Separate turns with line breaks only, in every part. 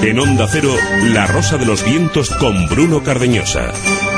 En Onda Cero, La Rosa de los Vientos con Bruno Cardeñosa.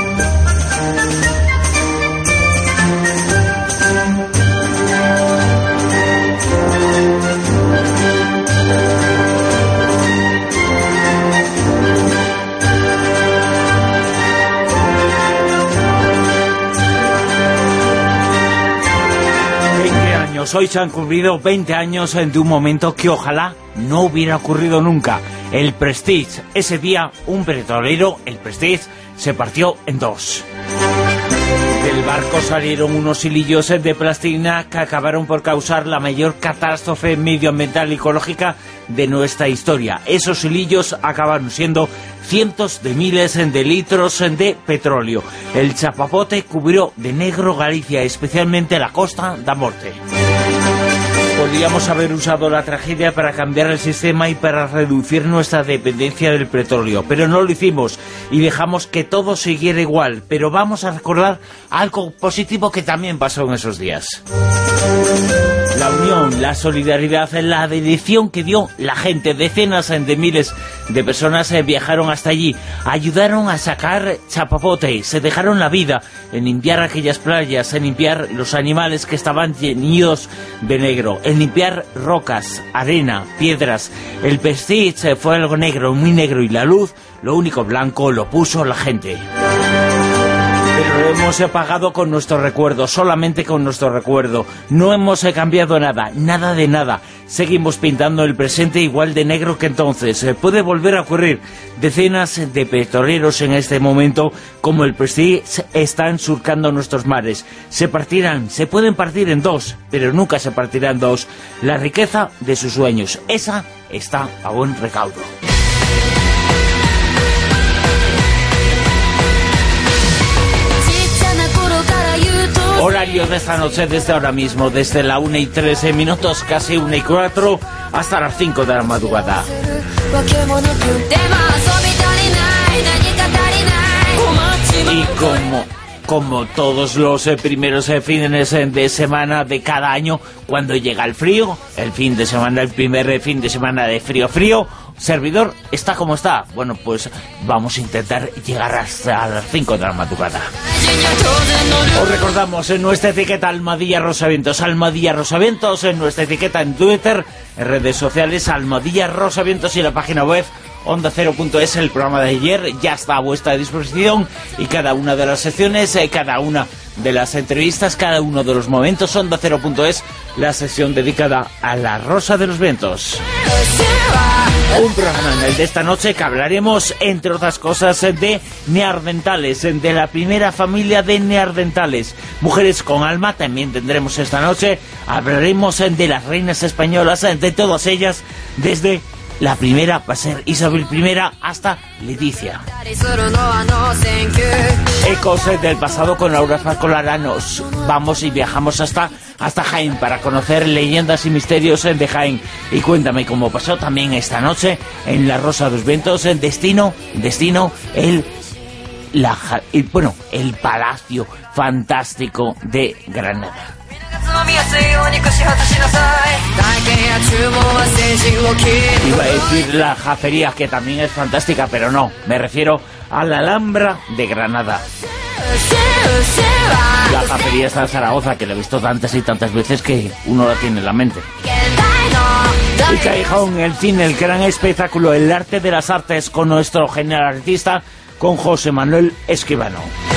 Hoy se han cumplido 20 años de un momento que ojalá no hubiera ocurrido nunca. El Prestige. Ese día, un petrolero, el Prestige, se partió en dos. Del barco salieron unos hilillos de plastilina que acabaron por causar la mayor catástrofe medioambiental y ecológica de nuestra historia. Esos hilillos acabaron siendo cientos de miles de litros de petróleo. El chapapote cubrió de negro Galicia, especialmente la Costa da Morte. Podríamos haber usado la tragedia para cambiar el sistema y para reducir nuestra dependencia del petróleo, pero no lo hicimos y dejamos que todo siguiera igual. Pero vamos a recordar algo positivo que también pasó en esos días. La unión, la solidaridad, la dedicación que dio la gente. Decenas de miles de personas viajaron hasta allí, ayudaron a sacar chapapote, se dejaron la vida en limpiar aquellas playas, en limpiar los animales que estaban llenidos de negro, en limpiar rocas, arena, piedras. El Prestige fue algo negro, muy negro, y la luz, lo único blanco, lo puso la gente. Pero lo hemos pagado con nuestro recuerdo, solamente con nuestro recuerdo. No hemos cambiado nada, nada de nada. Seguimos pintando el presente igual de negro que entonces. Puede volver a ocurrir. Decenas de petroleros en este momento, como el Prestige, están surcando nuestros mares. Se pueden partir en dos, pero nunca se partirá en dos. La riqueza de sus sueños, esa está a buen recaudo. Horario de esta noche desde ahora mismo, desde la 1:13, casi 1:04, hasta las 5 de la madrugada. Y como todos los primeros fines de semana de cada año, cuando llega el frío, el fin de semana, el primer fin de semana de frío, servidor está como está. Bueno, pues vamos a intentar llegar hasta las 5 de la madrugada. Os recordamos en nuestra etiqueta Almohadilla Rosavientos, en nuestra etiqueta en Twitter, en redes sociales, Almohadilla Rosavientos, y la página web OndaCero.es. El programa de ayer ya está a vuestra disposición, y cada una de las secciones, cada una de las entrevistas, cada uno de los momentos, OndaCero.es, la sección dedicada a la Rosa de los Vientos. Un programa en el de esta noche que hablaremos, entre otras cosas, de neandertales, de la primera familia de neandertales, mujeres con alma. También tendremos esta noche, hablaremos de las reinas españolas, de todas ellas, desde la primera va a ser Isabel I hasta Leticia. Ecos del pasado con Laura Falcolara. Nos vamos y viajamos hasta Jaén para conocer leyendas y misterios de Jaén. Y cuéntame cómo pasó también esta noche en La Rosa de los Vientos, en destino el Palacio Fantástico de Granada. Iba a decir la jacería, que también es fantástica, pero no, me refiero a la Alhambra de Granada. La jacería está en Zaragoza, que la he visto tantas y tantas veces que uno la tiene en la mente. Y Callejón, el cine, el gran espectáculo, el arte de las artes, con nuestro genial artista, con José Manuel Escribano.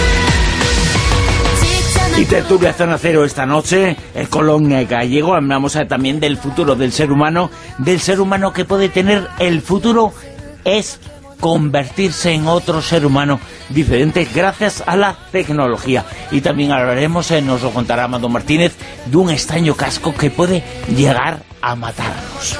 Y tertulia Zona Cero esta noche, el Colón gallego. Hablamos también del futuro del ser humano que puede tener. El futuro es convertirse en otro ser humano diferente gracias a la tecnología. Y también hablaremos, nos lo contará Amado Martínez, de un extraño casco que puede llegar a matarnos.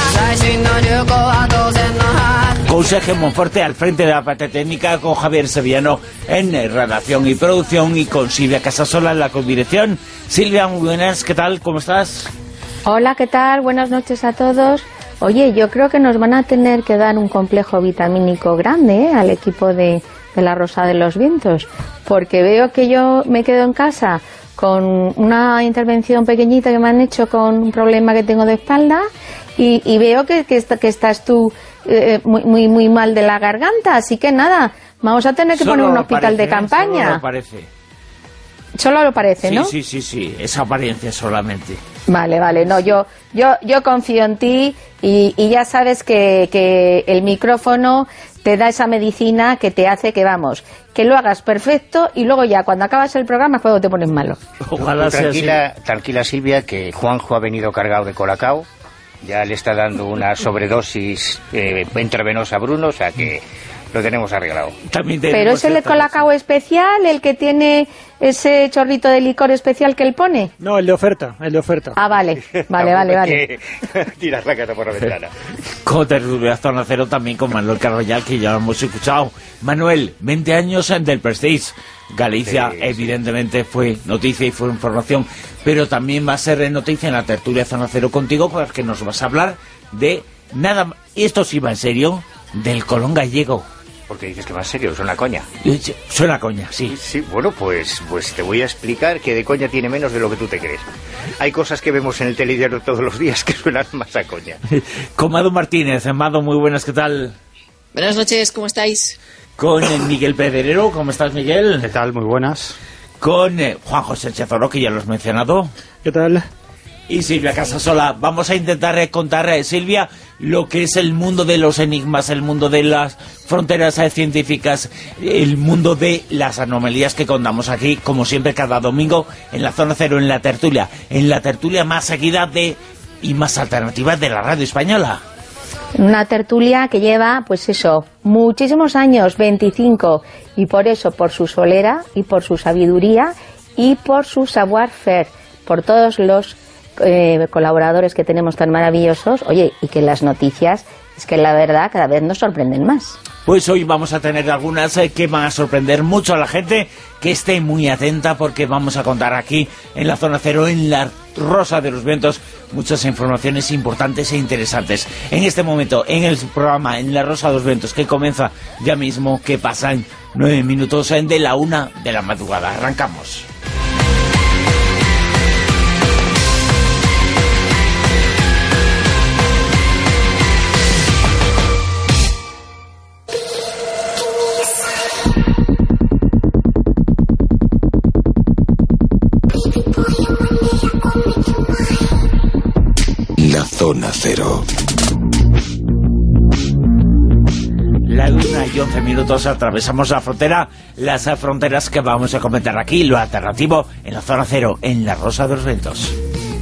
Con Sergio Monforte al frente de la parte técnica, con Javier Sevillano en redacción y producción, y con Silvia Casasola en la codirección. Silvia, muy buenas, ¿qué tal? ¿Cómo estás?
Hola, ¿qué tal? Buenas noches a todos. Oye, yo creo que nos van a tener que dar un complejo vitamínico grande al equipo de La Rosa de los Vientos, porque veo que yo me quedo en casa con una intervención pequeñita que me han hecho con un problema que tengo de espalda, y veo que estás tú muy mal de la garganta, así que nada, vamos a tener que poner un hospital de campaña.
Solo lo parece.
Solo lo parece,
Sí,
¿no?
sí, esa apariencia solamente.
Vale, no, yo confío en ti y ya sabes que el micrófono te da esa medicina que te hace que lo hagas perfecto y luego ya cuando acabas el programa es cuando te pones malo.
Ojalá sea así.
Tranquila Silvia, que Juanjo ha venido cargado de Colacao, ya le está dando una sobredosis intravenosa a Bruno, o sea que lo tenemos arreglado.
Pero es el Colacao especial, el que tiene ese chorrito de licor especial que él pone.
No, el de oferta.
Ah, vale.
Tiras la casa por la ventana.
Con Tertulia Zona Cero, también con Manuel Carroyal, que ya lo hemos escuchado. Manuel, 20 años del Prestige. Galicia, sí. Evidentemente, fue noticia y fue información, pero también va a ser noticia en la Tertulia Zona Cero contigo, porque nos vas a hablar de nada, y esto sí va en serio, del Colón gallego.
Porque dices que va en serio, suena coña.
Suena coña, sí.
Sí, bueno, pues te voy a explicar que de coña tiene menos de lo que tú te crees. Hay cosas que vemos en el telediario todos los días que suenan más a coña.
Con Mado Martínez. Mado, muy buenas, ¿qué tal?
Buenas noches, ¿cómo estáis?
Con Miguel Pedrero, ¿cómo estás, Miguel?
¿Qué tal? Muy buenas.
Con Juan José Chezoro, que ya lo has mencionado.
¿Qué tal?
Y Silvia Casasola. Vamos a intentar contar, Silvia, lo que es el mundo de los enigmas, el mundo de las fronteras científicas, el mundo de las anomalías que contamos aquí, como siempre, cada domingo, en la Zona Cero, en la tertulia más seguida y más alternativa de la radio española.
Una tertulia que lleva, pues eso, muchísimos años, 25, y por eso, por su solera, y por su sabiduría, y por su savoir-faire, por todos los colaboradores que tenemos tan maravillosos, oye, y que las noticias, es que la verdad, cada vez nos sorprenden más.
Pues hoy vamos a tener algunas que van a sorprender mucho a la gente, que esté muy atenta, porque vamos a contar aquí, en la Zona Cero, en la Rosa de los Vientos, muchas informaciones importantes e interesantes. En este momento, en el programa, en la Rosa de los Vientos, que comienza ya mismo, que pasan 9 minutos de la 1 de la madrugada. Arrancamos.
La Zona Cero.
La 1 y 11 minutos, atravesamos la frontera, las fronteras que vamos a comentar aquí, lo alternativo en la Zona Cero, en la Rosa de los Vientos.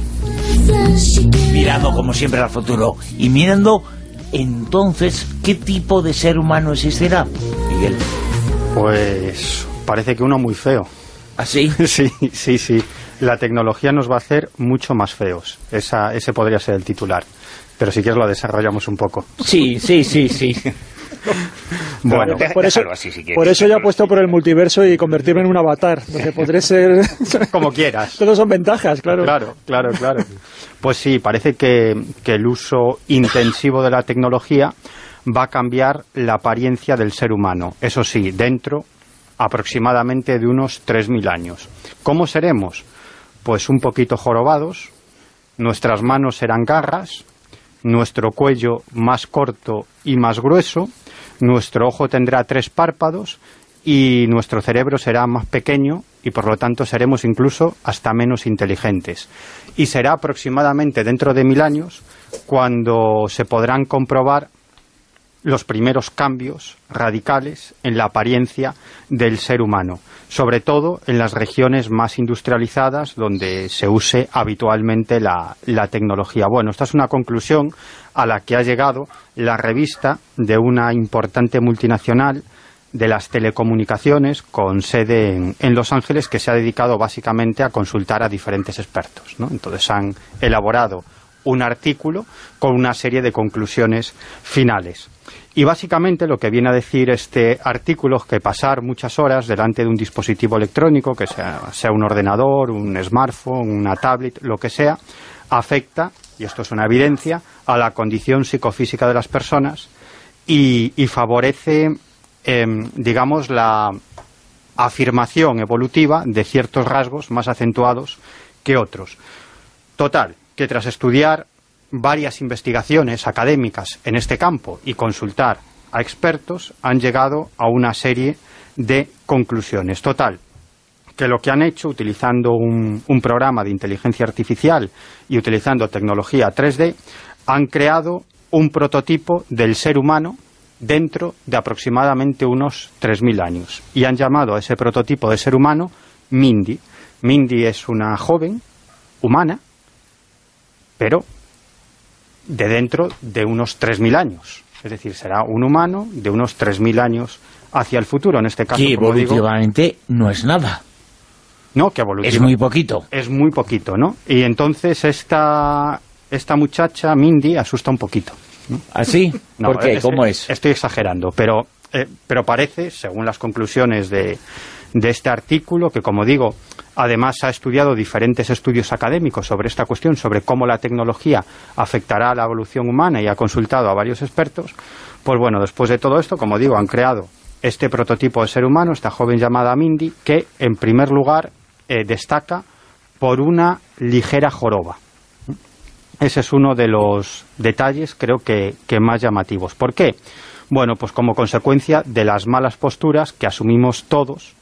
Mirando como siempre al futuro y mirando entonces qué tipo de ser humano existirá, Miguel.
Pues parece que uno muy feo.
¿Ah, sí?
Sí. La tecnología nos va a hacer mucho más feos. Ese podría ser el titular. Pero si quieres lo desarrollamos un poco.
Sí.
Bueno,
por eso ya he apuesto por el multiverso y convertirme en un avatar, donde podré ser...
como quieras.
Todos son ventajas, claro.
Claro. Pues sí, parece que el uso intensivo de la tecnología va a cambiar la apariencia del ser humano. Eso sí, dentro aproximadamente de unos 3.000 años. ¿Cómo seremos? Pues un poquito jorobados, nuestras manos serán garras, nuestro cuello más corto y más grueso, nuestro ojo tendrá 3 párpados y nuestro cerebro será más pequeño y por lo tanto seremos incluso hasta menos inteligentes. Y será aproximadamente dentro de 1.000 años cuando se podrán comprobar los primeros cambios radicales en la apariencia del ser humano, sobre todo en las regiones más industrializadas donde se use habitualmente la tecnología. Bueno, esta es una conclusión a la que ha llegado la revista de una importante multinacional de las telecomunicaciones con sede en Los Ángeles, que se ha dedicado básicamente a consultar a diferentes expertos, ¿no? Entonces han elaborado un artículo con una serie de conclusiones finales. Y básicamente lo que viene a decir este artículo es que pasar muchas horas delante de un dispositivo electrónico, que sea un ordenador, un smartphone, una tablet, lo que sea, afecta, y esto es una evidencia, a la condición psicofísica de las personas y favorece, digamos, la afirmación evolutiva de ciertos rasgos más acentuados que otros. Total, que tras estudiar varias investigaciones académicas en este campo y consultar a expertos, han llegado a una serie de conclusiones. Total, que lo que han hecho, utilizando un programa de inteligencia artificial y utilizando tecnología 3D, han creado un prototipo del ser humano dentro de aproximadamente unos 3.000 años. Y han llamado a ese prototipo de ser humano Mindy. Mindy es una joven humana, pero de dentro de unos 3.000 años. Es decir, será un humano de unos 3.000 años hacia el futuro. En este caso,
que
como digo,
evolutivamente no es nada.
No, que evolutivamente
es muy poquito.
Es muy poquito, ¿no? Y entonces esta muchacha, Mindy, asusta un poquito, ¿no?
¿Así?
No,
¿Por qué? ¿Cómo es?
Estoy exagerando, pero parece, según las conclusiones de este artículo, que, como digo, además ha estudiado diferentes estudios académicos sobre esta cuestión, sobre cómo la tecnología afectará a la evolución humana, y ha consultado a varios expertos. Pues bueno, después de todo esto, como digo, han creado este prototipo de ser humano, esta joven llamada Mindy, que en primer lugar destaca por una ligera joroba. Ese es uno de los detalles, creo que más llamativos. ¿Por qué? Bueno, pues como consecuencia de las malas posturas que asumimos todos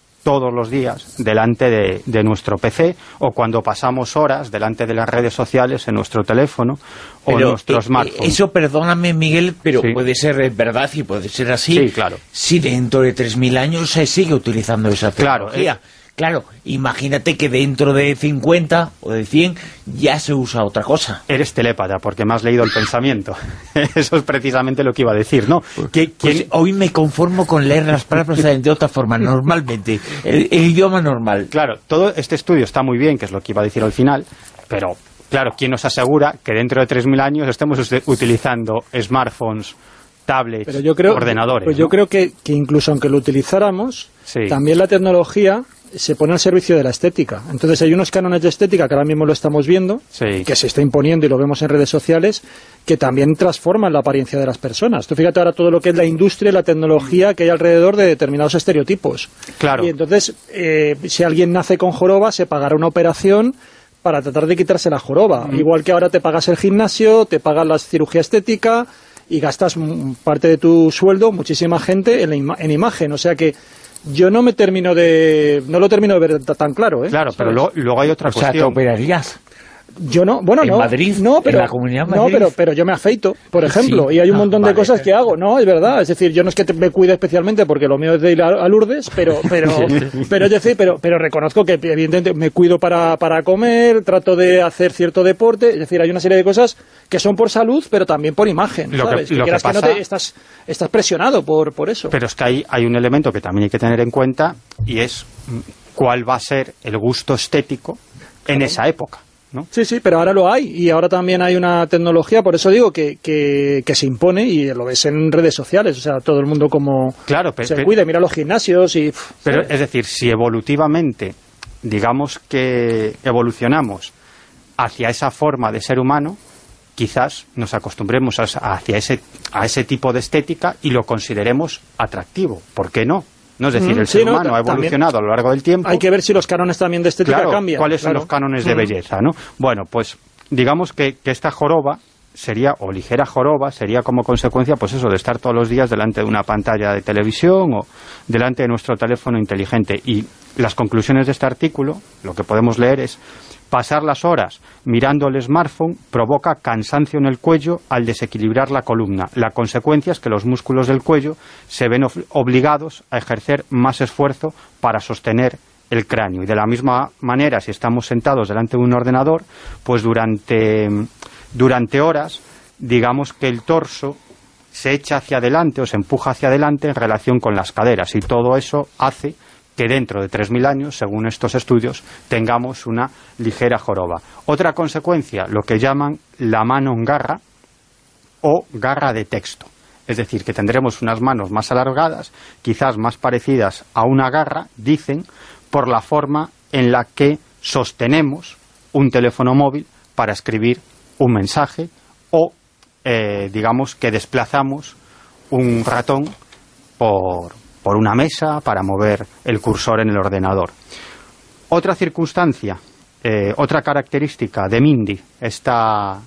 los días delante de nuestro PC, o cuando pasamos horas delante de las redes sociales en nuestro teléfono o en nuestro smartphone.
Eso, perdóname, Miguel, pero
sí,
puede ser verdad y puede ser así.
Sí, claro.
Si dentro de 3.000 años se sigue utilizando esa tecnología. Claro, imagínate que dentro de 50 o de 100 ya se usa otra cosa.
Eres telépata, porque me has leído el pensamiento. Eso es precisamente lo que iba a decir, ¿no?
Pues hoy me conformo con leer las palabras de otra forma, normalmente, el idioma normal.
Claro, todo este estudio está muy bien, que es lo que iba a decir al final, pero, claro, ¿quién nos asegura que dentro de 3.000 años estemos utilizando smartphones, tablets,
pero yo creo,
ordenadores?
Pues yo creo que incluso aunque lo utilizáramos,
sí,
también la tecnología se pone al servicio de la estética. Entonces hay unos cánones de estética que ahora mismo lo estamos viendo,
sí,
que se está imponiendo y lo vemos en redes sociales, que también transforman la apariencia de las personas. Tú fíjate ahora todo lo que es la industria y la tecnología que hay alrededor de determinados estereotipos.
Claro.
Y entonces, si alguien nace con joroba, se pagará una operación para tratar de quitarse la joroba. Igual que ahora te pagas el gimnasio, te pagas la cirugía estética y gastas parte de tu sueldo, muchísima gente, en imagen. O sea que yo no lo termino de ver tan claro, ¿eh?
Claro, pero luego hay otra cuestión.
O sea, ¿te operarías?
Yo no, bueno,
¿En
no.
Madrid?
No, pero,
¿En la Comunidad de Madrid?
No, pero yo me afeito, por ejemplo,
Sí.
y hay un montón de
Vale.
cosas que hago, ¿no? Es verdad, es decir, yo no es que me cuide especialmente porque lo mío es de ir a Lourdes, pero es decir, pero reconozco que evidentemente me cuido para comer, trato de hacer cierto deporte, es decir, hay una serie de cosas que son por salud, pero también por imagen, ¿sabes?
Lo que pasa,
que no estás presionado por eso.
Pero es que hay un elemento que también hay que tener en cuenta, y es cuál va a ser el gusto estético en esa época, ¿no?
Sí, pero ahora lo hay, y ahora también hay una tecnología, por eso digo que se impone, y lo ves en redes sociales, o sea, todo el mundo como se cuida, mira los gimnasios y...
Pero es decir, si evolutivamente, digamos que evolucionamos hacia esa forma de ser humano, quizás nos acostumbremos a ese tipo de estética y lo consideremos atractivo. ¿Por qué no? No, es decir, el ser humano ha evolucionado a lo largo del tiempo.
Hay que ver si los cánones también de estética cambian.
¿Cuáles son los cánones de belleza, no? Bueno, pues digamos que esta joroba sería, o ligera joroba, sería como consecuencia, pues eso, de estar todos los días delante de una pantalla de televisión o delante de nuestro teléfono inteligente. Y las conclusiones de este artículo, lo que podemos leer es: pasar las horas mirando el smartphone provoca cansancio en el cuello al desequilibrar la columna. La consecuencia es que los músculos del cuello se ven obligados a ejercer más esfuerzo para sostener el cráneo. Y de la misma manera, si estamos sentados delante de un ordenador, pues durante horas, digamos que el torso se echa hacia adelante o se empuja hacia adelante en relación con las caderas, y todo eso hace que dentro de 3.000 años, según estos estudios, tengamos una ligera joroba. Otra consecuencia, lo que llaman la mano en garra o garra de texto. Es decir, que tendremos unas manos más alargadas, quizás más parecidas a una garra, dicen, por la forma en la que sostenemos un teléfono móvil para escribir un mensaje, o digamos que desplazamos un ratón por una mesa para mover el cursor en el ordenador. Otra circunstancia otra característica de Mindy, esta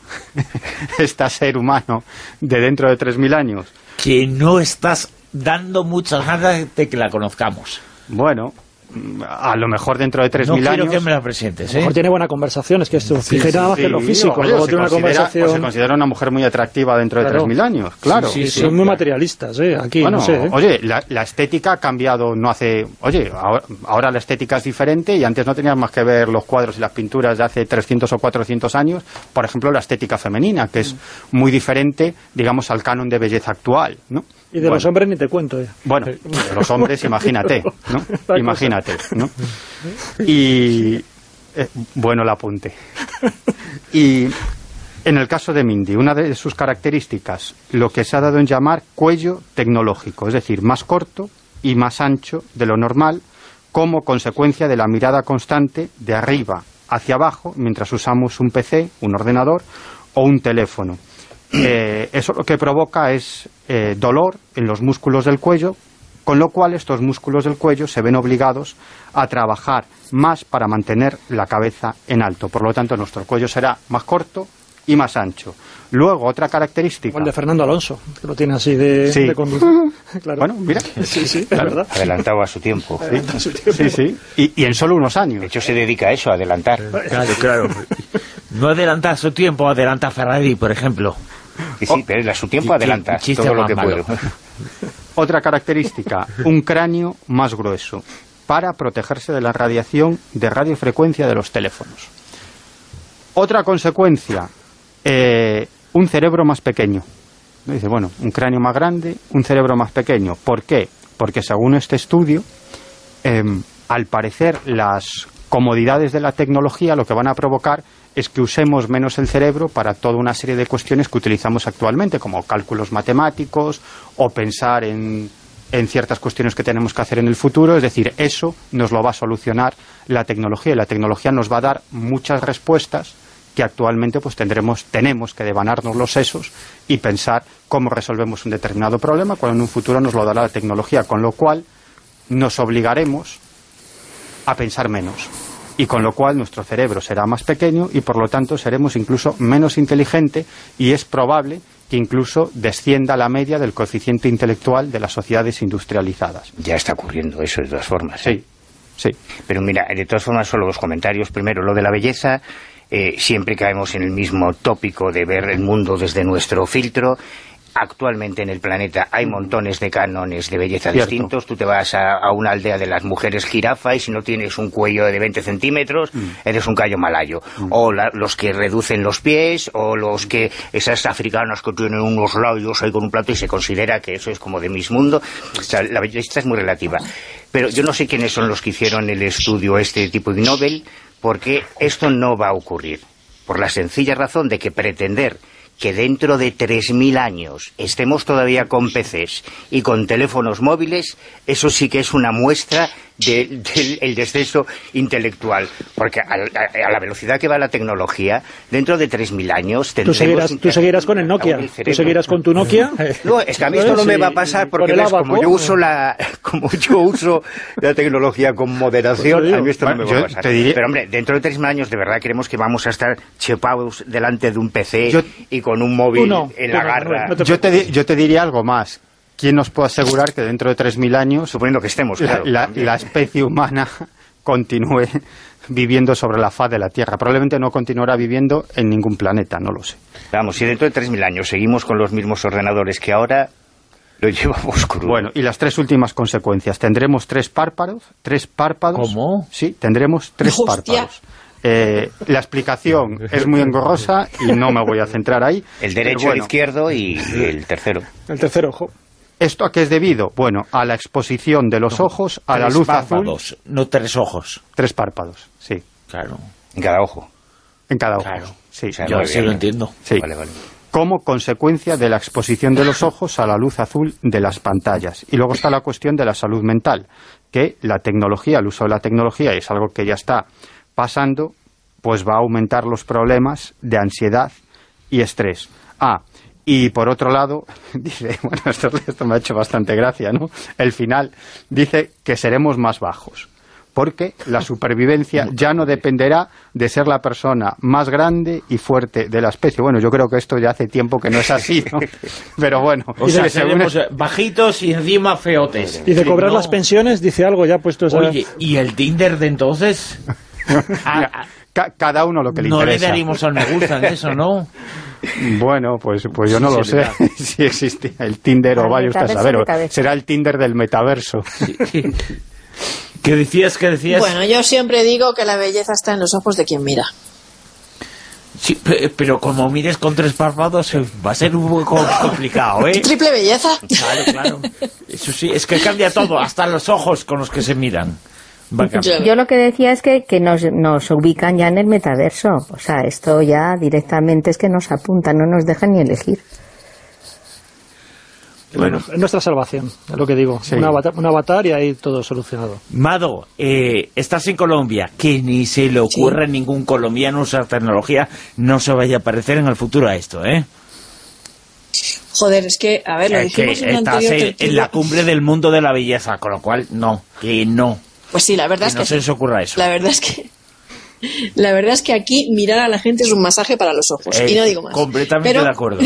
ser humano de dentro de 3.000 años.
Que no estás dando muchas ganas de que la conozcamos.
Bueno, a lo mejor dentro de 3.000 años...
No quiero que me la presentes,
A lo mejor tiene buena conversación, es que esto, fíjate nada más que en lo físico,
oye,
luego tiene una conversación...
se considera una mujer muy atractiva dentro de 3.000 años, claro.
Sí, son muy materialistas, aquí,
bueno,
no sé.
Oye, la estética ha cambiado, no hace... Oye, ahora la estética es diferente y antes no tenías más que ver los cuadros y las pinturas de hace 300 o 400 años, por ejemplo, la estética femenina, que es muy diferente, digamos, al canon de belleza actual, ¿no?
Y de los hombres ni te cuento.
Bueno, de los hombres, imagínate, ¿no? Imagínate, ¿no? Y... bueno el apunte. Y en el caso de Mindy, una de sus características, lo que se ha dado en llamar cuello tecnológico, es decir, más corto y más ancho de lo normal, como consecuencia de la mirada constante de arriba hacia abajo, mientras usamos un PC, un ordenador o un teléfono. Eso lo que provoca es dolor en los músculos del cuello, con lo cual estos músculos del cuello se ven obligados a trabajar más para mantener la cabeza en alto. Por lo tanto, nuestro cuello será más corto y más ancho. Luego, otra característica...
Como el de Fernando Alonso, que lo tiene así de conducir. Claro.
Bueno, mira.
Sí,
claro.
es verdad.
Adelantado a su tiempo.
Sí. Y en solo unos años.
De hecho, se dedica a eso, a adelantar.
Claro. No adelanta a su tiempo, adelanta a Ferrari, por ejemplo.
Sí, pero a su tiempo adelanta todo lo que puede.
Otra característica, un cráneo más grueso, para protegerse de la radiación de radiofrecuencia de los teléfonos. Otra consecuencia, un cerebro más pequeño. Dice, bueno, un cráneo más grande, un cerebro más pequeño. ¿Por qué? Porque según este estudio, al parecer las comodidades de la tecnología lo que van a provocar es que usemos menos el cerebro para toda una serie de cuestiones que utilizamos actualmente, como cálculos matemáticos o pensar en ciertas cuestiones que tenemos que hacer en el futuro. Es decir, eso nos lo va a solucionar la tecnología, y la tecnología nos va a dar muchas respuestas que actualmente pues tenemos que devanarnos los sesos y pensar cómo resolvemos un determinado problema, cuando en un futuro nos lo dará la tecnología, con lo cual nos obligaremos a pensar menos, y con lo cual nuestro cerebro será más pequeño y por lo tanto seremos incluso menos inteligentes, y es probable que incluso descienda la media del coeficiente intelectual de las sociedades industrializadas.
Ya está ocurriendo eso de todas formas.
Sí.
Pero mira, de todas formas, solo dos comentarios. Primero, lo de la belleza. Siempre caemos en el mismo tópico de ver el mundo desde nuestro filtro. Actualmente en el planeta hay montones de cánones de belleza distintos. Tú te vas a una aldea de las mujeres jirafa y si no tienes un cuello de 20 centímetros, eres un callo malayo. O los que reducen los pies, o esas africanas que tienen unos labios ahí con un plato y se considera que eso es como de Miss Mundo. O sea, la belleza es muy relativa. Pero yo no sé quiénes son los que hicieron el estudio tipo de Nobel, porque esto no va a ocurrir. Por la sencilla razón de que pretender que dentro de 3.000 años estemos todavía con PCs y con teléfonos móviles, eso sí que es una muestra del descenso intelectual. Porque a la velocidad que va la tecnología, dentro de 3.000 años tendremos...
Tú seguirás con el Nokia, tú seguirás con tu Nokia.
No, es que a mí esto no me va a pasar porque como yo uso la tecnología con moderación, a mí esto no me va a pasar. Pero hombre, dentro de 3.000 años de verdad creemos que vamos a estar chepados delante de un PC y con un móvil en la garra.
Yo te diría algo más. ¿Quién nos puede asegurar que dentro de 3.000 años,
suponiendo que estemos, claro,
la especie humana continúe viviendo sobre la faz de la Tierra? Probablemente no continuará viviendo en ningún planeta, no lo sé.
Vamos, si dentro de 3.000 años seguimos con los mismos ordenadores que ahora, lo llevamos crudo.
Bueno, y las tres últimas consecuencias. Tendremos tres párpados.
¿Cómo?
Sí, tendremos tres párpados. La explicación es muy engorrosa y no me voy a centrar ahí.
El derecho, el izquierdo y el tercero.
El tercer ojo.
¿Esto a qué es debido? Bueno, a la exposición de los ojos a la luz azul.
No 3 ojos.
3 párpados, sí.
Claro.
En cada ojo.
En cada ojo.
Claro.
Sí.
O sea, yo sí lo entiendo.
Sí.
Vale.
Como consecuencia de la exposición de los ojos a la luz azul de las pantallas. Y luego está la cuestión de la salud mental, que la tecnología, el uso de la tecnología, y es algo que ya está pasando, pues va a aumentar los problemas de ansiedad y estrés. Y por otro lado, dice, bueno, esto me ha hecho bastante gracia, ¿no? El final dice que seremos más bajos. porque la supervivencia ya no dependerá de ser la persona más grande y fuerte de la especie. Bueno, yo creo que esto ya hace tiempo que no es así, ¿no? Pero bueno,
o sea, seremos bajitos y encima feotes.
Y de cobrar las pensiones, dice algo ya puesto esa...
Oye, ¿y el Tinder de entonces?
Cada uno lo que le
no
interesa.
No le daríamos al me gusta en eso, ¿no?
Bueno, pues yo no lo sé si existe el Tinder o vaya usted a saber. Será el Tinder del metaverso.
Sí. ¿Qué decías?
Bueno, yo siempre digo que la belleza está en los ojos de quien mira.
Sí, pero como mires con 3 párpados va a ser un poco complicado, ¿eh?
¿Triple belleza?
Claro. Eso sí, es que cambia todo, hasta los ojos con los que se miran.
Yo lo que decía es que nos ubican ya en el metaverso. O sea, esto ya directamente es que nos apuntan, no nos dejan ni elegir.
Bueno, es nuestra salvación, es lo que digo. Sí. Un avatar y ahí todo solucionado.
Mado, estás en Colombia, que ni se le ocurra a ningún colombiano usar tecnología, no se vaya a parecer en el futuro a esto, ¿eh?
Joder, es que, a ver, lo dijimos en la anterior tertulia.
En la cumbre del mundo de la belleza, con lo cual, no.
Pues sí, la verdad es que
no se les ocurra eso.
La verdad es que aquí mirar a la gente es un masaje para los ojos, y no digo más.
Completamente de acuerdo.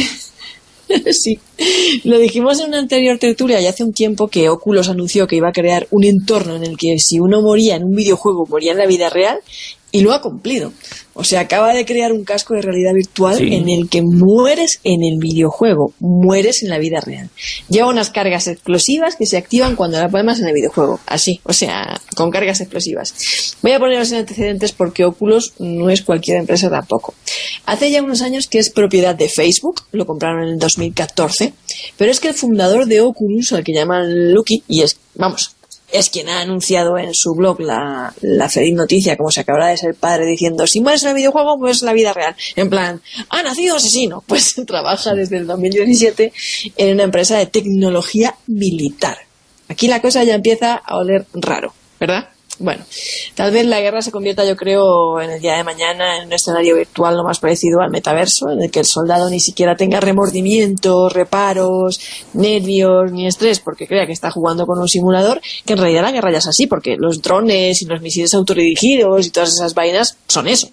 Sí, lo dijimos en una anterior tertulia y hace un tiempo que Oculus anunció que iba a crear un entorno en el que si uno moría en un videojuego, moría en la vida real, y lo ha cumplido. O sea, acaba de crear un casco de realidad virtual en el que mueres en el videojuego, mueres en la vida real. Lleva unas cargas explosivas que se activan cuando la pones en el videojuego, así, o sea, con cargas explosivas. Voy a poneros en antecedentes porque Oculus no es cualquier empresa tampoco. Hace ya unos años que es propiedad de Facebook, lo compraron en el 2014, pero es que el fundador de Oculus, al que llaman Lucky, y es quien ha anunciado en su blog la feliz noticia, como se acabará de ser padre, diciendo, si mueres en el videojuego, pues la vida real. En plan, ha nacido asesino. Pues trabaja desde el 2017 en una empresa de tecnología militar. Aquí la cosa ya empieza a oler raro, ¿verdad? Bueno, tal vez la guerra se convierta, yo creo, en el día de mañana en un escenario virtual lo más parecido al metaverso, en el que el soldado ni siquiera tenga remordimientos, reparos, nervios ni estrés porque crea que está jugando con un simulador, que en realidad la guerra ya es así, porque los drones y los misiles autodirigidos y todas esas vainas son eso.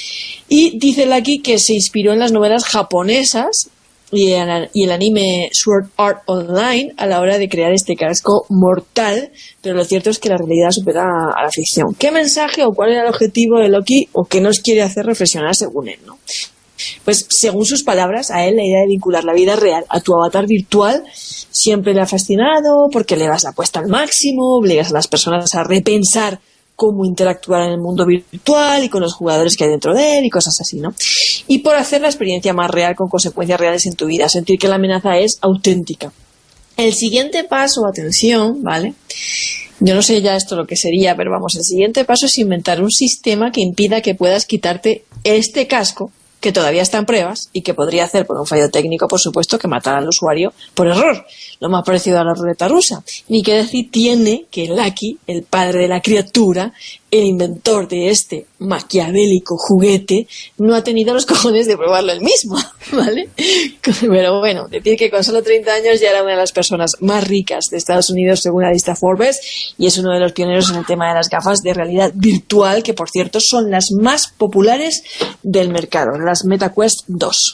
Y dice Lucky que se inspiró en las novelas japonesas y el anime Sword Art Online a la hora de crear este casco mortal, pero lo cierto es que la realidad supera a la ficción. ¿Qué mensaje o cuál era el objetivo de Loki o qué nos quiere hacer reflexionar según él, ¿no? Pues según sus palabras, a él la idea de vincular la vida real a tu avatar virtual siempre le ha fascinado porque le das la apuesta al máximo, obligas a las personas a repensar cómo interactuar en el mundo virtual y con los jugadores que hay dentro de él y cosas así, ¿no? Y por hacer la experiencia más real con consecuencias reales en tu vida, sentir que la amenaza es auténtica. El siguiente paso, atención, ¿vale? Yo no sé ya esto lo que sería, pero vamos, el siguiente paso es inventar un sistema que impida que puedas quitarte este casco, que todavía está en pruebas y que podría hacer por un fallo técnico, por supuesto, que matar al usuario por error, lo más parecido a la ruleta rusa. Ni que decir tiene que Lucky, el padre de la criatura, el inventor de este maquiavélico juguete, no ha tenido los cojones de probarlo él mismo, ¿vale? Pero bueno, decir que con solo 30 años ya era una de las personas más ricas de Estados Unidos según la lista Forbes y es uno de los pioneros en el tema de las gafas de realidad virtual, que por cierto son las más populares del mercado, las MetaQuest 2.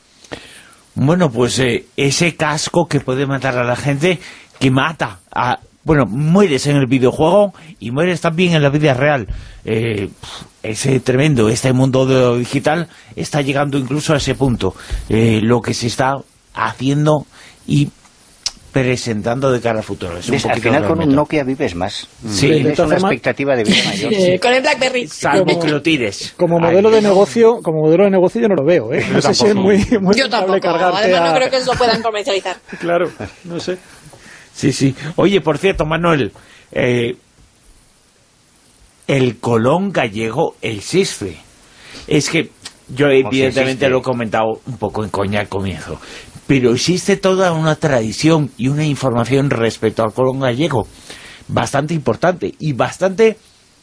Bueno, pues ese casco que puede matar a la gente, que mata a... Bueno, mueres en el videojuego y mueres también en la vida real. Es tremendo. Este mundo de lo digital está llegando incluso a ese punto. Lo que se está haciendo y presentando de cara al futuro. Es un
al final con un Nokia vives más.
Sí.
Tienes una expectativa de vida mayor.
Sí. Con el BlackBerry.
Salvo que lo tires.
Como modelo de negocio yo no lo veo, ¿eh? No sé si es muy
yo tampoco. Además no creo que lo puedan comercializar.
Claro, no sé.
Sí. Oye, por cierto, Manuel, el Colón gallego, el SISFE. Es que yo evidentemente lo he comentado un poco en coña al comienzo, pero existe toda una tradición y una información respecto al Colón gallego bastante importante y bastante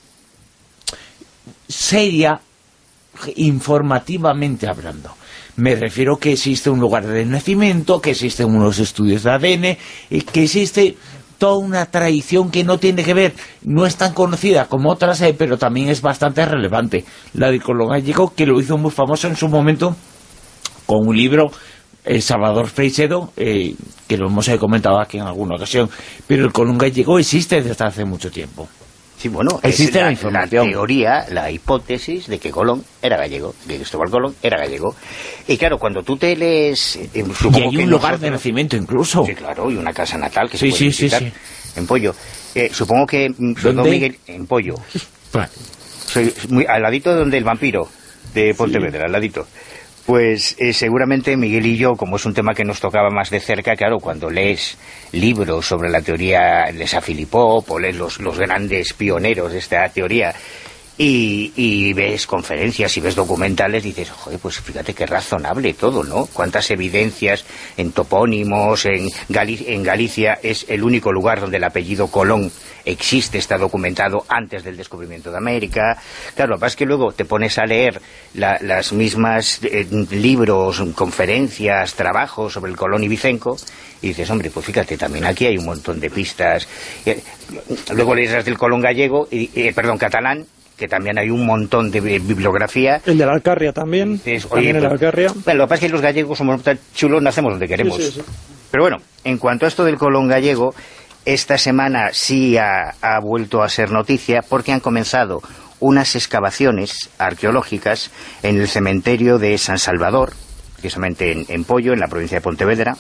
seria informativamente hablando. Me refiero que existe un lugar de nacimiento, que existen unos estudios de ADN, que existe toda una tradición que no tiene que ver, no es tan conocida como otras, pero también es bastante relevante. La de Colón Gallego, que lo hizo muy famoso en su momento con un libro, Salvador Freixedo, que lo hemos comentado aquí en alguna ocasión, pero el Colón Gallego existe desde hace mucho tiempo.
Sí, bueno,
existe
la
información,
teoría, la hipótesis de que Colón era gallego, que Cristóbal Colón era gallego. Y claro, cuando tú te lees...
y hay un lugar de nacimiento incluso.
Sí, claro, y una casa natal que
sí,
se puede visitar
sí.
En Pollo. Supongo que...
¿Dónde?
Miguel, en Pollo. Soy muy al ladito de donde el vampiro de Pontevedra, al ladito. Pues seguramente Miguel y yo, como es un tema que nos tocaba más de cerca, claro, cuando lees libros sobre la teoría de Saint-Philippe o lees los grandes pioneros de esta teoría y ves conferencias y ves documentales, dices, joder, pues fíjate qué razonable todo, ¿no? Cuántas evidencias en topónimos, en Galicia es el único lugar donde el apellido Colón existe, está documentado antes del descubrimiento de América. Claro, lo que pasa es que luego te pones a leer las mismas libros, conferencias, trabajos sobre el Colón ibicenco y dices, hombre, pues fíjate, también aquí hay un montón de pistas. Luego lees las del Colón gallego, catalán, que también hay un montón de bibliografía.
El de la Alcarria también.
Dices,
también el Alcarria.
Bueno, lo que pasa es que los gallegos somos tan chulos, nacemos donde queremos.
Sí.
Pero bueno, en cuanto a esto del Colón gallego, esta semana sí ha vuelto a ser noticia porque han comenzado unas excavaciones arqueológicas en el cementerio de San Salvador, precisamente en Pollo, en la provincia de Pontevedra,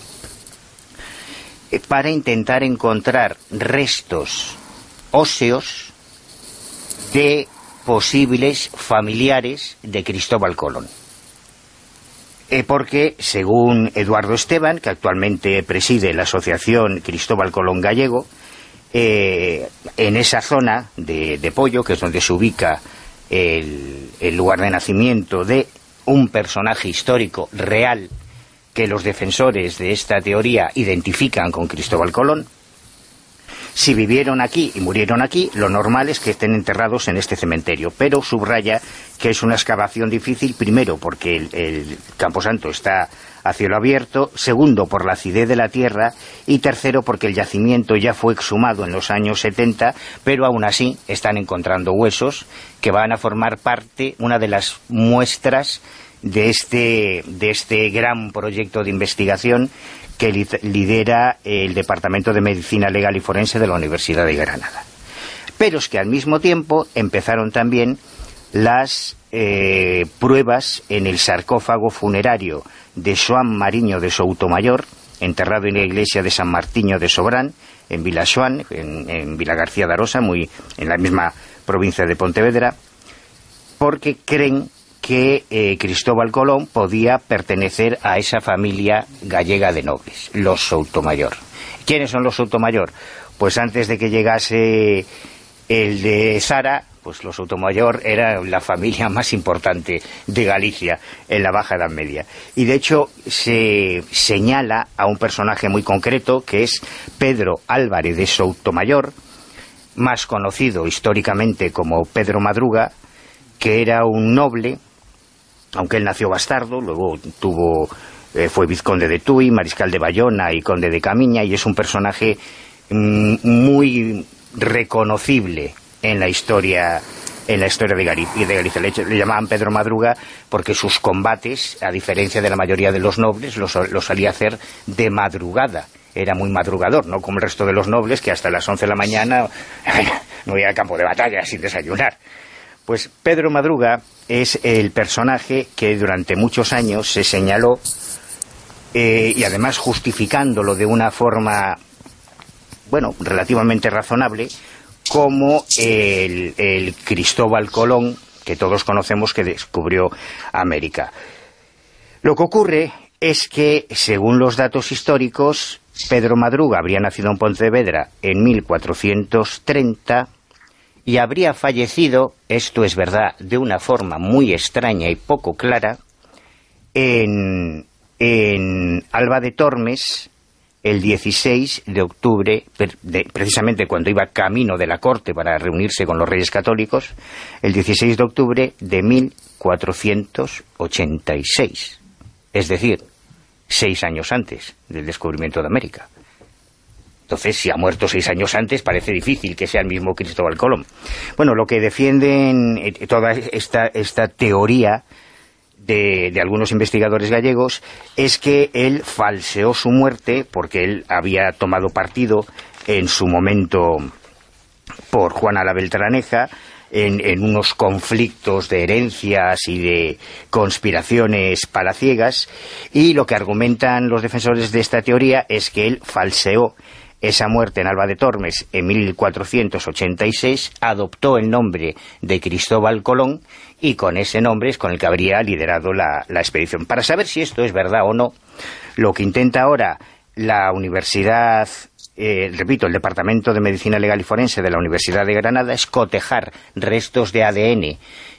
para intentar encontrar restos óseos de posibles familiares de Cristóbal Colón. Porque, según Eduardo Esteban, que actualmente preside la asociación Cristóbal Colón Gallego, en esa zona de Pollo, que es donde se ubica el lugar de nacimiento de un personaje histórico real que los defensores de esta teoría identifican con Cristóbal Colón, si vivieron aquí y murieron aquí, lo normal es que estén enterrados en este cementerio, pero subraya que es una excavación difícil, primero porque el camposanto está a cielo abierto, segundo por la acidez de la tierra y tercero porque el yacimiento ya fue exhumado en los años 70, pero aún así están encontrando huesos que van a formar parte, una de las muestras de este gran proyecto de investigación que lidera el Departamento de Medicina Legal y Forense de la Universidad de Granada. Pero es que al mismo tiempo empezaron también las pruebas en el sarcófago funerario de Xoán Mariño de Soutomayor, enterrado en la iglesia de San Martiño de Sobrán, en Vilaxoán, en Vilagarcía de Arosa, muy en la misma provincia de Pontevedra, porque creen que Cristóbal Colón podía pertenecer a esa familia gallega de nobles, los Soutomayor. ¿Quiénes son los Soutomayor? Pues antes de que llegase el de Zara, pues los Soutomayor era la familia más importante de Galicia en la Baja Edad Media. Y de hecho se señala a un personaje muy concreto, que es Pedro Álvarez de Soutomayor, más conocido históricamente como Pedro Madruga, que era un noble, aunque él nació bastardo, luego fue vizconde de Tui, mariscal de Bayona y conde de Camiña, y es un personaje muy reconocible en la historia de Galicia. Le llamaban Pedro Madruga porque sus combates, a diferencia de la mayoría de los nobles, los solía hacer de madrugada. Era muy madrugador, no como el resto de los nobles, que hasta las 11 de la mañana no iba al campo de batalla sin desayunar. Pues Pedro Madruga es el personaje que durante muchos años se señaló, y además justificándolo de una forma, bueno, relativamente razonable, como el Cristóbal Colón, que todos conocemos, que descubrió América. Lo que ocurre es que, según los datos históricos, Pedro Madruga habría nacido en Pontevedra en 1430 y habría fallecido, esto es verdad, de una forma muy extraña y poco clara, en Alba de Tormes, el 16 de octubre, precisamente cuando iba camino de la corte para reunirse con los reyes católicos, el 16 de octubre de 1486, es decir, 6 años antes del descubrimiento de América. Entonces, si ha muerto 6 años antes, parece difícil que sea el mismo Cristóbal Colón. Bueno, lo que defienden toda esta teoría de algunos investigadores gallegos es que él falseó su muerte porque él había tomado partido en su momento por Juana la Beltraneja en unos conflictos de herencias y de conspiraciones palaciegas, y lo que argumentan los defensores de esta teoría es que él falseó esa muerte en Alba de Tormes en 1486, adoptó el nombre de Cristóbal Colón, y con ese nombre es con el que habría liderado la expedición. Para saber si esto es verdad o no, lo que intenta ahora la Universidad, repito, el Departamento de Medicina Legal y Forense de la Universidad de Granada, es cotejar restos de ADN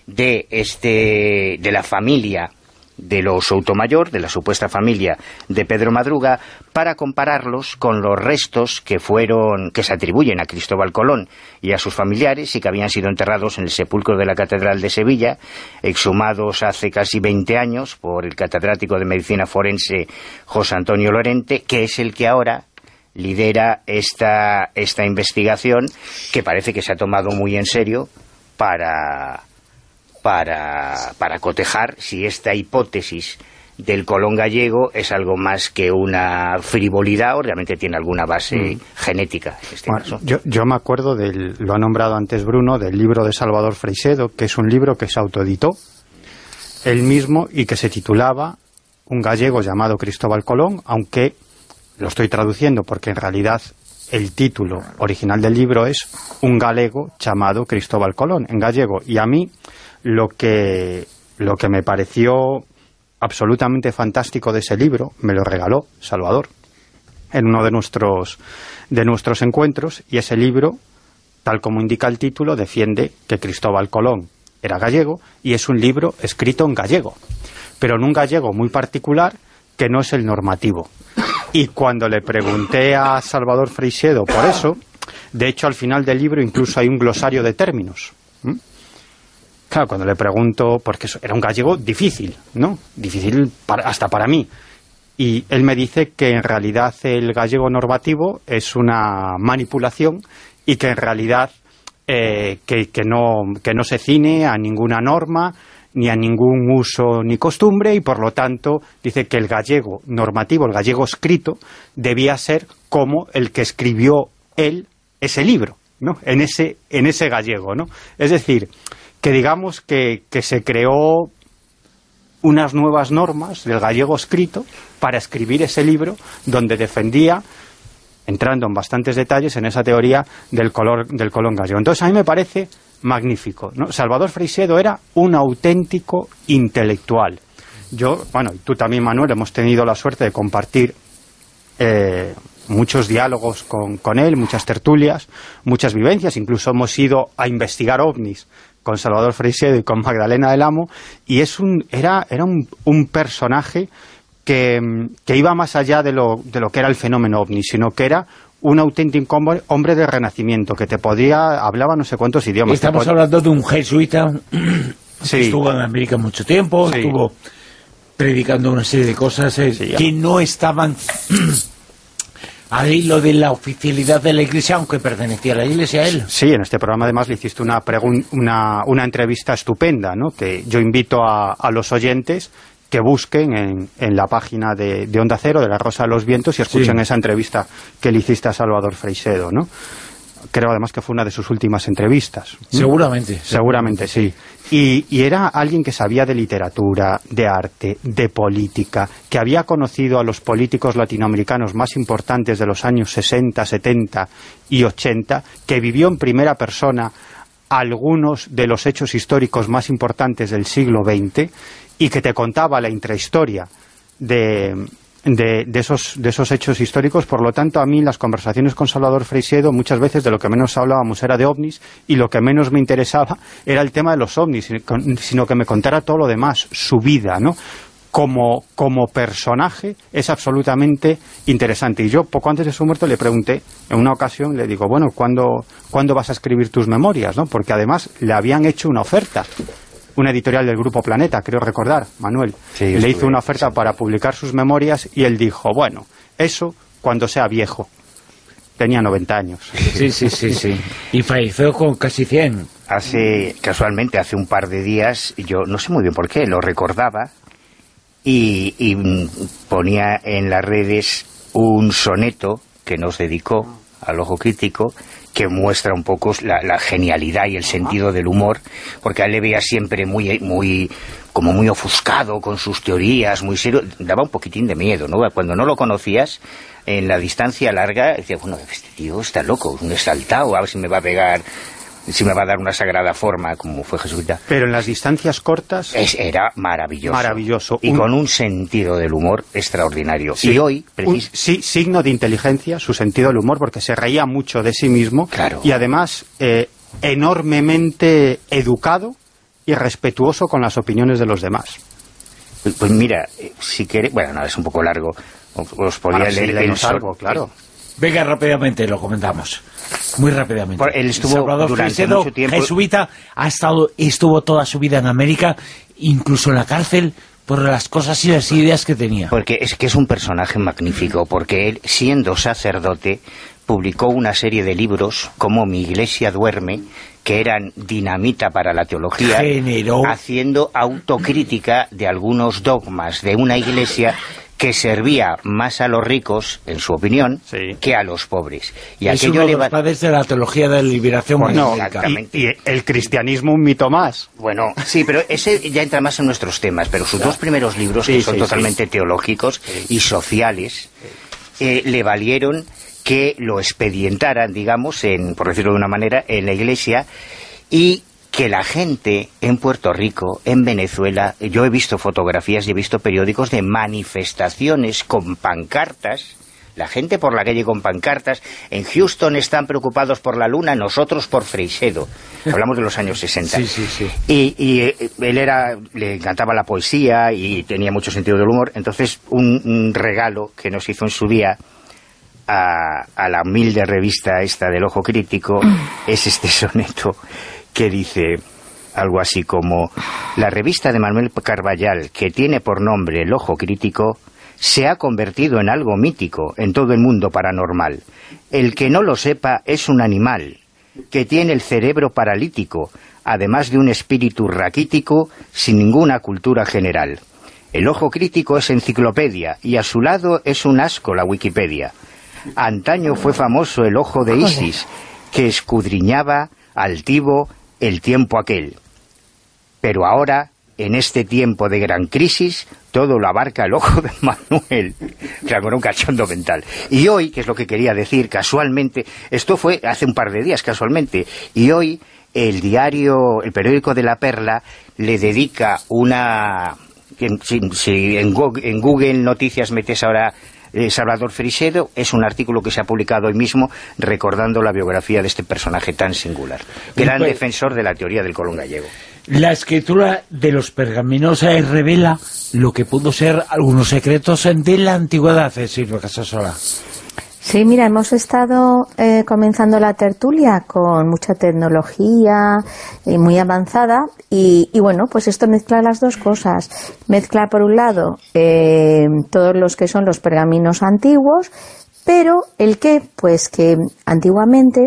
de la familia de los Soutomayor, de la supuesta familia de Pedro Madruga, para compararlos con los restos que se atribuyen a Cristóbal Colón y a sus familiares y que habían sido enterrados en el sepulcro de la Catedral de Sevilla, exhumados hace casi 20 años por el catedrático de Medicina Forense José Antonio Lorente, que es el que ahora lidera esta investigación, que parece que se ha tomado muy en serio para cotejar si esta hipótesis del Colón gallego es algo más que una frivolidad o realmente tiene alguna base genética en este caso.
Yo me acuerdo lo ha nombrado antes Bruno, del libro de Salvador Freixedo, que es un libro que se autoeditó él mismo y que se titulaba Un gallego llamado Cristóbal Colón, aunque lo estoy traduciendo porque en realidad el título original del libro es Un galego llamado Cristóbal Colón, en gallego. Y a mí lo que me pareció absolutamente fantástico de ese libro, me lo regaló Salvador en uno de nuestros encuentros, y ese libro, tal como indica el título, defiende que Cristóbal Colón era gallego, y es un libro escrito en gallego, pero en un gallego muy particular que no es el normativo. Y cuando le pregunté a Salvador Freixedo por eso, de hecho al final del libro incluso hay un glosario de términos. Claro, cuando le pregunto, porque era un gallego difícil, ¿no? Difícil hasta para mí. Y él me dice que en realidad el gallego normativo es una manipulación y que en realidad que no se ciñe a ninguna norma ni a ningún uso ni costumbre, y por lo tanto dice que el gallego normativo, el gallego escrito, debía ser como el que escribió él ese libro, ¿no? En ese gallego, ¿no? Es decir, que digamos que se creó unas nuevas normas del gallego escrito para escribir ese libro donde defendía, entrando en bastantes detalles en esa teoría del Colón gallego. Entonces a mí me parece magnífico, ¿no? Salvador Freixedo era un auténtico intelectual. Yo, bueno, y tú también, Manuel, hemos tenido la suerte de compartir muchos diálogos con él, muchas tertulias, muchas vivencias, incluso hemos ido a investigar ovnis con Salvador Freixedo y con Magdalena del Amo, y era un personaje que iba más allá de lo que era el fenómeno ovni, sino que era un auténtico hombre de renacimiento, que hablaba no sé cuántos idiomas.
Estamos hablando de un jesuita
sí,
que estuvo en América mucho tiempo, sí, estuvo predicando una serie de cosas que no estaban al hilo de la oficialidad de la Iglesia, aunque pertenecía a la Iglesia él.
Sí, en este programa además le hiciste una entrevista estupenda, ¿no? Que yo invito a los oyentes que busquen en la página de Onda Cero, de La Rosa de los Vientos, y escuchen esa entrevista que le hiciste a Salvador Freixedo, ¿no? Creo además que fue una de sus últimas entrevistas.
Seguramente.
Seguramente, sí. Y era alguien que sabía de literatura, de arte, de política, que había conocido a los políticos latinoamericanos más importantes de los años 60, 70 y 80, que vivió en primera persona algunos de los hechos históricos más importantes del siglo XX, y que te contaba la intrahistoria de esos hechos históricos. Por lo tanto, a mí las conversaciones con Salvador Freixedo, muchas veces de lo que menos hablábamos era de ovnis, y lo que menos me interesaba era el tema de los ovnis, sino que me contara todo lo demás, su vida, ¿no? Como personaje es absolutamente interesante. Y yo, poco antes de su muerte, le pregunté, en una ocasión, le digo, bueno, ¿cuándo vas a escribir tus memorias, ¿no? Porque además le habían hecho una oferta, una editorial del Grupo Planeta, creo recordar, Manuel. Sí, le hizo una oferta para publicar sus memorias, y él dijo, bueno, eso cuando sea viejo. tenía 90 años.
Sí. Y falleció con casi 100.
Casualmente, hace un par de días, yo no sé muy bien por qué, lo recordaba y ponía en las redes un soneto que nos dedicó al Ojo Crítico, que muestra un poco la genialidad y el sentido del humor, porque a él le veía siempre muy ofuscado con sus teorías, muy serio, daba un poquitín de miedo, ¿no? Cuando no lo conocías, en la distancia larga, decía, bueno, este tío está loco, un exaltado, a ver si me va a pegar, si me va a dar una sagrada forma, como fue Jesuita.
Pero en las distancias cortas...
Era maravilloso.
Maravilloso.
Y con un sentido del humor extraordinario.
Sí,
y hoy...
signo de inteligencia, su sentido del humor, porque se reía mucho de sí mismo.
Claro.
Y además, enormemente educado y respetuoso con las opiniones de los demás.
Pues mira, si queréis... Bueno, no, es un poco largo. Os podría leer
algo, claro.
Venga, rápidamente lo comentamos. Muy rápidamente.
Él estuvo
Salvador
durante
Freixedo,
mucho tiempo...
jesuita, estuvo toda su vida en América, incluso en la cárcel, por las cosas y las ideas que tenía.
Porque es un personaje magnífico, porque él, siendo sacerdote, publicó una serie de libros como Mi Iglesia Duerme, que eran dinamita para la teología, haciendo autocrítica de algunos dogmas de una iglesia que servía más a los ricos, en su opinión, que a los pobres. Y
es uno de los padres de la teología de la liberación
magnífica.
Y el cristianismo un mito más.
Bueno, sí, pero ese ya entra más en nuestros temas, pero sus dos primeros libros, que son totalmente teológicos y sociales, le valieron que lo expedientaran, digamos, por decirlo de una manera, en la iglesia, y que la gente en Puerto Rico, en Venezuela, yo he visto fotografías y he visto periódicos de manifestaciones con pancartas, la gente por la calle con pancartas, en Houston están preocupados por la luna, nosotros por Freixedo. Hablamos de los años 60.
Sí.
Y él le encantaba la poesía y tenía mucho sentido del humor, entonces un regalo que nos hizo en su día a la humilde revista esta del Ojo Crítico es este soneto que dice algo así como: la revista de Manuel Carballal, que tiene por nombre El Ojo Crítico, se ha convertido en algo mítico en todo el mundo paranormal. El que no lo sepa es un animal que tiene el cerebro paralítico, además de un espíritu raquítico sin ninguna cultura general. El Ojo Crítico es enciclopedia y a su lado es un asco la Wikipedia. Antaño fue famoso el ojo de Isis, que escudriñaba altivo el tiempo aquel. Pero ahora, en este tiempo de gran crisis, todo lo abarca el ojo de Manuel. Claro, era un cachondo mental. Y hoy, que es lo que quería decir, casualmente, esto fue hace un par de días, casualmente, y hoy el periódico de La Perla le dedica una... Si en Google Noticias metes ahora Salvador Freixedo, es un artículo que se ha publicado hoy mismo recordando la biografía de este personaje tan singular. Gran defensor de la teoría del Colón gallego.
La escritura de los pergaminos revela lo que pudo ser algunos secretos de la antigüedad, Silvia Casasola.
Sí, mira, hemos estado comenzando la tertulia con mucha tecnología muy avanzada y bueno, pues esto mezcla las dos cosas. Mezcla por un lado todos los que son los pergaminos antiguos, pero pues que antiguamente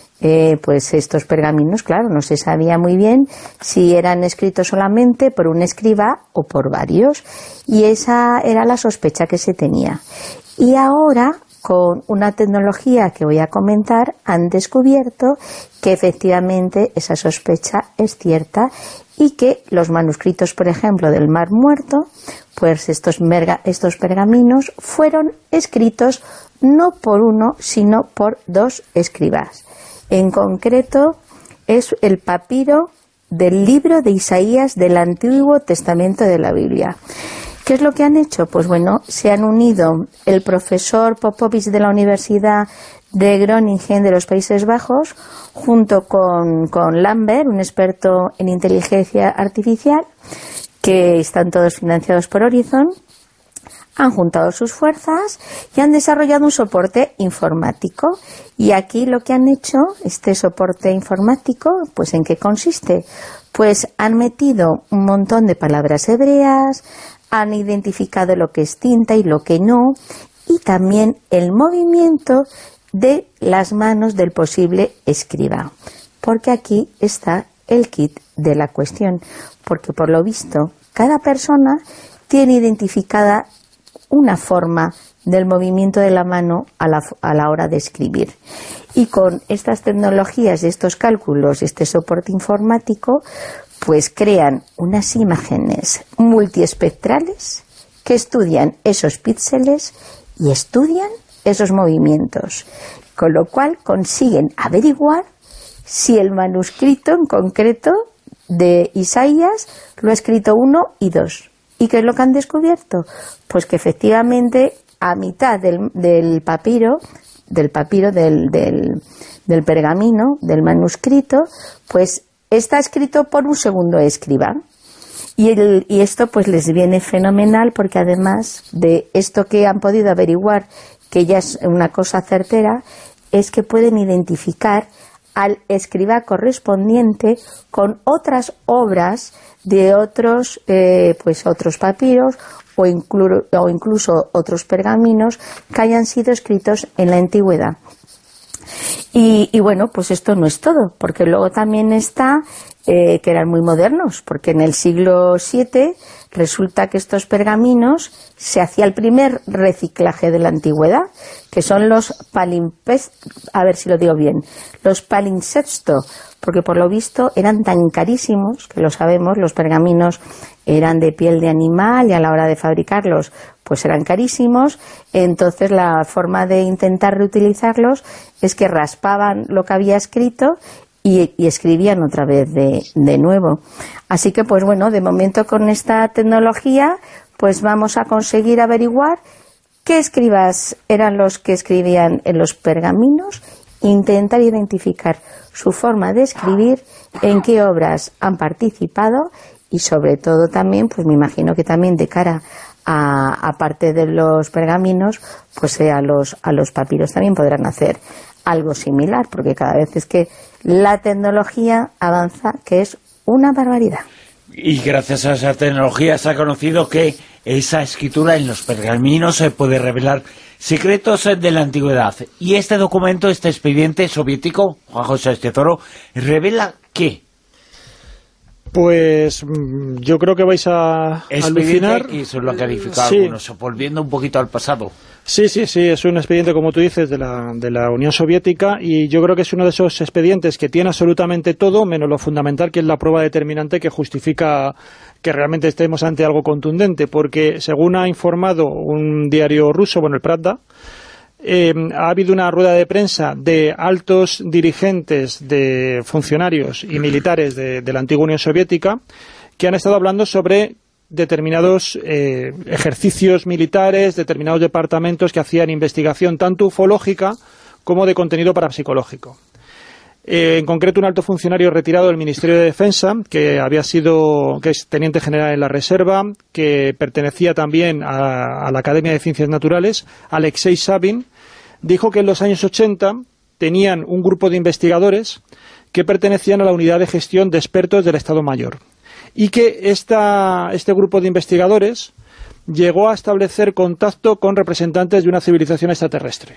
pues estos pergaminos, claro, no se sabía muy bien si eran escritos solamente por un escriba o por varios, y esa era la sospecha que se tenía. Y ahora, con una tecnología que voy a comentar, han descubierto que efectivamente esa sospecha es cierta y que los manuscritos, por ejemplo, del Mar Muerto, pues estos pergaminos fueron escritos no por uno, sino por dos escribas. En concreto, es el papiro del libro de Isaías del Antiguo Testamento de la Biblia. ¿Qué es lo que han hecho? Pues bueno, se han unido el profesor Popovic de la Universidad de Groningen de los Países Bajos, junto con Lambert, un experto en inteligencia artificial, que están todos financiados por Horizon. Han juntado sus fuerzas y han desarrollado un soporte informático. Y aquí lo que han hecho, este soporte informático, pues ¿en qué consiste? Pues han metido un montón de palabras hebreas, han identificado lo que es tinta y lo que no, y también el movimiento de las manos del posible escriba. Porque aquí está el kit de la cuestión. Porque por lo visto, cada persona tiene identificada una forma del movimiento de la mano a la hora de escribir. Y con estas tecnologías, estos cálculos, este soporte informático, pues crean unas imágenes multiespectrales que estudian esos píxeles y estudian esos movimientos, con lo cual consiguen averiguar si el manuscrito en concreto de Isaías lo ha escrito 1 y 2. ¿Y qué es lo que han descubierto? Pues que efectivamente a mitad del papiro, del pergamino, del manuscrito, pues está escrito por un segundo escriba. Y esto pues les viene fenomenal, porque además de esto que han podido averiguar, que ya es una cosa certera, es que pueden identificar al escriba correspondiente con otras obras de otros papiros o incluso otros pergaminos que hayan sido escritos en la antigüedad. Y bueno, pues esto no es todo, porque luego también está que eran muy modernos, porque en el siglo VII resulta que estos pergaminos se hacía el primer reciclaje de la antigüedad, que son los los palimpsesto, porque por lo visto eran tan carísimos, que lo sabemos, los pergaminos eran de piel de animal y a la hora de fabricarlos pues eran carísimos. Entonces la forma de intentar reutilizarlos es que raspaban lo que había escrito y escribían otra vez de nuevo. Así que pues bueno, de momento con esta tecnología pues vamos a conseguir averiguar qué escribas eran los que escribían en los pergaminos, intentar identificar su forma de escribir, en qué obras han participado y sobre todo también, pues me imagino que también de cara a parte de los pergaminos, pues a los papiros también podrán hacer algo similar, porque cada vez es que la tecnología avanza, que es una barbaridad.
Y gracias a esa tecnología se ha conocido que esa escritura en los pergaminos se puede revelar secretos de la antigüedad. Y este documento, este expediente soviético, Juan José Estezoro, ¿revela qué?
Pues yo creo que vais a alucinar.
Que eso es lo que ha calificado
sí.
algunos, volviendo un poquito al pasado.
Sí, es un expediente, como tú dices, de la Unión Soviética, y yo creo que es uno de esos expedientes que tiene absolutamente todo, menos lo fundamental, que es la prueba determinante que justifica que realmente estemos ante algo contundente, porque según ha informado un diario ruso, el Pravda, ha habido una rueda de prensa de altos dirigentes, de funcionarios y militares de la antigua Unión Soviética, que han estado hablando sobre determinados ejercicios militares, determinados departamentos que hacían investigación tanto ufológica como de contenido parapsicológico. En concreto, un alto funcionario retirado del Ministerio de Defensa, que es teniente general en la Reserva, que pertenecía también a la Academia de Ciencias Naturales, Alexei Sabin, dijo que en los años 80 tenían un grupo de investigadores que pertenecían a la Unidad de Gestión de Expertos del Estado Mayor, y que este grupo de investigadores llegó a establecer contacto con representantes de una civilización extraterrestre.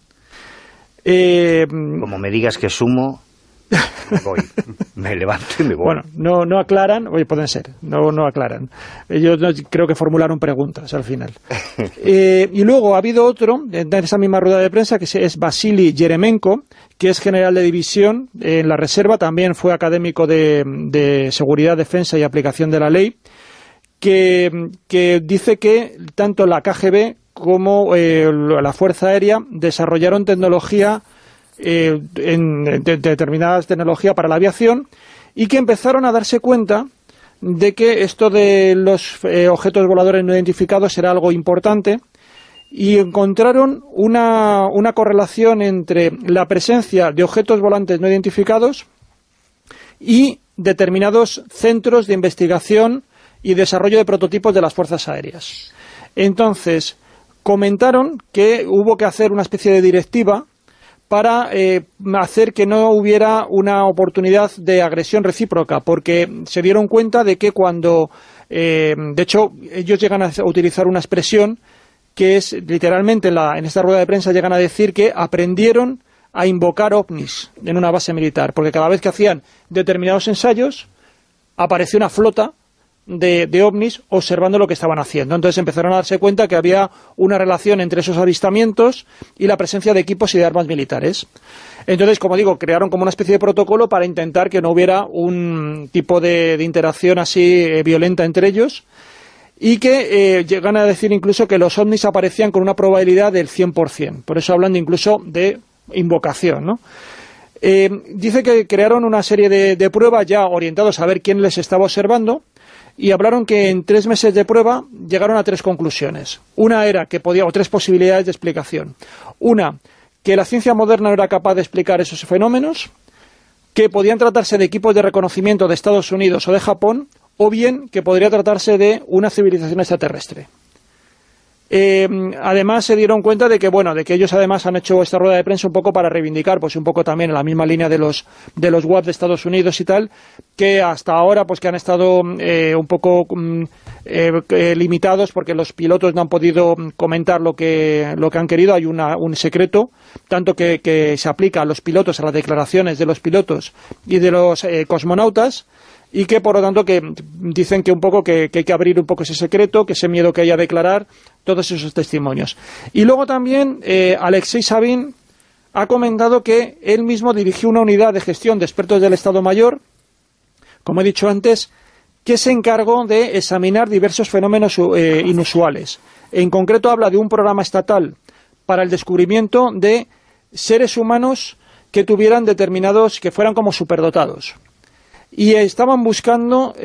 Como me digas que sumo, me levanto y me voy.
Bueno, no aclaran, pueden ser, no aclaran. Ellos creo que formularon preguntas al final. Y luego ha habido otro, en esa misma rueda de prensa, que es Vasily Yeremenko, que es general de división en la Reserva, también fue académico de Seguridad, Defensa y Aplicación de la Ley, que dice que tanto la KGB como la Fuerza Aérea desarrollaron tecnología, determinadas tecnologías para la aviación, y que empezaron a darse cuenta de que esto de los objetos voladores no identificados era algo importante, y encontraron una correlación entre la presencia de objetos volantes no identificados y determinados centros de investigación y desarrollo de prototipos de las fuerzas aéreas. Entonces, comentaron que hubo que hacer una especie de directiva para hacer que no hubiera una oportunidad de agresión recíproca, porque se dieron cuenta de que cuando, de hecho, ellos llegan a utilizar una expresión que es literalmente en esta rueda de prensa llegan a decir que aprendieron a invocar ovnis en una base militar, porque cada vez que hacían determinados ensayos apareció una flota de ovnis observando lo que estaban haciendo. Entonces empezaron a darse cuenta que había una relación entre esos avistamientos y la presencia de equipos y de armas militares. Entonces, como digo, crearon como una especie de protocolo para intentar que no hubiera un tipo de interacción así violenta entre ellos, y que llegan a decir incluso que los ovnis aparecían con una probabilidad del 100%. Por eso hablando incluso de invocación, ¿no? Dice que crearon una serie de pruebas ya orientados a ver quién les estaba observando, y hablaron que en 3 meses de prueba llegaron a 3 conclusiones. Una era que o 3 posibilidades de explicación. Una, que la ciencia moderna no era capaz de explicar esos fenómenos, que podían tratarse de equipos de reconocimiento de Estados Unidos o de Japón, o bien que podría tratarse de una civilización extraterrestre. Además se dieron cuenta de que ellos además han hecho esta rueda de prensa un poco para reivindicar, pues un poco también en la misma línea de los WAP de Estados Unidos y tal, que hasta ahora pues que han estado un poco limitados porque los pilotos no han podido comentar lo que han querido. Hay un secreto, tanto que se aplica a los pilotos, a las declaraciones de los pilotos y de los cosmonautas, y que por lo tanto que dicen que un poco que hay que abrir un poco ese secreto, que ese miedo que hay a declarar todos esos testimonios. Y luego también Alexei Sabin ha comentado que él mismo dirigió una unidad de gestión de expertos del Estado Mayor, como he dicho antes, que se encargó de examinar diversos fenómenos inusuales. En concreto habla de un programa estatal para el descubrimiento de seres humanos que tuvieran que fueran como superdotados. Y estaban buscando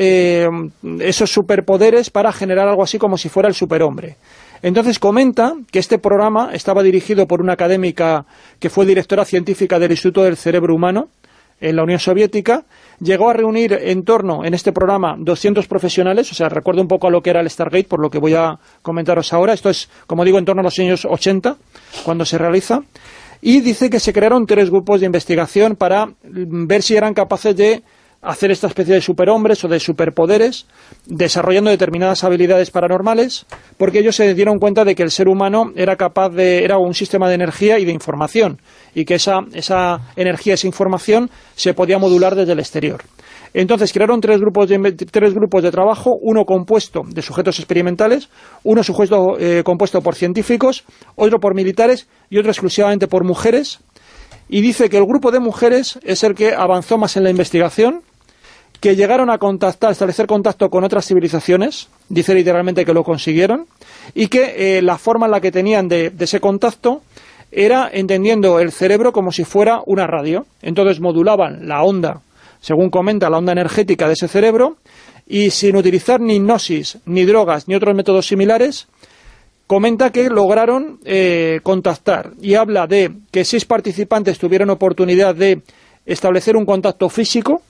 esos superpoderes para generar algo así como si fuera el superhombre. Entonces comenta que este programa estaba dirigido por una académica que fue directora científica del Instituto del Cerebro Humano en la Unión Soviética. Llegó a reunir en este programa 200 profesionales, o sea, recuerdo un poco a lo que era el Stargate, por lo que voy a comentaros ahora. Esto es, como digo, en torno a los años 80, cuando se realiza. Y dice que se crearon 3 grupos de investigación para ver si eran capaces de hacer esta especie de superhombres o de superpoderes, desarrollando determinadas habilidades paranormales, porque ellos se dieron cuenta de que el ser humano era un sistema de energía y de información, y que esa energía, esa información se podía modular desde el exterior. Entonces crearon 3 grupos de trabajo, uno compuesto de sujetos experimentales, uno compuesto por científicos, otro por militares y otro exclusivamente por mujeres. Y dice que el grupo de mujeres es el que avanzó más en la investigación, que llegaron a establecer contacto con otras civilizaciones, dice literalmente que lo consiguieron, y que la forma en la que tenían de ese contacto era entendiendo el cerebro como si fuera una radio. Entonces modulaban la onda, según comenta, la onda energética de ese cerebro, y sin utilizar ni hipnosis, ni drogas, ni otros métodos similares, comenta que lograron contactar, y habla de que 6 participantes tuvieron oportunidad de establecer un contacto físico,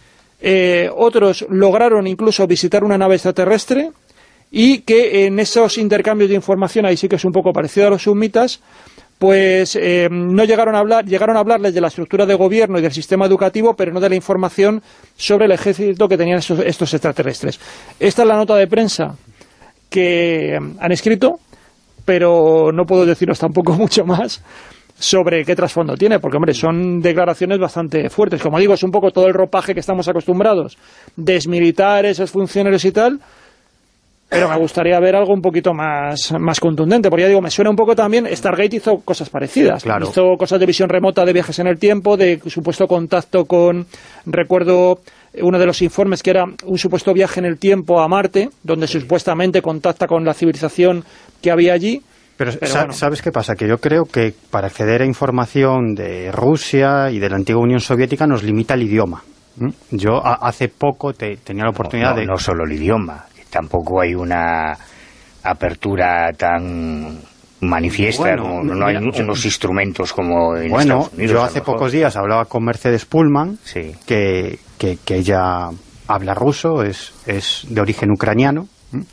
otros lograron incluso visitar una nave extraterrestre, y que en esos intercambios de información, ahí sí que es un poco parecido a los sumitas, pues no llegaron a hablarles de la estructura de gobierno y del sistema educativo, pero no de la información sobre el ejército que tenían estos extraterrestres. Esta es la nota de prensa que han escrito, pero no puedo deciros tampoco mucho más sobre qué trasfondo tiene, porque, hombre, son declaraciones bastante fuertes. Como digo, es un poco todo el ropaje que estamos acostumbrados, desmilitares, funcionarios y tal, pero me gustaría ver algo un poquito más contundente, porque ya digo, me suena un poco también, Stargate hizo cosas parecidas, claro. Hizo cosas de visión remota, de viajes en el tiempo, de supuesto contacto recuerdo uno de los informes que era un supuesto viaje en el tiempo a Marte, donde supuestamente contacta con la civilización que había allí. Pero bueno.
¿Sabes qué pasa? Que yo creo que para acceder a información de Rusia y de la antigua Unión Soviética nos limita el idioma. Yo hace poco tenía la oportunidad de...
No solo el idioma, tampoco hay una apertura tan manifiesta, no hay unos instrumentos como en Estados Unidos.
Yo hace pocos días hablaba con Mercedes Pullman, sí, que ella habla ruso, es de origen ucraniano,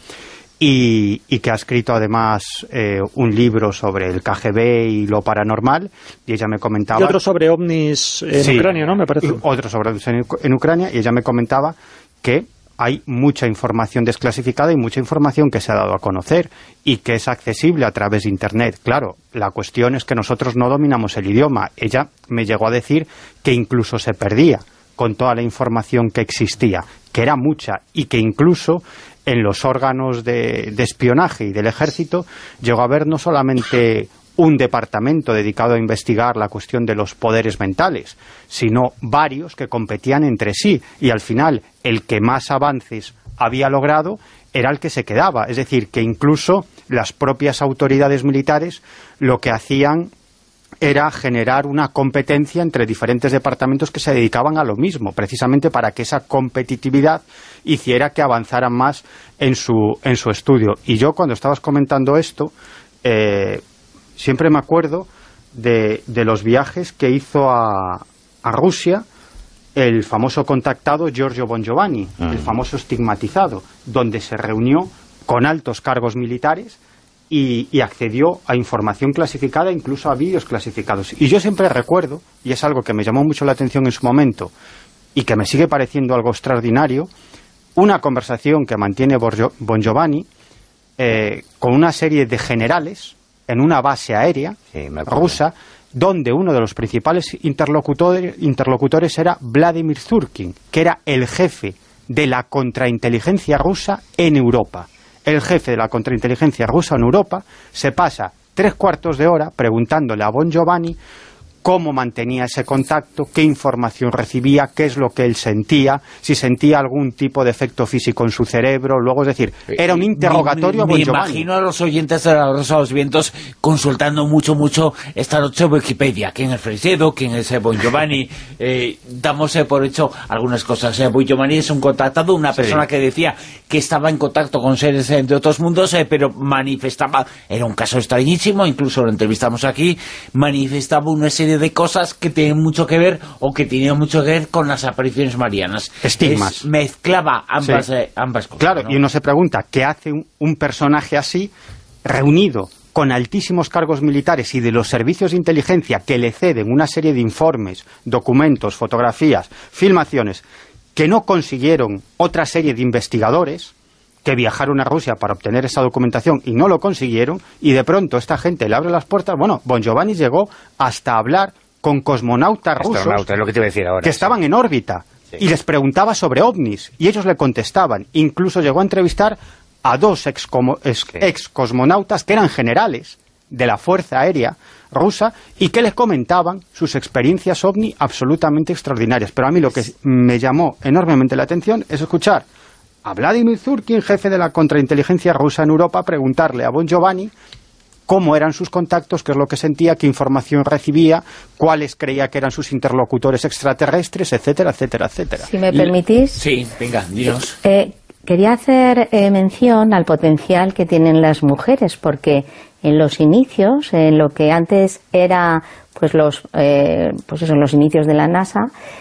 y que ha escrito además un libro sobre el KGB y lo paranormal, y ella me comentaba...
Y otro sobre ovnis en Ucrania, ¿no? Me parece.
Otro sobre ovnis en Ucrania, y ella me comentaba que hay mucha información desclasificada y mucha información que se ha dado a conocer y que es accesible a través de Internet. Claro, la cuestión es que nosotros no dominamos el idioma. Ella me llegó a decir que incluso se perdía con toda la información que existía, que era mucha, y que incluso en los órganos de espionaje y del ejército llegó a haber no solamente un departamento dedicado a investigar la cuestión de los poderes mentales, sino varios que competían entre sí, y al final el que más avances había logrado era el que se quedaba. Es decir, que incluso las propias autoridades militares lo que hacían era generar una competencia entre diferentes departamentos que se dedicaban a lo mismo, precisamente para que esa competitividad hiciera que avanzaran más en su estudio. Y yo, cuando estabas comentando esto, siempre me acuerdo de los viajes que hizo a Rusia el famoso contactado Giorgio Bongiovanni, el famoso estigmatizado, donde se reunió con altos cargos militares y accedió a información clasificada, incluso a vídeos clasificados. Y yo siempre recuerdo, y es algo que me llamó mucho la atención en su momento, y que me sigue pareciendo algo extraordinario, una conversación que mantiene Bongiovanni con una serie de generales en una base aérea rusa, donde uno de los principales interlocutores era Vladimir Zurkin, que era el jefe de la contrainteligencia rusa en Europa. El jefe de la contrainteligencia rusa en Europa se pasa 3/4 de hora preguntándole a Bongiovanni cómo mantenía ese contacto, qué información recibía, qué es lo que él sentía, si sentía algún tipo de efecto físico en su cerebro. Luego, es decir, era un interrogatorio a Bongiovanni.
Me imagino a los oyentes de La Rosa de los Vientos consultando mucho esta noche Wikipedia. ¿Quién es Fresedo? ¿Quién es Bongiovanni? Damos por hecho algunas cosas. Bongiovanni es un contactado, una persona que decía que estaba en contacto con seres de otros mundos, pero manifestaba, era un caso extrañísimo, incluso lo entrevistamos aquí, manifestaba una serie de cosas que tienen mucho que ver o que tenían mucho que ver con las apariciones marianas.
Estigmas.
Mezclaba ambas cosas.
Claro,
¿no?
Y uno se pregunta, ¿qué hace un personaje así, reunido con altísimos cargos militares y de los servicios de inteligencia que le ceden una serie de informes, documentos, fotografías, filmaciones, que no consiguieron otra serie de investigadores que viajaron a Rusia para obtener esa documentación y no lo consiguieron, y de pronto esta gente le abre las puertas? Bueno, Bongiovanni llegó hasta hablar con cosmonautas rusos,
es lo que te iba a decir ahora,
que estaban en órbita, y les preguntaba sobre ovnis, y ellos le contestaban. Incluso llegó a entrevistar a 2 ex cosmonautas que eran generales de la Fuerza Aérea rusa y que les comentaban sus experiencias ovni absolutamente extraordinarias. Pero a mí lo que me llamó enormemente la atención es escuchar a Vladimir Zurkin, jefe de la contrainteligencia rusa en Europa, preguntarle a Bongiovanni cómo eran sus contactos, qué es lo que sentía, qué información recibía, cuáles creía que eran sus interlocutores extraterrestres, etcétera, etcétera, etcétera.
Si me permitís.
Sí, venga, dinos.
Quería hacer mención al potencial que tienen las mujeres, porque en los inicios, en lo que antes era los inicios de la NASA,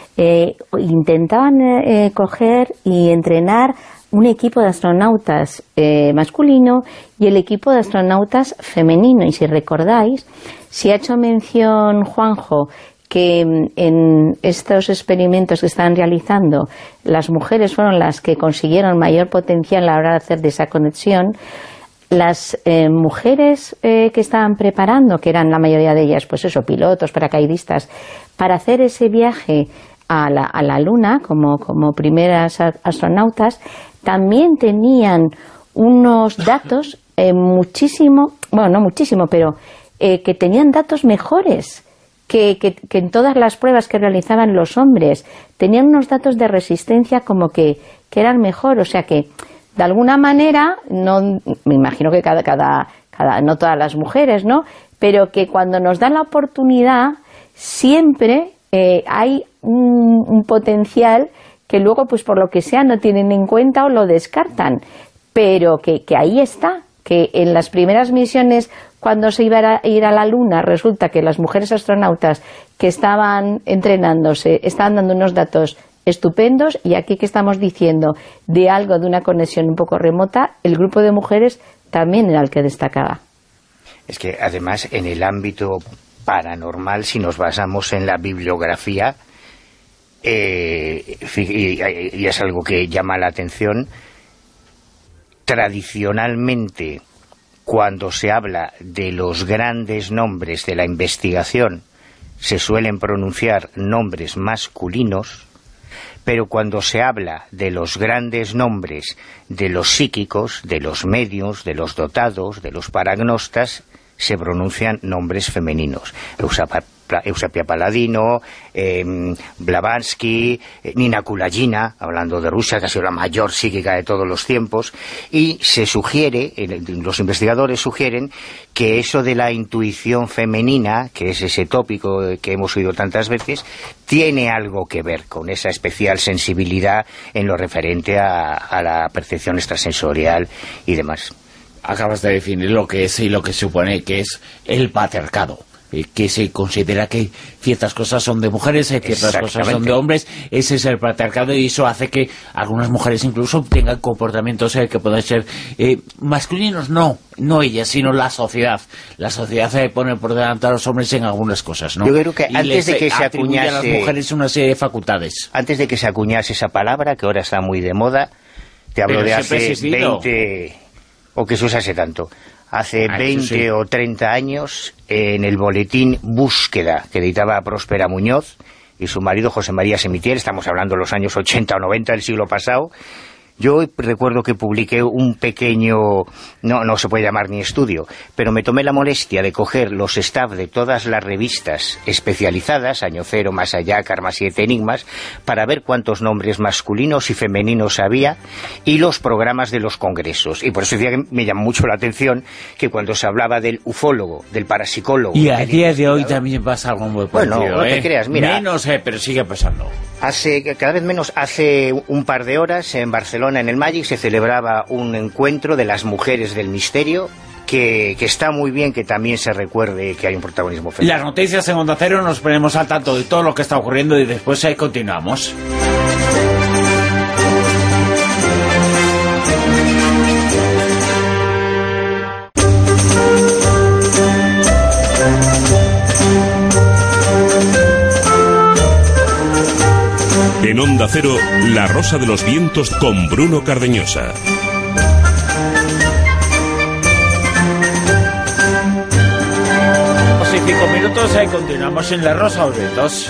intentaban coger y entrenar un equipo de astronautas masculino y el equipo de astronautas femenino. Y si recordáis, si ha hecho mención Juanjo que en estos experimentos que están realizando las mujeres fueron las que consiguieron mayor potencial a la hora de hacer de esa conexión, las mujeres que estaban preparando, que eran la mayoría de ellas, pues eso, pilotos, paracaidistas, para hacer ese viaje a la Luna como primeras astronautas, también tenían unos datos que tenían datos mejores que en todas las pruebas que realizaban los hombres. Tenían unos datos de resistencia como que eran mejor, o sea que de alguna manera, no me imagino que no todas las mujeres, ¿no?, pero que cuando nos dan la oportunidad siempre hay un potencial que luego, pues por lo que sea, no tienen en cuenta o lo descartan, pero que ahí está, que en las primeras misiones, cuando se iba a ir a la Luna, resulta que las mujeres astronautas que estaban entrenándose estaban dando unos datos estupendos, y aquí que estamos diciendo de algo, de una conexión un poco remota, el grupo de mujeres también era el que destacaba.
Es que además en el ámbito paranormal, si nos basamos en la bibliografía, y es algo que llama la atención, tradicionalmente, cuando se habla de los grandes nombres de la investigación, se suelen pronunciar nombres masculinos, pero cuando se habla de los grandes nombres de los psíquicos, de los medios, de los dotados, de los paragnostas, se pronuncian nombres femeninos. Eusapia Paladino, Blavatsky, Nina Kulagina, hablando de Rusia, que ha sido la mayor psíquica de todos los tiempos, y se sugiere, los investigadores sugieren, que eso de la intuición femenina, que es ese tópico que hemos oído tantas veces, tiene algo que ver con esa especial sensibilidad en lo referente a la percepción extrasensorial y demás.
Acabas de definir lo que es y lo que supone que es el patriarcado, que se considera que ciertas cosas son de mujeres, ciertas cosas son de hombres. Ese es el patriarcado, y eso hace que algunas mujeres incluso tengan comportamientos que pueden ser masculinos, no ellas, sino la sociedad. La sociedad se pone por delante a los hombres en algunas cosas, ¿no?
Yo creo que antes de que se acuñase
a las mujeres una serie de facultades.
Antes de que se acuñase esa palabra, que ahora está muy de moda, te hablo de hace 20... o que se usase tanto. Hace 20 o 30 años, en el boletín Búsqueda, que editaba Próspera Muñoz y su marido José María Semitier, estamos hablando de los años 80 o 90 del siglo pasado, yo recuerdo que publiqué un pequeño, no se puede llamar ni estudio, pero me tomé la molestia de coger los staff de todas las revistas especializadas, Año Cero, Más Allá, Karma 7, Enigmas, para ver cuántos nombres masculinos y femeninos había, y los programas de los congresos. Y por eso decía que me llamó mucho la atención que cuando se hablaba del ufólogo, del parapsicólogo...
Y a día de hoy también pasa algo muy parecido.
Bueno, no te creas, mira...
Menos, pero sigue pasando.
Cada vez menos, hace un par de horas en Barcelona, en el Magic, se celebraba un encuentro de las mujeres del misterio, que está muy bien que también se recuerde que hay un protagonismo femenino.
Las noticias en Onda Cero, nos ponemos al tanto de todo lo que está ocurriendo y después continuamos.
En Onda Cero, La Rosa de los Vientos con Bruno Cardeñosa.
Y 5 minutos, continuamos en La Rosa de los Vientos.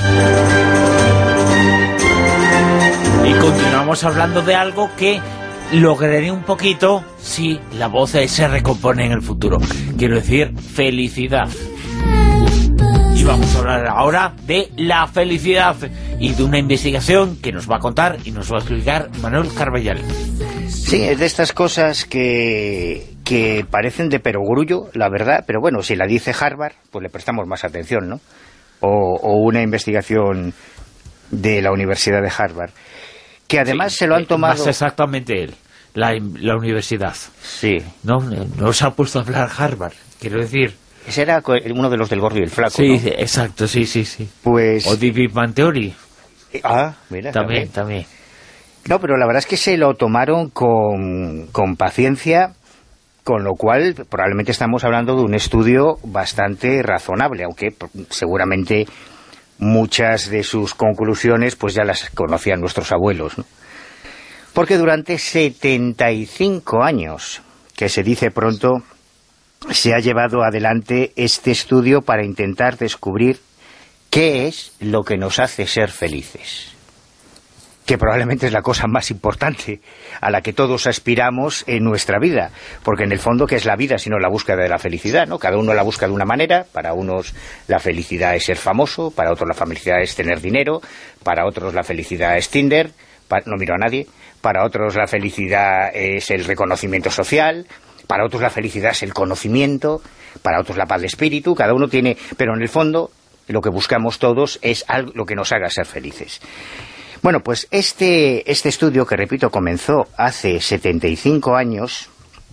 Y continuamos hablando de algo que lograré un poquito si la voz se recompone en el futuro. Quiero decir, felicidad. Y vamos a hablar ahora de la felicidad y de una investigación que nos va a contar y nos va a explicar Manuel Carballal.
Sí, es de estas cosas que parecen de perogrullo, la verdad, pero bueno, si la dice Harvard, pues le prestamos más atención, ¿no? O una investigación de la Universidad de Harvard, que además se lo han tomado...
Más exactamente él, la universidad.
Sí.
No se ha puesto a hablar Harvard, quiero decir...
Ese era uno de los del gordo y el flaco,
sí,
¿no?
Exacto, sí.
Pues...
O The Big Bang Theory.
Mira,
también.
No, pero la verdad es que se lo tomaron con paciencia, con lo cual probablemente estamos hablando de un estudio bastante razonable, aunque seguramente muchas de sus conclusiones pues ya las conocían nuestros abuelos, ¿no? Porque durante 75 años, que se dice pronto, se ha llevado adelante este estudio para intentar descubrir qué es lo que nos hace ser felices, que probablemente es la cosa más importante a la que todos aspiramos en nuestra vida, porque en el fondo, ¿qué es la vida sino la búsqueda de la felicidad, ¿no? Cada uno la busca de una manera. Para unos la felicidad es ser famoso, para otros la felicidad es tener dinero, para otros la felicidad es Tinder, no miro a nadie, para otros la felicidad es el reconocimiento social, para otros la felicidad es el conocimiento, para otros la paz de espíritu. Cada uno tiene... Pero en el fondo lo que buscamos todos es algo lo que nos haga ser felices. Bueno, pues este estudio, que repito, comenzó hace 75 años,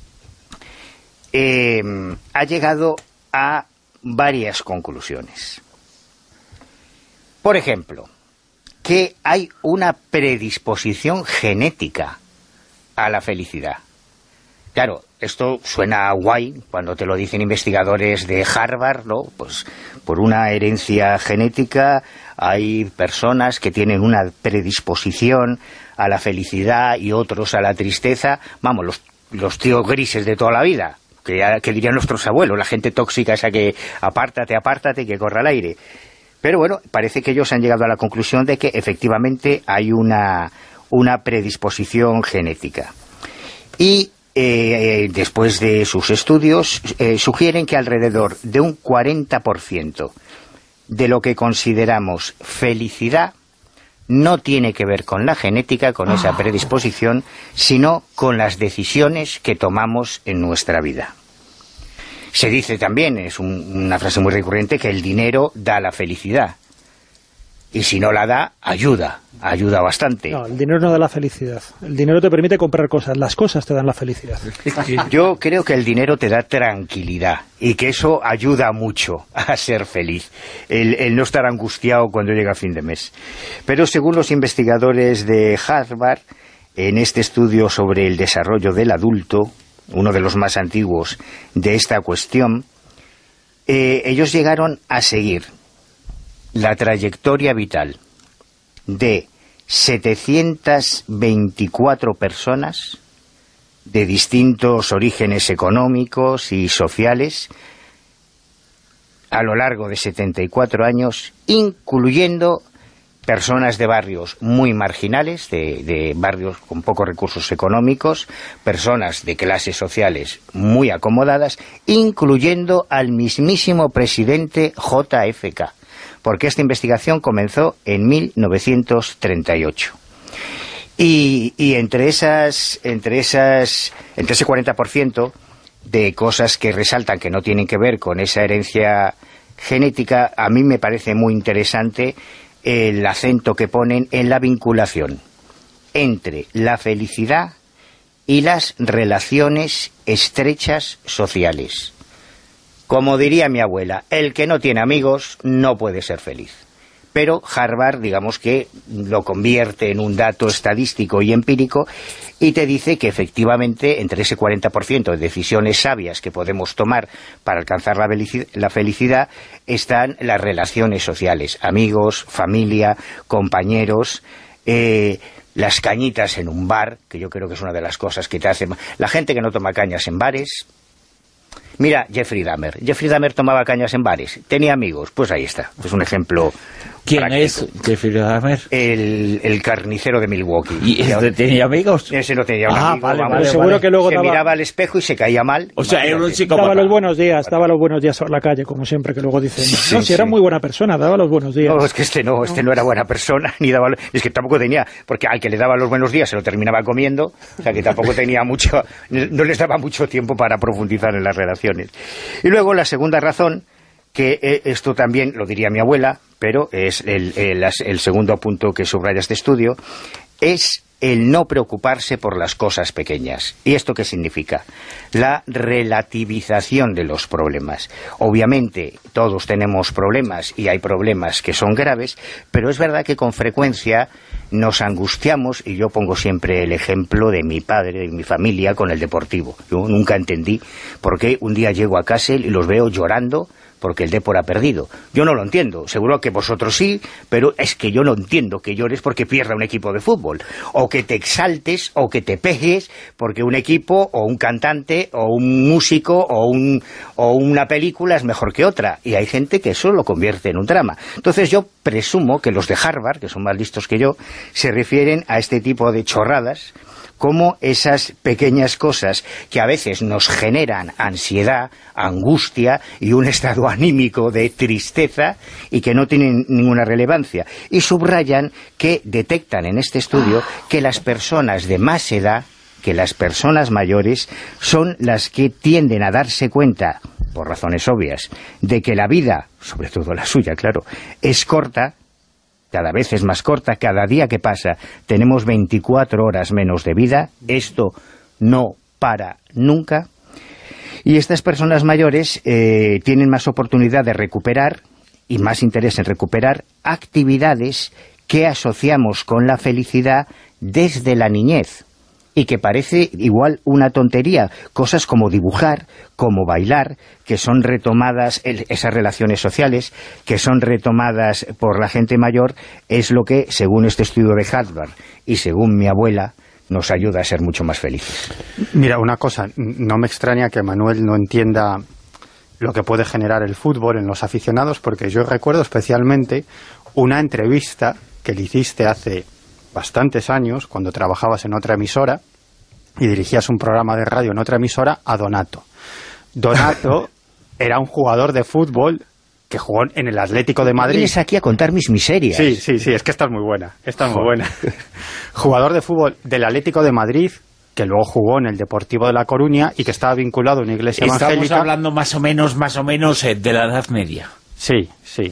ha llegado a varias conclusiones. Por ejemplo, que hay una predisposición genética a la felicidad. Claro, esto suena guay cuando te lo dicen investigadores de Harvard, ¿no? Pues por una herencia genética hay personas que tienen una predisposición a la felicidad y otros a la tristeza. Vamos, los tíos grises de toda la vida, que dirían nuestros abuelos, la gente tóxica esa que apártate, que corra al aire. Pero bueno, parece que ellos han llegado a la conclusión de que efectivamente hay una predisposición genética. Y después de sus estudios, sugieren que alrededor de un 40% de lo que consideramos felicidad no tiene que ver con la genética, con esa predisposición, sino con las decisiones que tomamos en nuestra vida. Se dice también, es una frase muy recurrente, que el dinero da la felicidad. Y si no la da, ayuda bastante.
No, el dinero no da la felicidad. El dinero te permite comprar cosas, las cosas te dan la felicidad.
Yo creo que el dinero te da tranquilidad y que eso ayuda mucho a ser feliz, el no estar angustiado cuando llega fin de mes. Pero según los investigadores de Harvard, en este estudio sobre el desarrollo del adulto, uno de los más antiguos de esta cuestión, ellos llegaron a seguir la trayectoria vital de 724 personas de distintos orígenes económicos y sociales a lo largo de 74 años, incluyendo personas de barrios muy marginales, de barrios con pocos recursos económicos, personas de clases sociales muy acomodadas, incluyendo al mismísimo presidente JFK, porque esta investigación comenzó en 1938. Y entre ese 40% de cosas que resaltan que no tienen que ver con esa herencia genética, a mí me parece muy interesante el acento que ponen en la vinculación entre la felicidad y las relaciones estrechas sociales. Como diría mi abuela, el que no tiene amigos no puede ser feliz. Pero Harvard, digamos que lo convierte en un dato estadístico y empírico y te dice que efectivamente entre ese 40% de decisiones sabias que podemos tomar para alcanzar la felicidad están las relaciones sociales, amigos, familia, compañeros, las cañitas en un bar, que yo creo que es una de las cosas que te hace... La gente que no toma cañas en bares... Mira, Jeffrey Dahmer. Jeffrey Dahmer tomaba cañas en bares. ¿Tenía amigos? Pues ahí está. Es un ejemplo
¿Quién
práctico.
es Jeffrey Dahmer?
El carnicero de Milwaukee.
¿Y tenía amigos?
Ese no tenía un amigo.
Vale,
vamos,
vale,
seguro
vale.
que luego
se
daba...
miraba al espejo y se caía mal.
O sea, era un
Imagínate.
psicópata.
Daba los buenos días por la calle, como siempre, que luego dicen,
Sí,
no, si era
sí.
muy buena persona, daba los buenos días.
No, es que este no era buena persona, ni daba... Es que tampoco tenía... Porque al que le daba los buenos días se lo terminaba comiendo, o sea que tampoco tenía mucho... No les daba mucho tiempo para profundizar en las relaciones. Y luego la segunda razón, que esto también lo diría mi abuela, pero es el segundo punto que subraya este estudio, es el no preocuparse por las cosas pequeñas. ¿Y esto qué significa? La relativización de los problemas. Obviamente todos tenemos problemas y hay problemas que son graves, pero es verdad que con frecuencia nos angustiamos, y yo pongo siempre el ejemplo de mi padre, de mi familia con el Deportivo. Yo nunca entendí por qué un día llego a casa y los veo llorando porque el Depor ha perdido. Yo no lo entiendo, seguro que vosotros sí, pero es que yo no entiendo que llores porque pierda un equipo de fútbol, o que te exaltes, o que te pegues porque un equipo, o un cantante, o un músico, o una película es mejor que otra, y hay gente que eso lo convierte en un drama. Entonces yo presumo que los de Harvard, que son más listos que yo, se refieren a este tipo de chorradas, como esas pequeñas cosas que a veces nos generan ansiedad, angustia y un estado anímico de tristeza y que no tienen ninguna relevancia. Y subrayan que detectan en este estudio que las personas de más edad, que las personas mayores, son las que tienden a darse cuenta, por razones obvias, de que la vida, sobre todo la suya, claro, es corta. Cada vez es más corta, cada día que pasa tenemos 24 horas menos de vida, esto no para nunca, y estas personas mayores tienen más oportunidad de recuperar y más interés en recuperar actividades que asociamos con la felicidad desde la niñez. y que parece igual una tontería, cosas como dibujar, como bailar, que son retomadas, esas relaciones sociales, que son retomadas por la gente mayor, es lo que, según este estudio de Harvard y según mi abuela, nos ayuda a ser mucho más felices.
Mira, una cosa, no me extraña que Manuel no entienda lo que puede generar el fútbol en los aficionados, porque yo recuerdo especialmente una entrevista que le hiciste hace bastantes años, cuando trabajabas en otra emisora y dirigías un programa de radio en otra emisora, a Donato. Donato era un jugador de fútbol que jugó en el Atlético de Madrid.
Vienes aquí a contar mis miserias.
Sí, es que esta es muy buena, muy buena. Jugador de fútbol del Atlético de Madrid, que luego jugó en el Deportivo de La Coruña y que estaba vinculado a una iglesia evangélica.
Estamos hablando más o menos de la Edad Media.
Sí.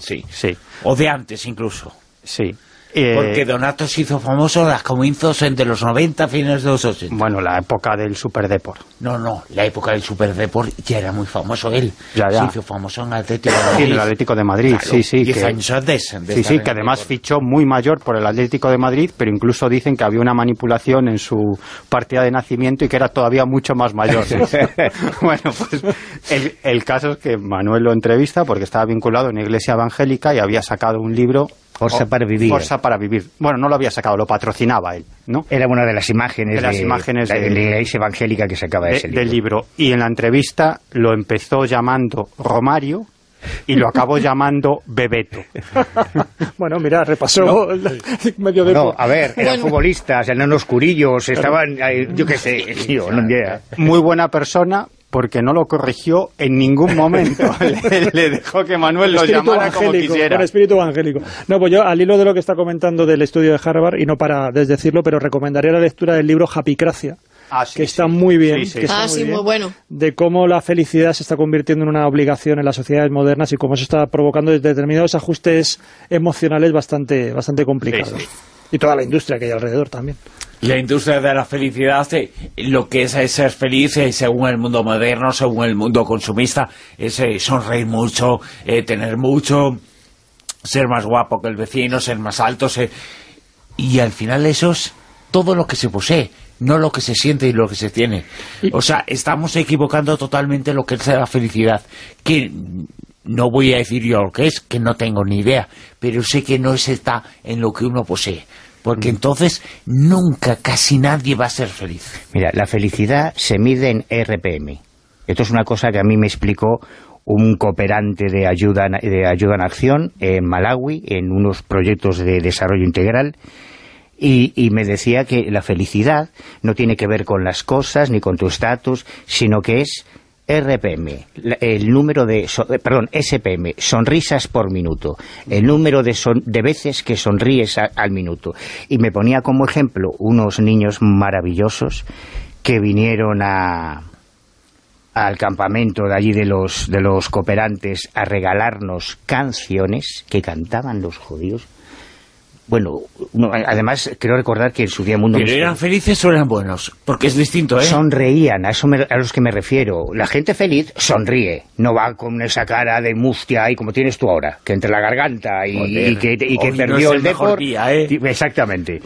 O de antes incluso.
Sí.
Porque Donato se hizo famoso a comienzos de los 90, fines de los 80.
Bueno, la época del Superdeport.
No, la época del Superdeport ya era muy famoso él.
Ya.
Se hizo famoso en Atlético de Madrid.
Sí, en el Atlético de Madrid,
claro,
sí.
10 años antes.
Sí, que además fichó muy mayor por el Atlético de Madrid, pero incluso dicen que había una manipulación en su partida de nacimiento y que era todavía mucho más mayor. Bueno, pues el caso es que Manuel lo entrevista porque estaba vinculado a una iglesia evangélica y había sacado un libro...
Forza para vivir.
Forza para vivir. Bueno, no lo había sacado, lo patrocinaba él, ¿no?
Era una de las imágenes de la iglesia evangélica que sacaba ese libro.
Del libro. Y en la entrevista lo empezó llamando Romario y lo acabó llamando Bebeto.
Bueno, mira, repasó medio de...
No, a ver, eran futbolistas, eran unos curillos, estaban, yo qué sé, tío, no idea.
Muy buena persona, porque no lo corrigió en ningún momento. le dejó que Manuel lo llamara como quisiera.
Con espíritu evangélico. No, pues yo, al hilo de lo que está comentando del estudio de Harvard, y no para desdecirlo, pero recomendaría la lectura del libro Happycracia, que está muy bien.
Muy bueno.
De cómo la felicidad se está convirtiendo en una obligación en las sociedades modernas y cómo se está provocando determinados ajustes emocionales bastante complicados. Sí. Y toda la industria que hay alrededor también.
La industria de la felicidad, lo que es ser feliz, según el mundo moderno, según el mundo consumista, es sonreír mucho, tener mucho, ser más guapo que el vecino, ser más alto, y al final eso es todo lo que se posee, no lo que se siente y lo que se tiene. O sea, estamos equivocando totalmente lo que es la felicidad, que no voy a decir yo lo que es, que no tengo ni idea, pero sé que no está en lo que uno posee. Porque entonces nunca, casi nadie va a ser feliz.
Mira, la felicidad se mide en RPM. Esto es una cosa que a mí me explicó un cooperante de ayuda en acción en Malawi, en unos proyectos de desarrollo integral, y me decía que la felicidad no tiene que ver con las cosas ni con tu estatus, sino que es RPM, el número de... SPM, sonrisas por minuto, el número de veces que sonríes al minuto. Y me ponía como ejemplo unos niños maravillosos que vinieron al campamento de allí de los cooperantes a regalarnos canciones que cantaban los judíos. Bueno, además, creo recordar que en su día mundo...
¿Pero eran felices o eran buenos? Porque es distinto, ¿eh?
Sonreían, a los que me refiero. La gente feliz sonríe, no va con esa cara de mustia y como tienes tú ahora, que entre la garganta y que perdió el Depor. Exactamente.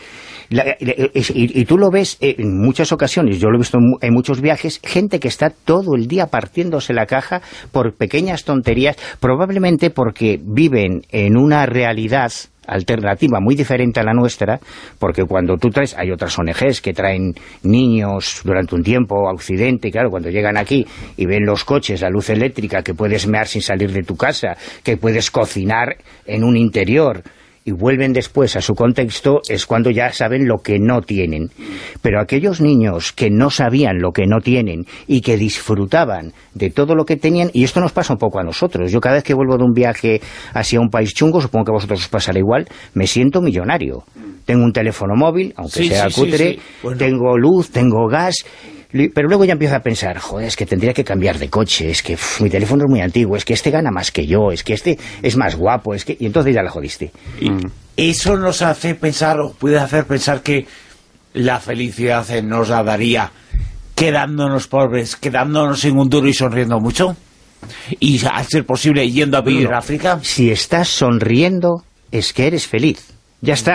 Y tú lo ves en muchas ocasiones, yo lo he visto en muchos viajes, gente que está todo el día partiéndose la caja por pequeñas tonterías, probablemente porque viven en una realidad alternativa muy diferente a la nuestra, porque cuando tú traes, hay otras ONGs que traen niños durante un tiempo a Occidente, y claro, cuando llegan aquí y ven los coches, la luz eléctrica, que puedes mear sin salir de tu casa, que puedes cocinar en un interior, y vuelven después a su contexto, es cuando ya saben lo que no tienen. Pero aquellos niños que no sabían lo que no tienen y que disfrutaban de todo lo que tenían, y esto nos pasa un poco a nosotros, yo cada vez que vuelvo de un viaje hacia un país chungo, supongo que a vosotros os pasará igual, me siento millonario. Tengo un teléfono móvil, aunque sea cutre, bueno, tengo luz, tengo gas... Pero luego ya empiezo a pensar, joder, es que tendría que cambiar de coche, es que mi teléfono es muy antiguo, es que este gana más que yo, es que este es más guapo, es que... Y entonces ya la jodiste.
Y eso nos hace pensar, o puede hacer pensar que la felicidad nos la daría quedándonos pobres, quedándonos en un duro y sonriendo mucho, y al ser posible yendo a vivir a África.
Si estás sonriendo, es que eres feliz. Ya está.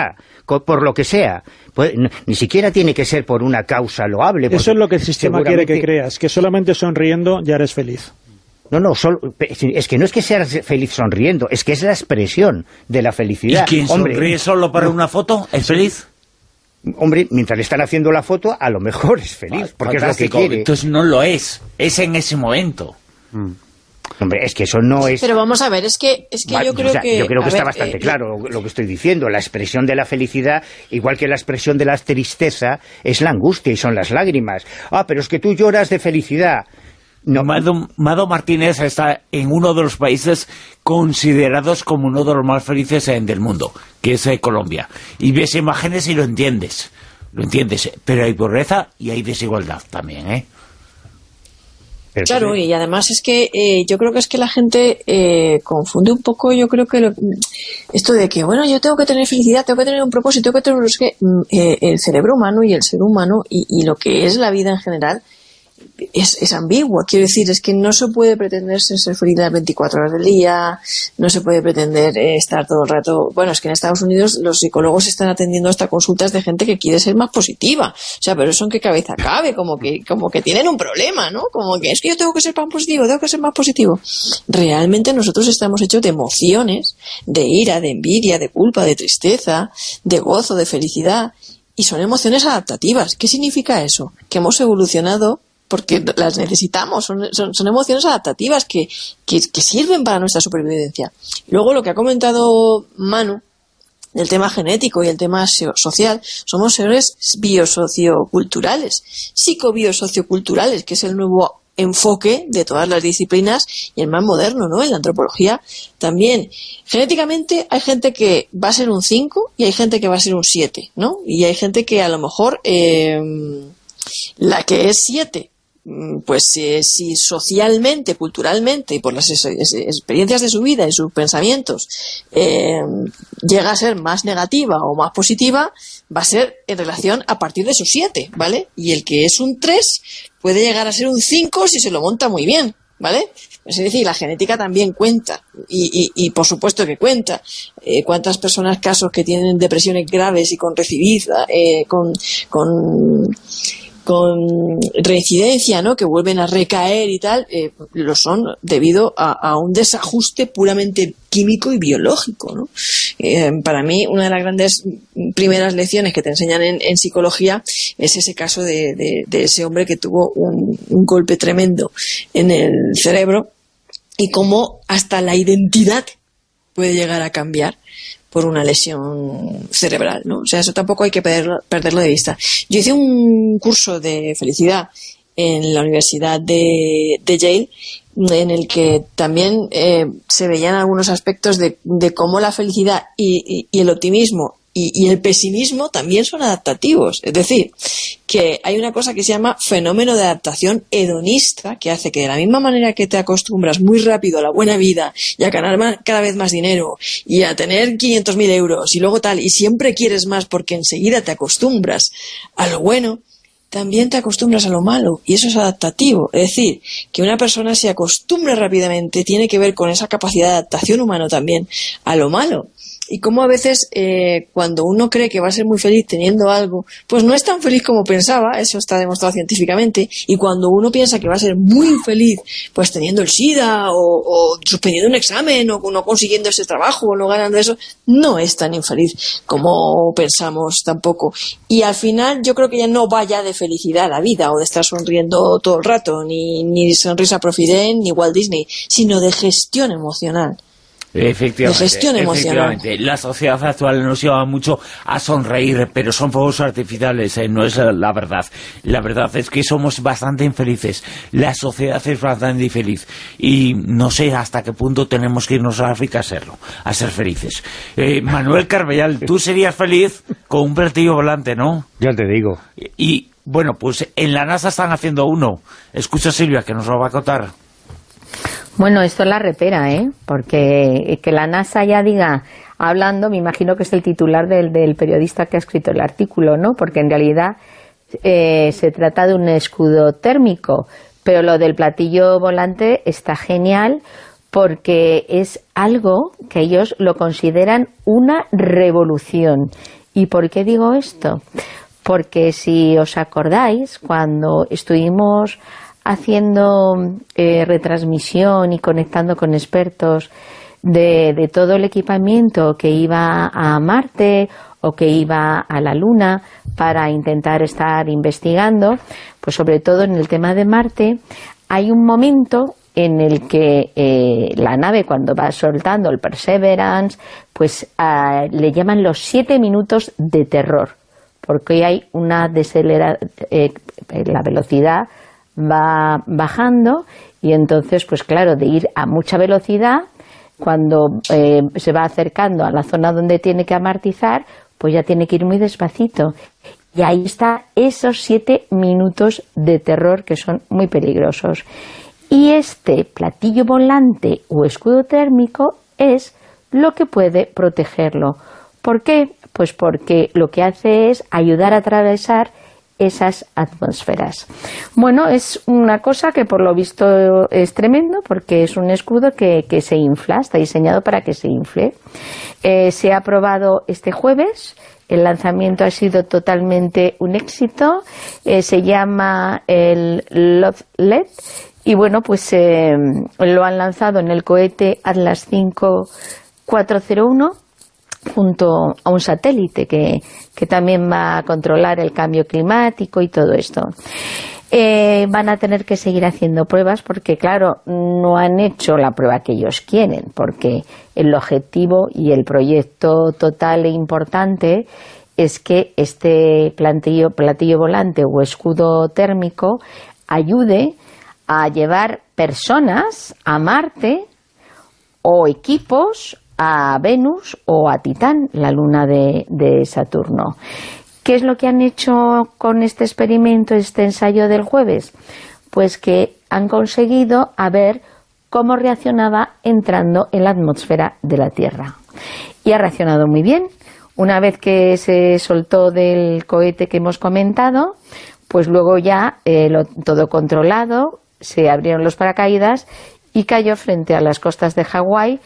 por lo que sea. Pues, ni siquiera tiene que ser por una causa loable.
Eso es lo que el sistema quiere que creas, que solamente sonriendo ya eres feliz.
No, es que no es que seas feliz sonriendo, es que es la expresión de la felicidad.
¿Y quien sonríe solo para una foto es feliz?
Hombre, mientras le están haciendo la foto, a lo mejor es feliz, porque
fantástico.
Es lo que quiere.
Entonces no lo es en ese momento.
Hombre, es que eso no es...
Pero vamos a ver, es que yo creo que...
Yo creo que está bastante claro lo que estoy diciendo. La expresión de la felicidad, igual que la expresión de la tristeza, es la angustia y son las lágrimas. Ah, pero es que tú lloras de felicidad. No.
Mado Martínez está en uno de los países considerados como uno de los más felices del mundo, que es Colombia. Y ves imágenes y lo entiendes, pero hay pobreza y hay desigualdad también, ¿eh?
Claro, y además es que yo creo que es que la gente confunde un poco, yo creo que esto de que, bueno, yo tengo que tener felicidad, tengo que tener un propósito, tengo que tener... Es que el cerebro humano y el ser humano y lo que es la vida en general es ambigua. Quiero decir, es que no se puede pretender ser feliz las 24 horas del día, no se puede pretender estar todo el rato... Bueno, es que en Estados Unidos los psicólogos están atendiendo hasta consultas de gente que quiere ser más positiva. O sea, pero eso en qué cabeza cabe, como que tienen un problema, ¿no? Como que es que yo tengo que ser más positivo, tengo que ser más positivo. Realmente nosotros estamos hechos de emociones, de ira, de envidia, de culpa, de tristeza, de gozo, de felicidad, y son emociones adaptativas. ¿Qué significa eso? Que hemos evolucionado porque las necesitamos, son emociones adaptativas que sirven para nuestra supervivencia. Luego lo que ha comentado Manu, el tema genético y el tema social, somos seres biosocioculturales, psicobiosocioculturales, que es el nuevo enfoque de todas las disciplinas y el más moderno, ¿no? En la antropología también. Genéticamente hay gente que va a ser un 5 y hay gente que va a ser un 7, ¿no? Y hay gente que a lo mejor la que es 7, pues si socialmente, culturalmente y por las experiencias de su vida y sus pensamientos llega a ser más negativa o más positiva, va a ser en relación a partir de esos 7, ¿vale? Y el que es un 3 puede llegar a ser un 5 si se lo monta muy bien, ¿vale? Es decir, la genética también cuenta y por supuesto que cuenta. ¿Cuántas personas, casos que tienen depresiones graves y con recidiva, con reincidencia, ¿no?, que vuelven a recaer y tal, lo son debido a un desajuste puramente químico y biológico, ¿no? Para mí, una de las grandes primeras lecciones que te enseñan en psicología es ese caso de ese hombre que tuvo un golpe tremendo en el cerebro y cómo hasta la identidad puede llegar a cambiar por una lesión cerebral, ¿no? O sea, eso tampoco hay que perderlo de vista. Yo hice un curso de felicidad en la Universidad de Yale, en el que también se veían algunos aspectos de cómo la felicidad y el optimismo y el pesimismo también son adaptativos. Es decir, que hay una cosa que se llama fenómeno de adaptación hedonista, que hace que de la misma manera que te acostumbras muy rápido a la buena vida y a ganar cada vez más dinero y a tener 500.000 euros y luego tal, y siempre quieres más porque enseguida te acostumbras a lo bueno, también te acostumbras a lo malo, y eso es adaptativo. Es decir, que una persona se acostumbre rápidamente tiene que ver con esa capacidad de adaptación humana también a lo malo. Y como a veces cuando uno cree que va a ser muy feliz teniendo algo, pues no es tan feliz como pensaba, eso está demostrado científicamente, y cuando uno piensa que va a ser muy feliz pues teniendo el SIDA o suspendiendo un examen o no consiguiendo ese trabajo o no ganando eso, no es tan infeliz como pensamos tampoco. Y al final yo creo que ya no va ya de felicidad la vida o de estar sonriendo todo el rato, ni sonrisa Profident ni Walt Disney, sino de gestión emocional.
Efectivamente. La sociedad actual nos lleva mucho a sonreír, pero son fuegos artificiales, no es la verdad. La verdad es que somos bastante infelices. La sociedad es bastante infeliz. Y no sé hasta qué punto tenemos que irnos a África a ser felices. Manuel Carbellal, tú serías feliz con un platillo volante, ¿no?
Ya te digo.
Y bueno, pues en la NASA están haciendo uno. Escucha Silvia, que nos lo va a contar.
Bueno, esto es la repera, porque que la NASA ya diga, hablando, me imagino que es el titular del periodista que ha escrito el artículo, ¿no? Porque en realidad se trata de un escudo térmico, pero lo del platillo volante está genial porque es algo que ellos lo consideran una revolución. ¿Y por qué digo esto? Porque si os acordáis, cuando estuvimos haciendo retransmisión y conectando con expertos de todo el equipamiento que iba a Marte o que iba a la Luna para intentar estar investigando, pues sobre todo en el tema de Marte, hay un momento en el que la nave, cuando va soltando el Perseverance, pues le llaman los 7 minutos de terror, porque hay una deceleración, la velocidad va bajando, y entonces, pues claro, de ir a mucha velocidad, cuando se va acercando a la zona donde tiene que amortizar, pues ya tiene que ir muy despacito. Y ahí está esos 7 minutos de terror que son muy peligrosos. Y este platillo volante o escudo térmico es lo que puede protegerlo. ¿Por qué? Pues porque lo que hace es ayudar a atravesar esas atmósferas. Bueno, es una cosa que por lo visto es tremendo, porque es un escudo que se infla, está diseñado para que se infle. Se ha probado este jueves, el lanzamiento ha sido totalmente un éxito, se llama el LOVELET, y bueno, pues lo han lanzado en el cohete Atlas 5401 junto a un satélite que también va a controlar el cambio climático y todo esto. Van a tener que seguir haciendo pruebas porque, claro, no han hecho la prueba que ellos quieren, porque el objetivo y el proyecto total e importante es que este platillo volante o escudo térmico ayude a llevar personas a Marte o equipos a Venus o a Titán, la luna de Saturno. ¿Qué es lo que han hecho con este experimento, este ensayo del jueves? Pues que han conseguido a ver cómo reaccionaba entrando en la atmósfera de la Tierra. Y ha reaccionado muy bien. Una vez que se soltó del cohete que hemos comentado, pues luego ya todo controlado, se abrieron los paracaídas y cayó frente a las costas de Hawái,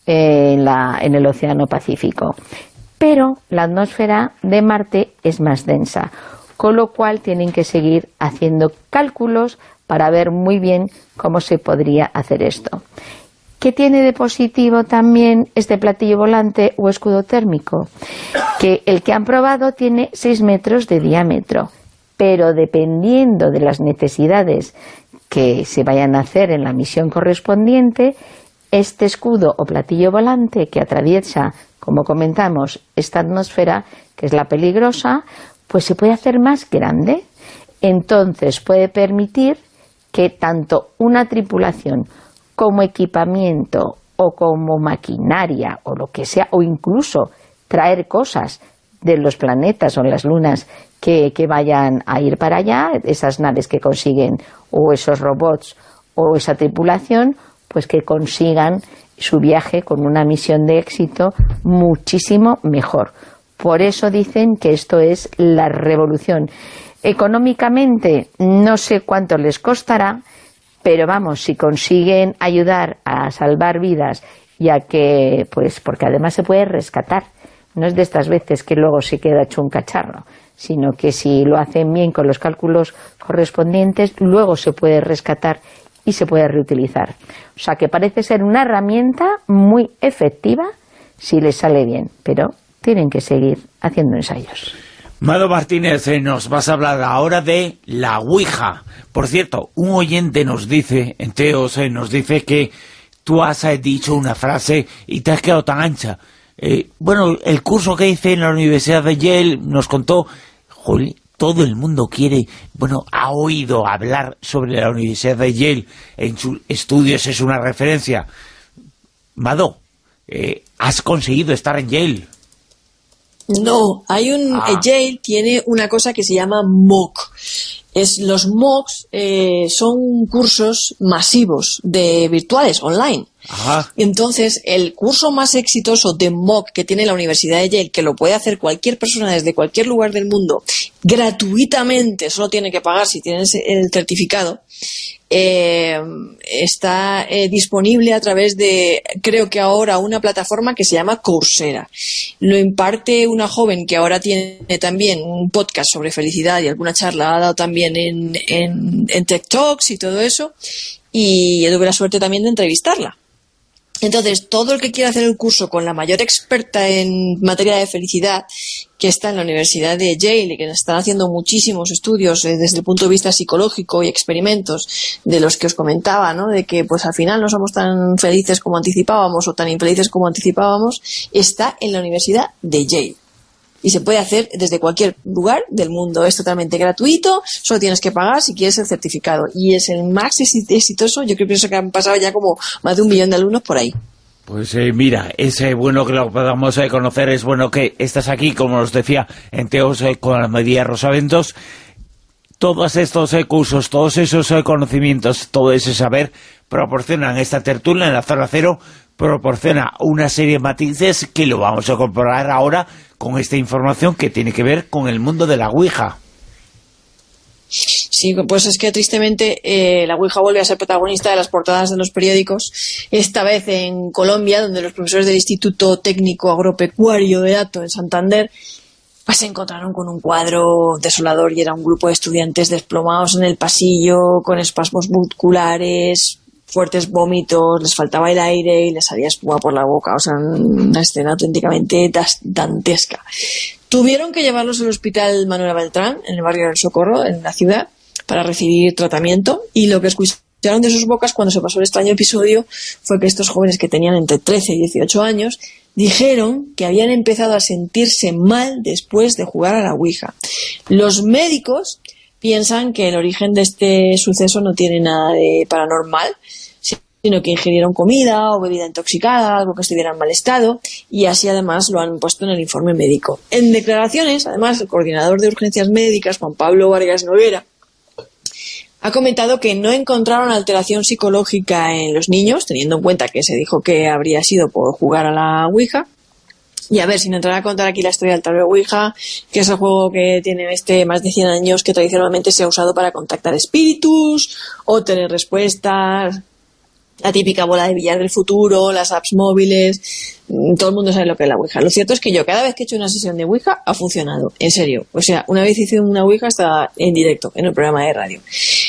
en el Océano Pacífico. Pero la atmósfera de Marte es más densa, con lo cual tienen que seguir haciendo cálculos para ver muy bien cómo se podría hacer esto. ¿Qué tiene de positivo también este platillo volante o escudo térmico? Que el que han probado tiene 6 metros de diámetro, pero dependiendo de las necesidades que se vayan a hacer en la misión correspondiente, este escudo o platillo volante que atraviesa, como comentamos, esta atmósfera, que es la peligrosa, pues se puede hacer más grande. Entonces puede permitir que tanto una tripulación como equipamiento o como maquinaria o lo que sea, o incluso traer cosas de los planetas o las lunas que vayan a ir para allá, esas naves que consiguen, o esos robots o esa tripulación, pues que consigan su viaje con una misión de éxito muchísimo mejor. Por eso dicen que esto es la revolución. Económicamente no sé cuánto les costará, pero vamos, si consiguen ayudar a salvar vidas y a que, pues porque además se puede rescatar, no es de estas veces que luego se queda hecho un cacharro, sino que si lo hacen bien con los cálculos correspondientes, luego se puede rescatar y se puede reutilizar. O sea que parece ser una herramienta muy efectiva si les sale bien, pero tienen que seguir haciendo ensayos.
Mado Martínez, nos vas a hablar ahora de la Ouija. Por cierto, un oyente nos dice, en Teos, nos dice que tú has dicho una frase y te has quedado tan ancha. Bueno, el curso que hice en la Universidad de Yale nos contó, joder, todo el mundo quiere, bueno, ha oído hablar sobre la Universidad de Yale, en sus estudios es una referencia. Mado, ¿has conseguido estar en Yale?
No, Yale tiene una cosa que se llama MOOC. Los MOOCs son cursos masivos de virtuales, online.
Ajá.
Entonces, el curso más exitoso de MOOC que tiene la Universidad de Yale, que lo puede hacer cualquier persona desde cualquier lugar del mundo, gratuitamente, solo tiene que pagar si tienes el certificado, está disponible a través de, creo que ahora, una plataforma que se llama Coursera. Lo imparte una joven que ahora tiene también un podcast sobre felicidad y alguna charla ha dado también en Tech Talks y todo eso, y yo tuve la suerte también de entrevistarla. Entonces, todo el que quiera hacer el curso con la mayor experta en materia de felicidad, que está en la Universidad de Yale y que están haciendo muchísimos estudios desde el punto de vista psicológico y experimentos de los que os comentaba, ¿no? De que pues al final no somos tan felices como anticipábamos o tan infelices como anticipábamos, está en la Universidad de Yale. Y se puede hacer desde cualquier lugar del mundo. Es totalmente gratuito, solo tienes que pagar si quieres el certificado. Y es el más exitoso. Yo creo que han pasado ya como más de 1 millón de alumnos por ahí.
Pues mira, es bueno que lo podamos conocer, es bueno que estás aquí, como os decía, en Teos con Almería Rosaventos. Todos estos cursos, todos esos conocimientos, todo ese saber proporcionan esta tertulia en la Zona Cero, proporciona una serie de matices que lo vamos a comparar ahora con esta información que tiene que ver con el mundo de la Ouija.
Sí, pues es que tristemente la Ouija vuelve a ser protagonista de las portadas de los periódicos, esta vez en Colombia, donde los profesores del Instituto Técnico Agropecuario de Hato, en Santander, pues se encontraron con un cuadro desolador y era un grupo de estudiantes desplomados en el pasillo, con espasmos musculares, fuertes vómitos, les faltaba el aire y les salía espuma por la boca. O sea, una escena auténticamente dantesca. Tuvieron que llevarlos al hospital Manuela Beltrán, en el barrio del Socorro, en la ciudad, para recibir tratamiento, y lo que escucharon de sus bocas cuando se pasó el extraño episodio fue que estos jóvenes, que tenían entre 13 y 18 años, dijeron que habían empezado a sentirse mal después de jugar a la Ouija. Los médicos piensan que el origen de este suceso no tiene nada de paranormal, sino que ingirieron comida o bebida intoxicada, algo que estuviera en mal estado, y así además lo han puesto en el informe médico. En declaraciones, además, el coordinador de urgencias médicas, Juan Pablo Vargas Noguera, ha comentado que no encontraron alteración psicológica en los niños, teniendo en cuenta que se dijo que habría sido por jugar a la Ouija. Y a ver, sin entrar a contar aquí la historia del tablero Ouija, que es el juego que tiene más de 100 años, que tradicionalmente se ha usado para contactar espíritus o tener respuestas, la típica bola de billar del futuro, las apps móviles, todo el mundo sabe lo que es la Ouija. Lo cierto es que yo cada vez que he hecho una sesión de Ouija ha funcionado, en serio. O sea, una vez hice una Ouija hasta en directo, en el programa de radio.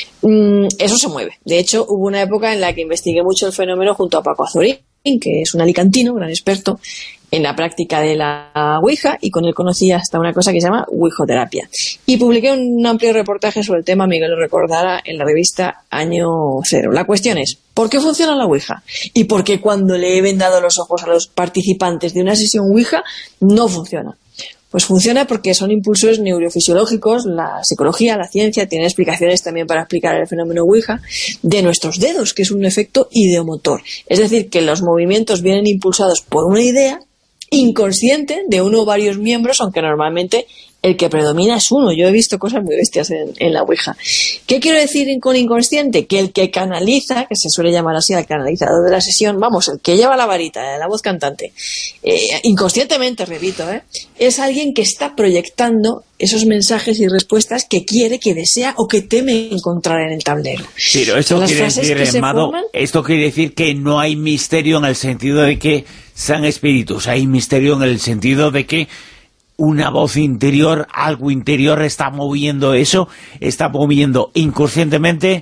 Eso se mueve. De hecho, hubo una época en la que investigué mucho el fenómeno junto a Paco Azorín, que es un alicantino, gran experto en la práctica de la Ouija, y con él conocí hasta una cosa que se llama Ouijoterapia. Y publiqué un amplio reportaje sobre el tema, Miguel lo recordará, en la revista Año Cero. La cuestión es, ¿por qué funciona la Ouija? ¿Y por qué cuando le he vendado los ojos a los participantes de una sesión Ouija no funciona? Pues funciona porque son impulsores neurofisiológicos, la psicología, la ciencia, tiene explicaciones también para explicar el fenómeno Ouija, de nuestros dedos, que es un efecto ideomotor. Es decir, que los movimientos vienen impulsados por una idea inconsciente de uno o varios miembros, aunque normalmente el que predomina es uno. Yo he visto cosas muy bestias en la Ouija. ¿Qué quiero decir con inconsciente? Que el que canaliza, que se suele llamar así al canalizador de la sesión, vamos, el que lleva la varita, la voz cantante, inconscientemente, repito, es alguien que está proyectando esos mensajes y respuestas que quiere, que desea o que teme encontrar en el tablero.
Pero esto quiere decir, Mado, esto quiere decir que no hay misterio en el sentido de que sean espíritus, hay misterio en el sentido de que una voz interior, algo interior está moviendo eso, está moviendo inconscientemente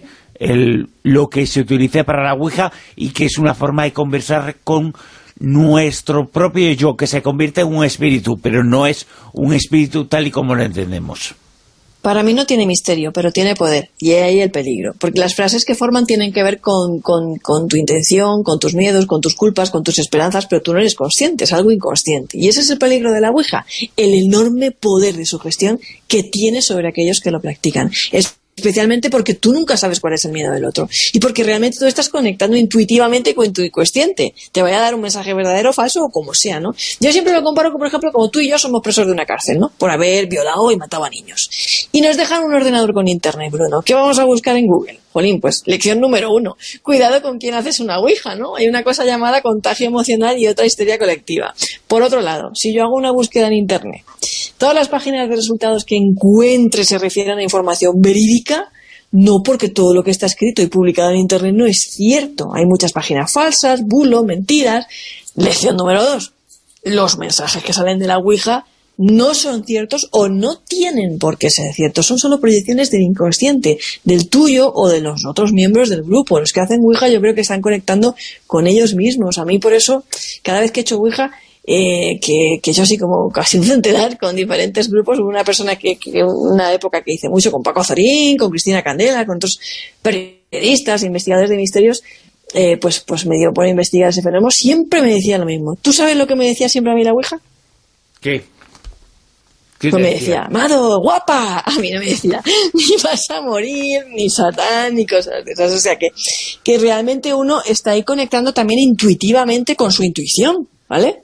lo que se utiliza para la Ouija, y que es una forma de conversar con nuestro propio yo, que se convierte en un espíritu, pero no es un espíritu tal y como lo entendemos.
Para mí no tiene misterio, pero tiene poder, y ahí el peligro, porque las frases que forman tienen que ver con tu intención, con tus miedos, con tus culpas, con tus esperanzas, pero tú no eres consciente, es algo inconsciente. Y ese es el peligro de la Ouija, el enorme poder de sugestión que tiene sobre aquellos que lo practican. Especialmente porque tú nunca sabes cuál es el miedo del otro, y porque realmente tú estás conectando intuitivamente con tu inconsciente. Te vaya a dar un mensaje verdadero o falso, o como sea, ¿no? Yo siempre lo comparo con, por ejemplo, como tú y yo somos presos de una cárcel, ¿no? Por haber violado y matado a niños. Y nos dejan un ordenador con internet, Bruno. ¿Qué vamos a buscar en Google? Jolín, pues lección número 1. Cuidado con quién haces una Ouija, ¿no? Hay una cosa llamada contagio emocional y otra histeria colectiva. Por otro lado, si yo hago una búsqueda en internet, todas las páginas de resultados que encuentre se refieren a información verídica, no porque todo lo que está escrito y publicado en Internet no es cierto. Hay muchas páginas falsas, bulo, mentiras. Lección número 2. Los mensajes que salen de la Ouija no son ciertos o no tienen por qué ser ciertos. Son solo proyecciones del inconsciente, del tuyo o de los otros miembros del grupo. Los que hacen Ouija yo creo que están conectando con ellos mismos. A mí por eso, cada vez que he hecho Ouija, que yo así como casi un centenar con diferentes grupos, hubo una persona que una época que hice mucho con Paco Zorín, con Cristina Candela, con otros periodistas, investigadores de misterios, pues me dio por investigar ese fenómeno. Siempre me decía lo mismo. ¿Tú sabes lo que me decía siempre a mí la Ouija?
¿Qué?
Pues me decía, Amado, guapa. A mí no me decía, ni vas a morir, ni Satán, ni cosas de esas. O sea que realmente uno está ahí conectando también intuitivamente con su intuición, ¿vale?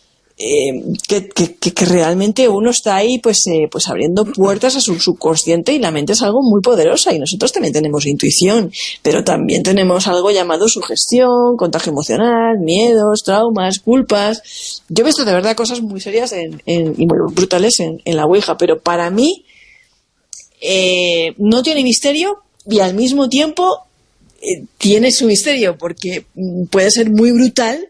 Que realmente uno está ahí pues abriendo puertas a su subconsciente, y la mente es algo muy poderosa, y nosotros también tenemos intuición, pero también tenemos algo llamado sugestión, contagio emocional, miedos, traumas, culpas. Yo he visto de verdad cosas muy serias y muy brutales en la Ouija, pero para mí no tiene misterio, y al mismo tiempo tiene su misterio, porque puede ser muy brutal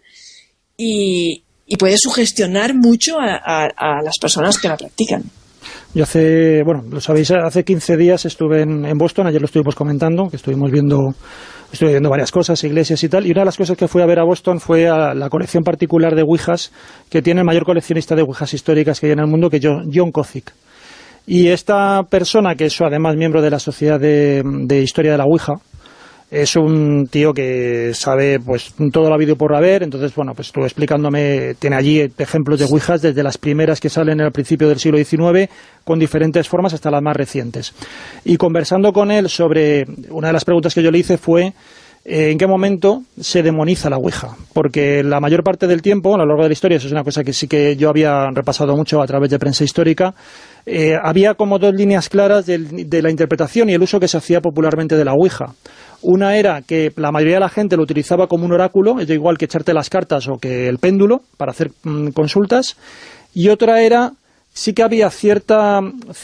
y puede sugestionar mucho a las personas que la practican.
Yo lo sabéis, hace 15 días estuve en Boston, ayer lo estuvimos comentando, que estuve viendo varias cosas, iglesias y tal, y una de las cosas que fui a ver a Boston fue a la colección particular de Ouijas, que tiene el mayor coleccionista de Ouijas históricas que hay en el mundo, que es John Kozik. Y esta persona, que es además miembro de la Sociedad de Historia de la Ouija, es un tío que sabe pues todo lo habido por haber. Entonces, bueno, pues estuvo explicándome, tiene allí ejemplos de ouijas desde las primeras que salen al principio del siglo XIX, con diferentes formas hasta las más recientes. Y conversando con él sobre, una de las preguntas que yo le hice fue ¿en qué momento se demoniza la ouija? Porque la mayor parte del tiempo, a lo largo de la historia, eso es una cosa que sí que yo había repasado mucho a través de prensa histórica, había como dos líneas claras de la interpretación y el uso que se hacía popularmente de la ouija. Una era que la mayoría de la gente lo utilizaba como un oráculo, es igual que echarte las cartas o que el péndulo para hacer consultas, y otra era, sí que había cierta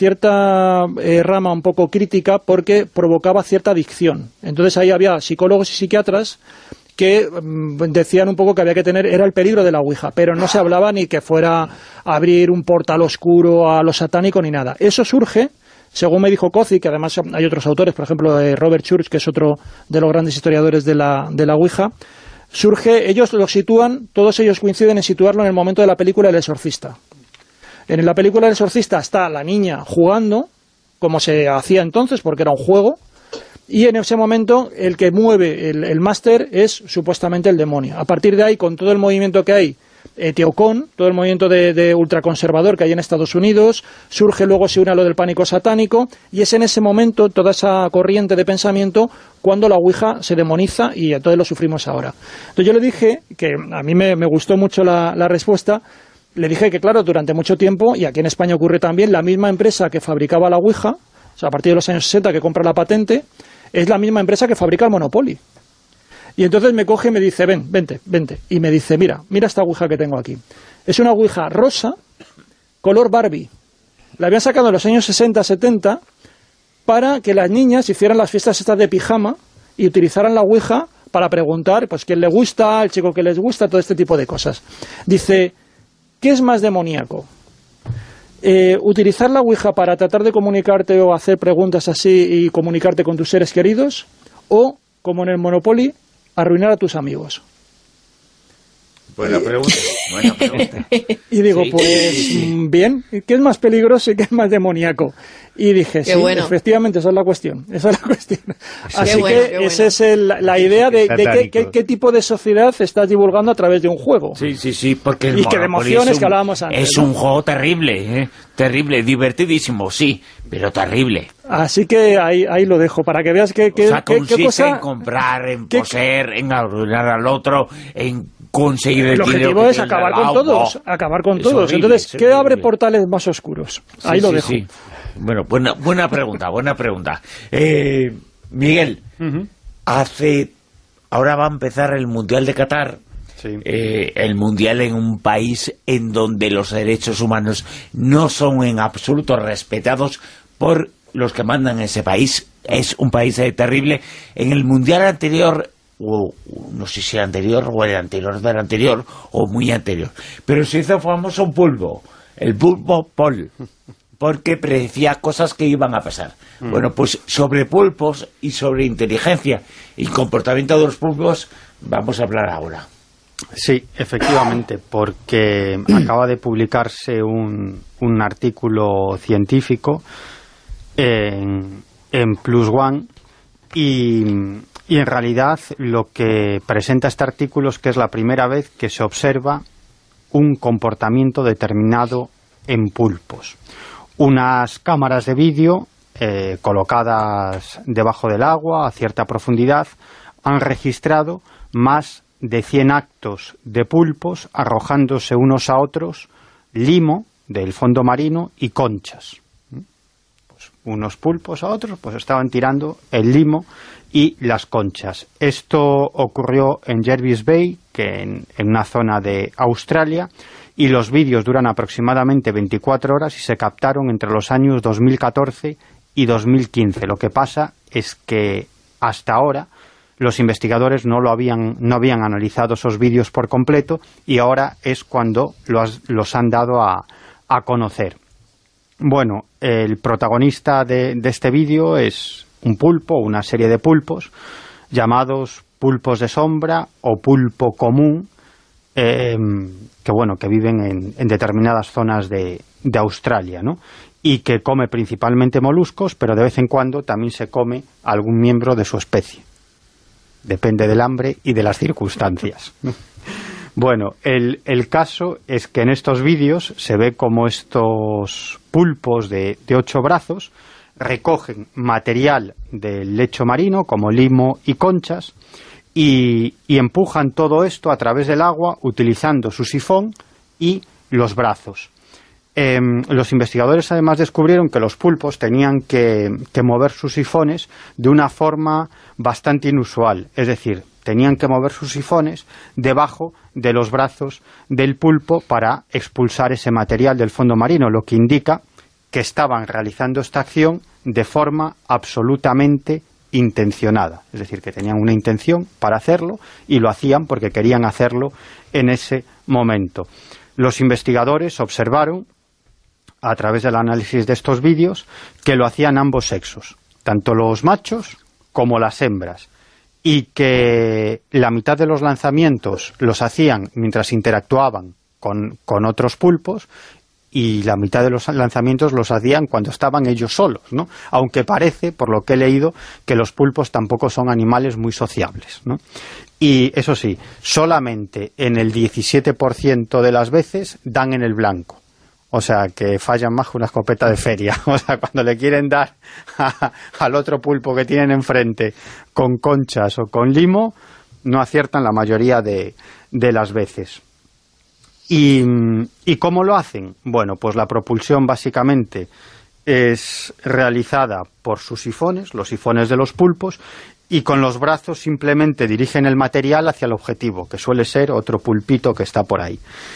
rama un poco crítica porque provocaba cierta adicción. Entonces ahí había psicólogos y psiquiatras que decían un poco que había que tener, era el peligro de la ouija, pero no se hablaba ni que fuera a abrir un portal oscuro a lo satánico ni nada. Eso surge, según me dijo Kozik, que además hay otros autores, por ejemplo Robert Church, que es otro de los grandes historiadores de la ouija, surge, ellos lo sitúan, todos ellos coinciden en situarlo en el momento de la película El Exorcista. En la película El Exorcista está la niña jugando, como se hacía entonces, porque era un juego, y en ese momento el que mueve el máster es supuestamente el demonio. A partir de ahí, con todo el movimiento que hay, Teocón, todo el movimiento de ultraconservador que hay en Estados Unidos, surge luego, se une a lo del pánico satánico, y es en ese momento, toda esa corriente de pensamiento, cuando la ouija se demoniza, y entonces lo sufrimos ahora. Entonces yo le dije, que a mí me gustó mucho la respuesta, le dije que claro, durante mucho tiempo, y aquí en España ocurre también, la misma empresa que fabricaba la ouija, o sea, a partir de los años 60 que compra la patente, es la misma empresa que fabrica el Monopoly. Y entonces me coge y me dice, vente. Y me dice, mira esta ouija que tengo aquí. Es una ouija rosa, color Barbie. La habían sacado en los años 60, 70, para que las niñas hicieran las fiestas estas de pijama y utilizaran la ouija para preguntar, pues, quién le gusta, el chico que les gusta, todo este tipo de cosas. Dice, ¿qué es más demoníaco? ¿Utilizar la ouija para tratar de comunicarte o hacer preguntas así y comunicarte con tus seres queridos? ¿O, como en el Monopoly, arruinar a tus amigos?
Buena pregunta.
Y digo,
sí,
pues bien, ¿qué es más peligroso y qué es más demoníaco? Y dije, sí, bueno, efectivamente, esa es la cuestión. Así que esa es la idea de qué tipo de sociedad estás divulgando a través de un juego.
Sí, porque el
y que de emociones que hablábamos antes.
Es un juego terrible, terrible, divertidísimo, sí, pero terrible.
Así que ahí lo dejo, para que veas qué cosa...
en comprar, en poseer, en arruinar al otro, en conseguir el
objetivo es acabar con todos,
horrible,
entonces, ¿qué abre portales más oscuros? Ahí lo dejo.
Sí. Bueno, buena pregunta. Miguel, ahora va a empezar el Mundial de Qatar, el Mundial en un país en donde los derechos humanos no son en absoluto respetados por los que mandan en ese país. Es un país terrible. En el mundial anterior, o no sé si el anterior o el anterior del anterior o muy anterior, pero se hizo famoso un pulpo, el pulpo Paul, porque predecía cosas que iban a pasar. Bueno, pues sobre pulpos y sobre inteligencia y comportamiento de los pulpos vamos a hablar ahora.
Sí, efectivamente, porque acaba de publicarse un artículo científico en Plus One y en realidad lo que presenta este artículo es que es la primera vez que se observa un comportamiento determinado en pulpos. Unas cámaras de vídeo colocadas debajo del agua a cierta profundidad han registrado más de 100 actos de pulpos arrojándose unos a otros limo del fondo marino y conchas. Pues unos pulpos a otros pues estaban tirando el limo y las conchas. Esto ocurrió en Jervis Bay, que en una zona de Australia, y los vídeos duran aproximadamente 24 horas y se captaron entre los años 2014 y 2015. Lo que pasa es que hasta ahora los investigadores no habían analizado esos vídeos por completo y ahora es cuando los han dado a conocer. Bueno, el protagonista de este vídeo es un pulpo, una serie de pulpos, llamados pulpos de sombra o pulpo común, que viven en determinadas zonas de Australia, ¿no? Y que come principalmente moluscos, pero de vez en cuando también se come algún miembro de su especie. Depende del hambre y de las circunstancias. Bueno, el caso es que en estos vídeos se ve como estos pulpos de 8 brazos recogen material del lecho marino, como limo y conchas, y empujan todo esto a través del agua utilizando su sifón y los brazos. Los investigadores además descubrieron que los pulpos tenían que mover sus sifones de una forma bastante inusual, es decir, tenían que mover sus sifones debajo de los brazos del pulpo para expulsar ese material del fondo marino, lo que indica que estaban realizando esta acción de forma absolutamente intencionada, es decir, que tenían una intención para hacerlo y lo hacían porque querían hacerlo en ese momento. Los investigadores observaron a través del análisis de estos vídeos que lo hacían ambos sexos, tanto los machos como las hembras, y que la mitad de los lanzamientos los hacían mientras interactuaban con otros pulpos y la mitad de los lanzamientos los hacían cuando estaban ellos solos, ¿no? Aunque parece, por lo que he leído, que los pulpos tampoco son animales muy sociables, ¿no? Y eso sí, solamente en el 17% de las veces dan en el blanco. O sea, que fallan más que una escopeta de feria. O sea, cuando le quieren dar al otro pulpo que tienen enfrente con conchas o con limo, no aciertan la mayoría de las veces. ¿Y cómo lo hacen? Bueno, pues la propulsión básicamente es realizada por sus sifones, los sifones de los pulpos, y con los brazos simplemente dirigen el material hacia el objetivo, que suele ser otro pulpito que está por ahí.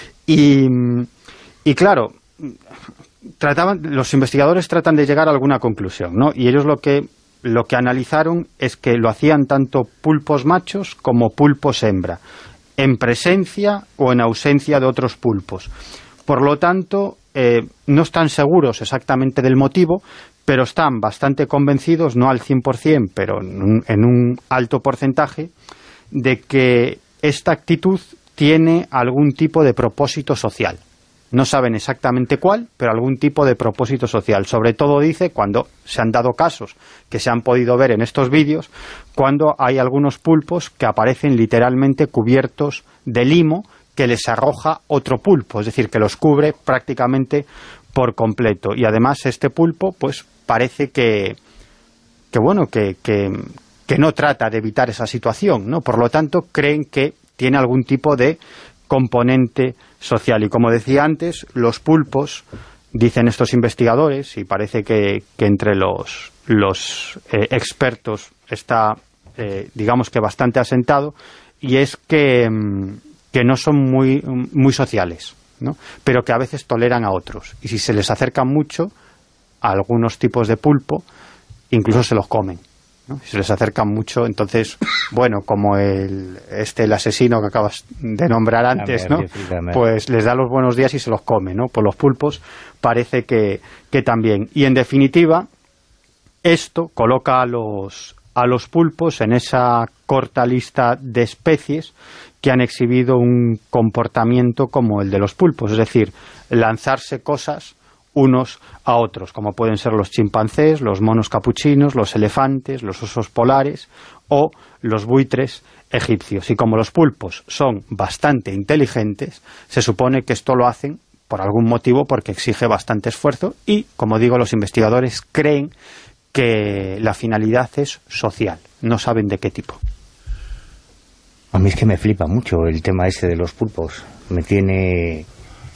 Y claro, los investigadores tratan de llegar a alguna conclusión, ¿no? Y ellos lo que analizaron es que lo hacían tanto pulpos machos como pulpos hembra, en presencia o en ausencia de otros pulpos. Por lo tanto, no están seguros exactamente del motivo, pero están bastante convencidos, no al 100%, pero en un alto porcentaje, de que esta actitud tiene algún tipo de propósito social. No saben exactamente cuál, pero algún tipo de propósito social. Sobre todo, dice, cuando se han dado casos que se han podido ver en estos vídeos, cuando hay algunos pulpos que aparecen literalmente cubiertos de limo que les arroja otro pulpo, es decir, que los cubre prácticamente por completo. Y además este pulpo, pues parece que no trata de evitar esa situación, ¿no? Por lo tanto, creen que tiene algún tipo de componente social. Y como decía antes, los pulpos, dicen estos investigadores, y parece que entre los expertos está, digamos que bastante asentado, y es que no son muy sociales, ¿no? Pero que a veces toleran a otros. Y si se les acercan mucho, a algunos tipos de pulpo, incluso se los comen, ¿no? Se les acercan mucho, entonces, bueno, como el asesino que acabas de nombrar antes, ¿no? Pues les da los buenos días y se los come, ¿no? Pues los pulpos parece que también. Y en definitiva, esto coloca a los pulpos en esa corta lista de especies que han exhibido un comportamiento como el de los pulpos, es decir, lanzarse cosas unos a otros, como pueden ser los chimpancés, los monos capuchinos, los elefantes, los osos polares o los buitres egipcios. Y como los pulpos son bastante inteligentes, se supone que esto lo hacen por algún motivo, porque exige bastante esfuerzo y, como digo, los investigadores creen que la finalidad es social, no saben de qué tipo.
A mí es que me flipa mucho el tema ese de los pulpos, me tiene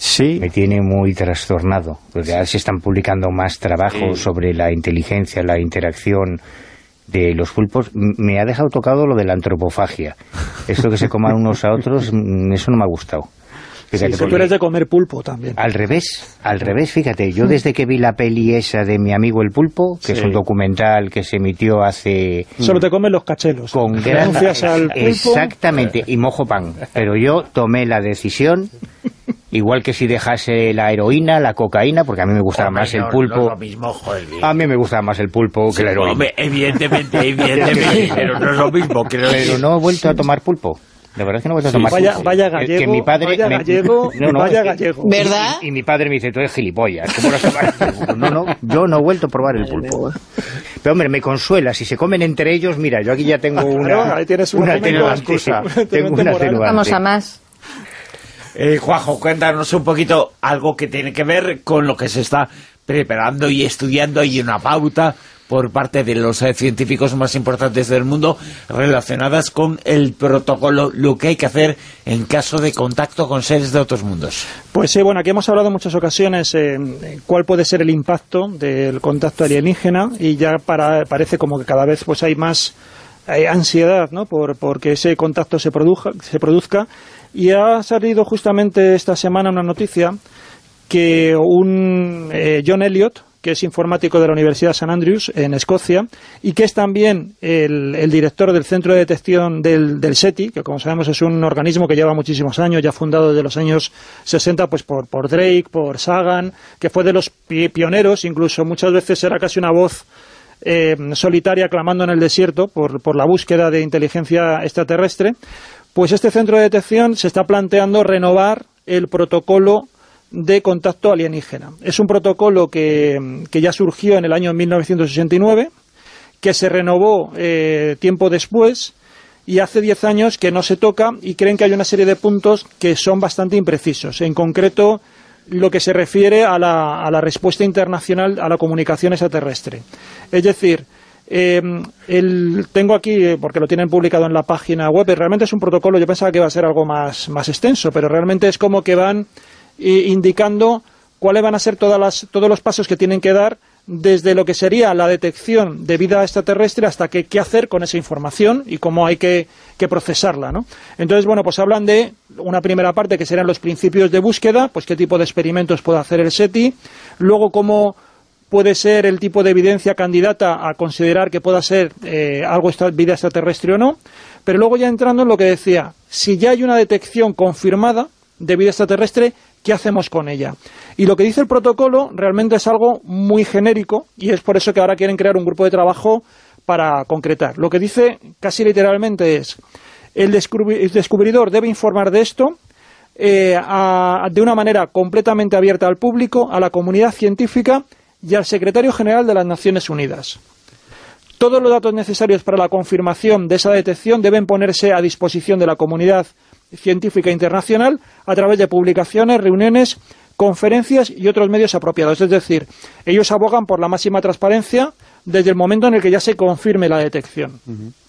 muy trastornado, porque ahora se están publicando más trabajos sobre la inteligencia, la interacción de los pulpos. Me ha dejado tocado lo de la antropofagia, esto que se coman unos a otros, eso no me ha gustado. Fíjate,
sí, tú eres de comer pulpo también.
Al revés, fíjate, yo desde que vi la peli esa de Mi amigo el pulpo, que es un documental que se emitió hace...
Solo te comen los cachelos.
Con gran...
al pulpo.
Exactamente, y mojo pan. Pero yo tomé la decisión, igual que si dejase la heroína, la cocaína, porque a mí me gustaba más el pulpo.
No es lo mismo, joder.
A mí me gustaba más el pulpo que la heroína.
Hombre, evidentemente, pero no es lo mismo.
Pero no he vuelto a tomar pulpo. De verdad es que no voy a tomar pulpo.
Vaya gallego,
que mi padre
vaya gallego.
¿Verdad?
Y mi padre me dice, tú eres gilipollas, ¿cómo vas a tomar el pulpo? No, yo no he vuelto a probar el pulpo. Pero hombre, me consuela, si se comen entre ellos, mira, yo aquí ya tengo una atenuante. Tengo una atenuante.
Vamos a más.
Juanjo, cuéntanos un poquito algo que tiene que ver con lo que se está preparando y estudiando. Hay una pauta por parte de los científicos más importantes del mundo relacionadas con el protocolo, lo que hay que hacer en caso de contacto con seres de otros mundos.
Pues sí, bueno, aquí hemos hablado en muchas ocasiones cuál puede ser el impacto del contacto alienígena, y ya parece como que cada vez pues hay más ansiedad, ¿no?, por que ese contacto se produzca, y ha salido justamente esta semana una noticia que John Elliott, que es informático de la Universidad St Andrews en Escocia, y que es también el director del centro de detección del SETI, que como sabemos es un organismo que lleva muchísimos años, ya fundado desde los años 60 pues por Drake, por Sagan, que fue de los pioneros, incluso muchas veces era casi una voz solitaria clamando en el desierto por la búsqueda de inteligencia extraterrestre. Pues este centro de detección se está planteando renovar el protocolo de contacto alienígena. Es un protocolo que ya surgió en el año 1969, que se renovó tiempo después, y hace 10 años que no se toca, y creen que hay una serie de puntos que son bastante imprecisos. En concreto, lo que se refiere a la respuesta internacional a la comunicación extraterrestre. Es decir, tengo aquí, porque lo tienen publicado en la página web, realmente es un protocolo, yo pensaba que iba a ser algo más extenso, pero realmente es como que van indicando cuáles van a ser todos los pasos que tienen que dar desde lo que sería la detección de vida extraterrestre hasta qué hacer con esa información y cómo hay que procesarla, ¿no? Entonces, bueno, pues hablan de una primera parte que serán los principios de búsqueda, pues qué tipo de experimentos puede hacer el SETI, luego cómo puede ser el tipo de evidencia candidata a considerar que pueda ser vida extraterrestre o no, pero luego ya entrando en lo que decía, si ya hay una detección confirmada de vida extraterrestre, ¿qué hacemos con ella? Y lo que dice el protocolo realmente es algo muy genérico, y es por eso que ahora quieren crear un grupo de trabajo para concretar. Lo que dice casi literalmente es: el descubridor debe informar de esto de una manera completamente abierta al público, a la comunidad científica y al secretario general de las Naciones Unidas. Todos los datos necesarios para la confirmación de esa detección deben ponerse a disposición de la comunidad científica internacional a través de publicaciones, reuniones, conferencias y otros medios apropiados. Es decir, ellos abogan por la máxima transparencia desde el momento en el que ya se confirme la detección.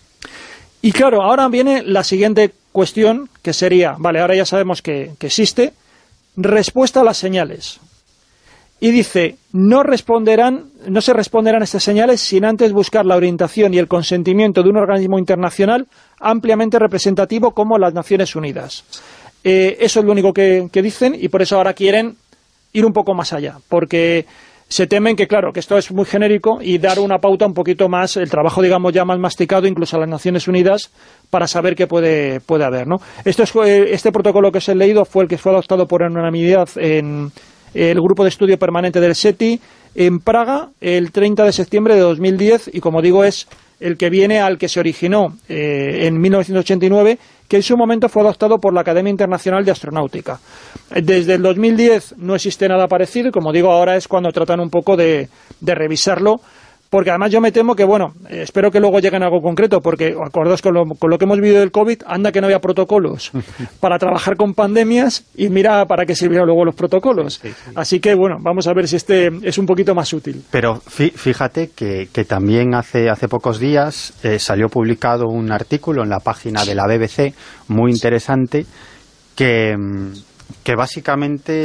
Y claro, ahora viene la siguiente cuestión, que sería, vale, ahora ya sabemos que existe, respuesta a las señales. Y dice, no se responderán estas señales sin antes buscar la orientación y el consentimiento de un organismo internacional ampliamente representativo como las Naciones Unidas. Eso es lo único que dicen, y por eso ahora quieren ir un poco más allá, porque se temen que, claro, que esto es muy genérico y dar una pauta un poquito más, el trabajo, digamos, ya más masticado, incluso a las Naciones Unidas, para saber qué puede haber, ¿no? Este protocolo que os he leído fue el que fue adoptado por unanimidad en el Grupo de Estudio Permanente del SETI en Praga el 30 de septiembre de 2010, y como digo, es el que viene al que se originó en 1989, que en su momento fue adoptado por la Academia Internacional de Astronáutica. Desde el 2010 no existe nada parecido, y como digo, ahora es cuando tratan un poco de revisarlo, porque además yo me temo que, bueno, espero que luego lleguen a algo concreto, porque acordaos con lo que hemos vivido del COVID, anda que no había protocolos para trabajar con pandemias, y mira para qué sirvieron luego los protocolos. Sí, sí. Así que, bueno, vamos a ver si este es un poquito más útil.
Pero fíjate que también hace pocos días salió publicado un artículo en la página de la BBC muy interesante que básicamente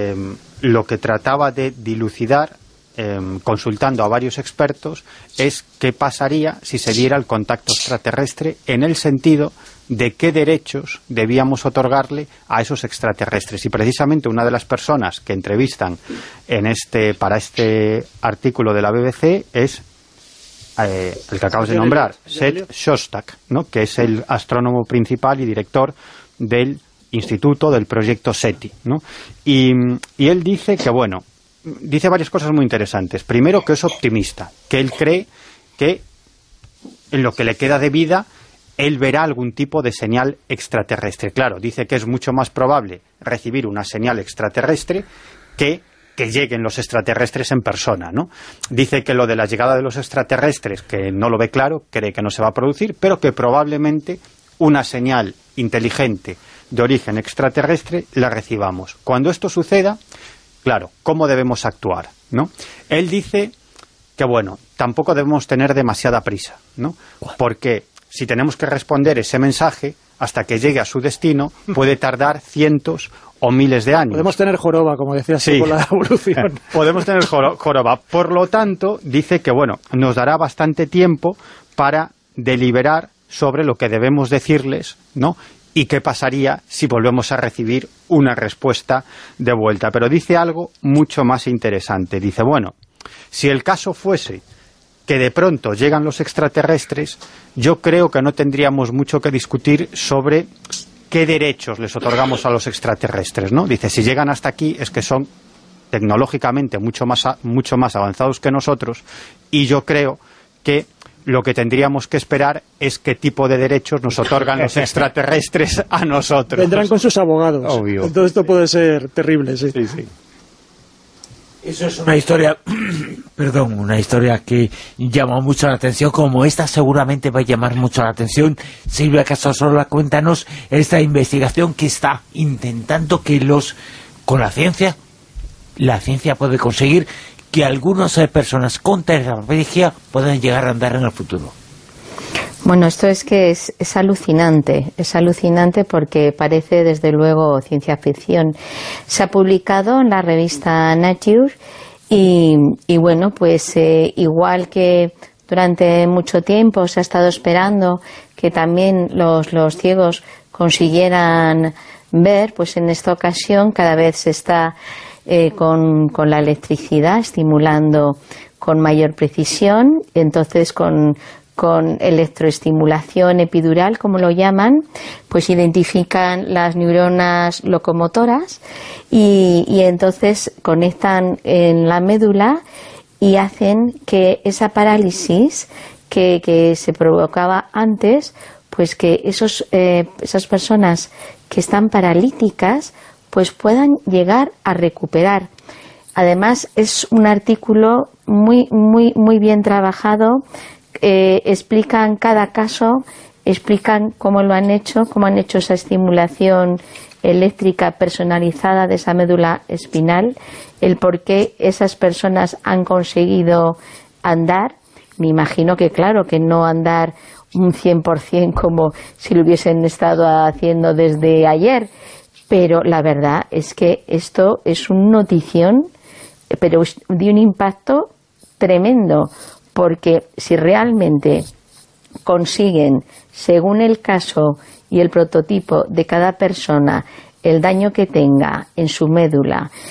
lo que trataba de dilucidar, consultando a varios expertos, es qué pasaría si se diera el contacto extraterrestre, en el sentido de qué derechos debíamos otorgarle a esos extraterrestres. Y precisamente una de las personas que entrevistan para este artículo de la BBC es el que acabas de nombrar, Seth Shostak, ¿no?, que es el astrónomo principal y director del instituto del proyecto SETI, ¿no? Y él dice que, bueno, dice varias cosas muy interesantes. Primero, que es optimista, que él cree que en lo que le queda de vida él verá algún tipo de señal extraterrestre. Claro, dice que es mucho más probable recibir una señal extraterrestre que lleguen los extraterrestres en persona, ¿no? Dice que lo de la llegada de los extraterrestres, que no lo ve claro, cree que no se va a producir, pero que probablemente una señal inteligente de origen extraterrestre la recibamos. Cuando esto suceda, claro, ¿cómo debemos actuar, ¿no? Él dice que, bueno, tampoco debemos tener demasiada prisa, ¿no? Porque si tenemos que responder ese mensaje, hasta que llegue a su destino, puede tardar cientos o miles de años.
Podemos tener joroba, como decías tú, con la evolución.
Podemos tener joroba. Por lo tanto, dice que, bueno, nos dará bastante tiempo para deliberar sobre lo que debemos decirles, ¿no?, y qué pasaría si volvemos a recibir una respuesta de vuelta. Pero dice algo mucho más interesante. Dice, bueno, si el caso fuese que de pronto llegan los extraterrestres, yo creo que no tendríamos mucho que discutir sobre qué derechos les otorgamos a los extraterrestres, ¿no? Dice, si llegan hasta aquí es que son tecnológicamente mucho más avanzados que nosotros, y yo creo que lo que tendríamos que esperar es qué tipo de derechos nos otorgan los extraterrestres a nosotros.
Vendrán con sus abogados.
Obvio.
Entonces esto puede ser terrible, sí.
Sí, sí.
Eso es una historia, una historia que llama mucho la atención, como esta seguramente va a llamar mucho la atención. Silvia Casasola, cuéntanos esta investigación que está intentando que con la ciencia puede conseguir que algunas personas con tetraplegia puedan llegar a andar en el futuro.
Bueno, esto es que es alucinante porque parece desde luego ciencia ficción. Se ha publicado en la revista Nature y bueno, pues igual que durante mucho tiempo se ha estado esperando que también los ciegos consiguieran ver, pues en esta ocasión cada vez se está con la electricidad estimulando con mayor precisión, entonces con electroestimulación epidural, como lo llaman, pues identifican las neuronas locomotoras y entonces conectan en la médula y hacen que esa parálisis que se provocaba antes, pues que esas personas que están paralíticas pues puedan llegar a recuperar. Además es un artículo muy bien trabajado. Explican cada caso, explican cómo lo han hecho, cómo han hecho esa estimulación eléctrica personalizada de esa médula espinal, el por qué esas personas han conseguido andar. Me imagino que claro, que no andar un 100% como si lo hubiesen estado haciendo desde ayer, pero la verdad es que esto es una notición, pero de un impacto tremendo, porque si realmente consiguen, según el caso y el prototipo de cada persona, el daño que tenga en su médula,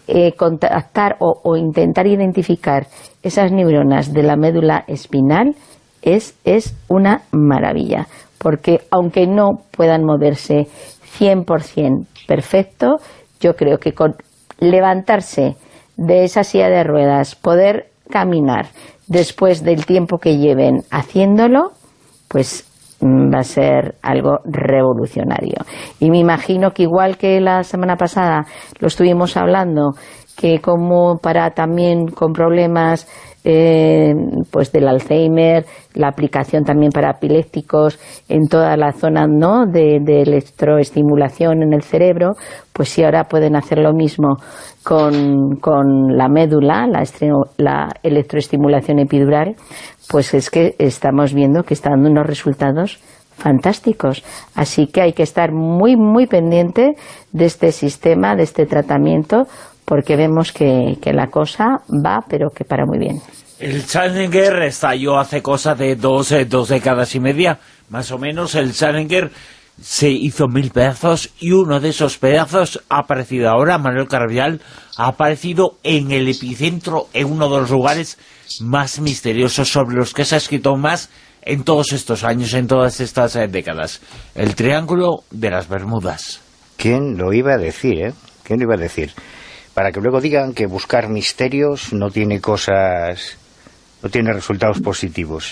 contactar o intentar identificar esas neuronas de la médula espinal es una maravilla, porque aunque no puedan moverse 100% perfecto, yo creo que con levantarse de esa silla de ruedas, poder caminar después del tiempo que lleven haciéndolo, pues va a ser algo revolucionario. Y me imagino que igual que la semana pasada lo estuvimos hablando, que como para también con problemas pues del Alzheimer, la aplicación también para epilépticos en toda la zona, ¿no?, de electroestimulación en el cerebro, pues si ahora pueden hacer lo mismo con la médula, la electroestimulación epidural, pues es que estamos viendo que está dando unos resultados fantásticos. Así que hay que estar muy, muy pendiente de este sistema, de este tratamiento, porque vemos que la cosa va, pero que para muy bien.
El Challenger estalló hace cosa de dos décadas y media, más o menos. El Challenger se hizo 1000 pedazos y uno de esos pedazos ha aparecido ahora. Manuel Carvallal ha aparecido en el epicentro, en uno de los lugares más misteriosos sobre los que se ha escrito más en todos estos años, en todas estas décadas. El Triángulo de las Bermudas.
¿Quién lo iba a decir, eh? ¿Quién lo iba a decir? Para que luego digan que buscar misterios no tiene resultados positivos.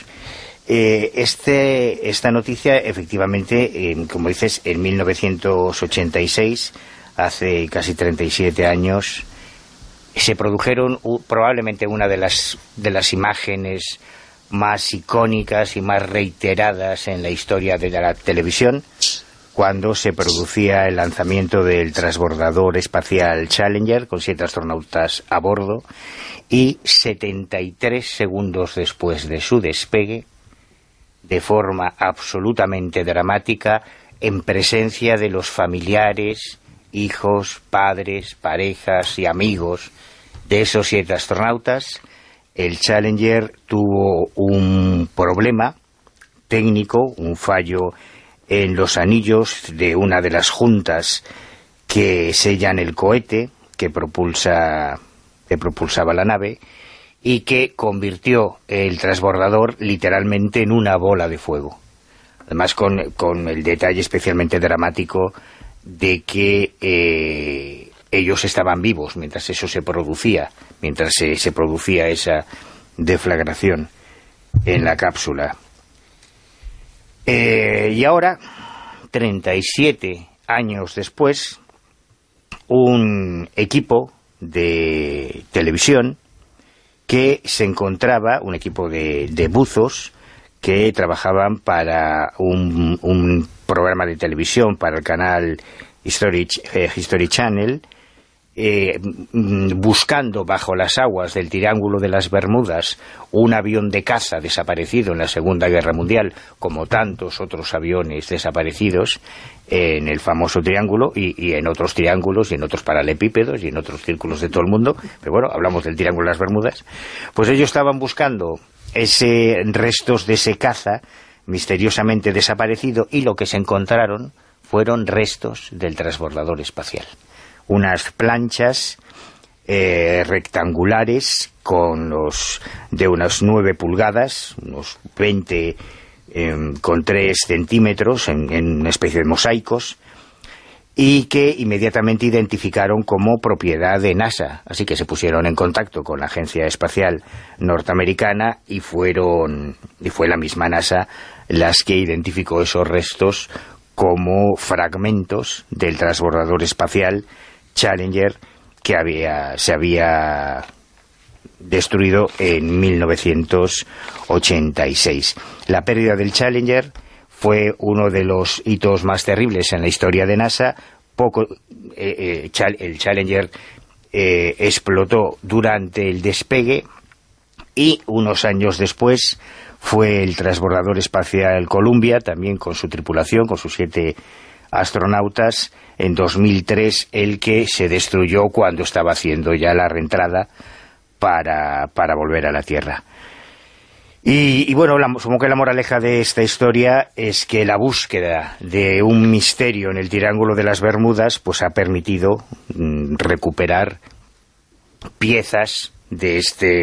Esta noticia, efectivamente, como dices, en 1986, hace casi 37 años, se produjeron probablemente una de las imágenes más icónicas y más reiteradas en la historia de la televisión, cuando se producía el lanzamiento del transbordador espacial Challenger con 7 astronautas a bordo, y 73 segundos después de su despegue, de forma absolutamente dramática, en presencia de los familiares, hijos, padres, parejas y amigos de esos 7 astronautas, el Challenger tuvo un problema técnico, un fallo en los anillos de una de las juntas que sellan el cohete que propulsaba la nave, y que convirtió el transbordador literalmente en una bola de fuego. Además, con el detalle especialmente dramático de que ellos estaban vivos mientras eso se producía, mientras se producía esa deflagración en la cápsula. Y ahora, 37 años después, un equipo de televisión que se encontraba, un equipo de buzos que trabajaban para un programa de televisión para el canal History Channel, buscando bajo las aguas del Triángulo de las Bermudas un avión de caza desaparecido en la Segunda Guerra Mundial, como tantos otros aviones desaparecidos en el famoso triángulo y en otros triángulos y en otros paralelepípedos y en otros círculos de todo el mundo, pero bueno, hablamos del Triángulo de las Bermudas. Pues ellos estaban buscando restos de ese caza misteriosamente desaparecido, y lo que se encontraron fueron restos del transbordador espacial. Unas planchas rectangulares de unas 9 pulgadas, unos 20 con 3 centímetros en una especie de mosaicos, y que inmediatamente identificaron como propiedad de NASA. Así que se pusieron en contacto con la Agencia Espacial Norteamericana y fue la misma NASA las que identificó esos restos como fragmentos del transbordador espacial Challenger, que se había destruido en 1986. La pérdida del Challenger fue uno de los hitos más terribles en la historia de NASA. El Challenger explotó durante el despegue, y unos años después fue el transbordador espacial Columbia, también con su tripulación, con sus 7 astronautas, en 2003, el que se destruyó cuando estaba haciendo ya la reentrada para volver a la Tierra. Y bueno, supongo que la moraleja de esta historia es que la búsqueda de un misterio en el Triángulo de las Bermudas pues ha permitido recuperar piezas de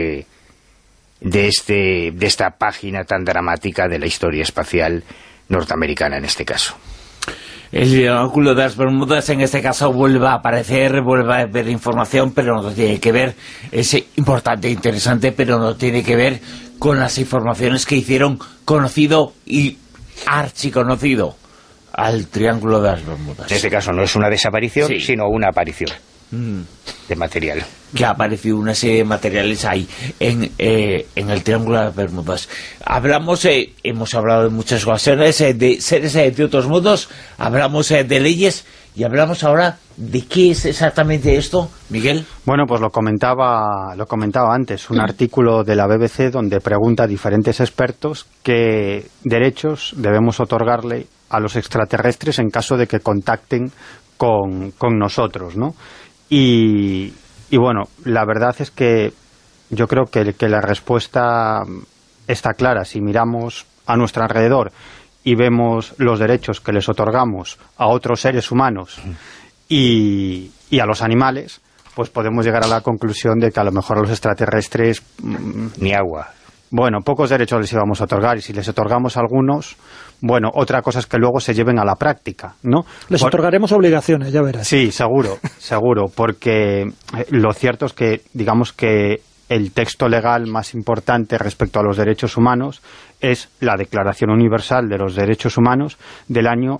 esta página tan dramática de la historia espacial norteamericana en este caso.
El Triángulo de las Bermudas en este caso vuelve a aparecer, vuelve a haber información, pero no tiene que ver, es importante e interesante, pero no tiene que ver con las informaciones que hicieron conocido y archiconocido al Triángulo de las Bermudas.
En este caso no es una desaparición,
sí,
sino una aparición de material.
Que ha aparecido una serie de materiales ahí en el Triángulo de las Bermudas. Hablamos, hemos hablado en muchas ocasiones de seres de otros mundos, hablamos de leyes y hablamos ahora de qué es exactamente esto, Miguel.
Bueno, pues lo comentaba antes, un artículo de la BBC donde pregunta a diferentes expertos qué derechos debemos otorgarle a los extraterrestres en caso de que contacten con nosotros, ¿no? Y bueno, la verdad es que yo creo que la respuesta está clara. Si miramos a nuestro alrededor y vemos los derechos que les otorgamos a otros seres humanos y a los animales, pues podemos llegar a la conclusión de que a lo mejor a los extraterrestres
ni agua.
Bueno, pocos derechos les íbamos a otorgar, y si les otorgamos algunos, bueno, otra cosa es que luego se lleven a la práctica, ¿no?
Les otorgaremos obligaciones, ya verás.
Sí, seguro, porque lo cierto es que, digamos que el texto legal más importante respecto a los derechos humanos es la Declaración Universal de los Derechos Humanos del año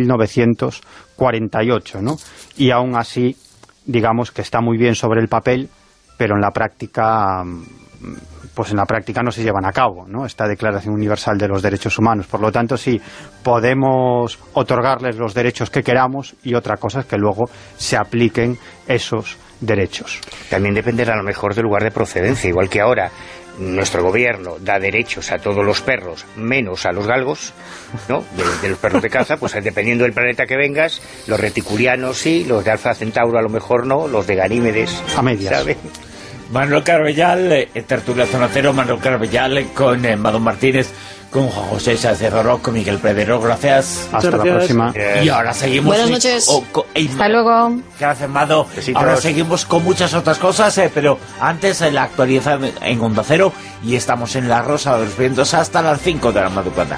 1948, ¿no? Y aún así, digamos que está muy bien sobre el papel, pero en la práctica no se llevan a cabo, ¿no? Esta Declaración Universal de los Derechos Humanos. Por lo tanto, sí, podemos otorgarles los derechos que queramos, y otra cosa es que luego se apliquen esos derechos.
También dependerá a lo mejor del lugar de procedencia, igual que ahora nuestro gobierno da derechos a todos los perros, menos a los galgos, ¿no? De los perros de caza, pues dependiendo del planeta que vengas, los reticulianos sí, los de Alfa Centauro a lo mejor no, los de Ganímedes
a medias,
¿sabe?
Manuel Carbellal, tertulia Zona Cero, Manuel Carbellal con Madón Martínez, con Juan José Sánchez Oro, con Miguel Pedrero, gracias.
Hasta la próxima.
Y ahora seguimos.
Buenas noches.
Hasta luego.
Gracias, Mado.
Besitos.
Ahora seguimos con muchas otras cosas, pero antes la actualidad en Onda Cero, y estamos en La Rosa de los Vientos hasta las 5 de la madrugada.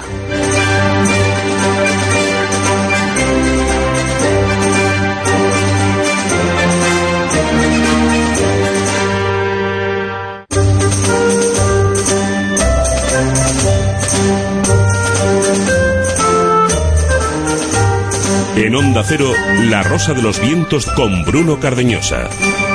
En Onda Cero, La Rosa de los Vientos con Bruno Cardeñosa.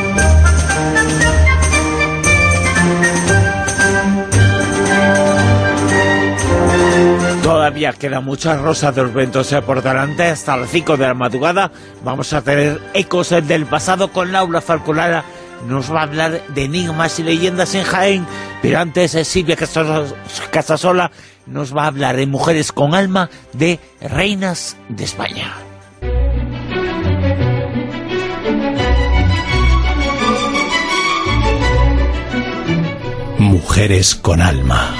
Todavía queda mucha Rosa de los Vientos por delante. Hasta las 5 de la madrugada vamos a tener ecos del pasado con Laura Falcolara. Nos va a hablar de enigmas y leyendas en Jaén, pero antes Silvia Casasola nos va a hablar de mujeres con alma, de reinas de España.
Mujeres con alma.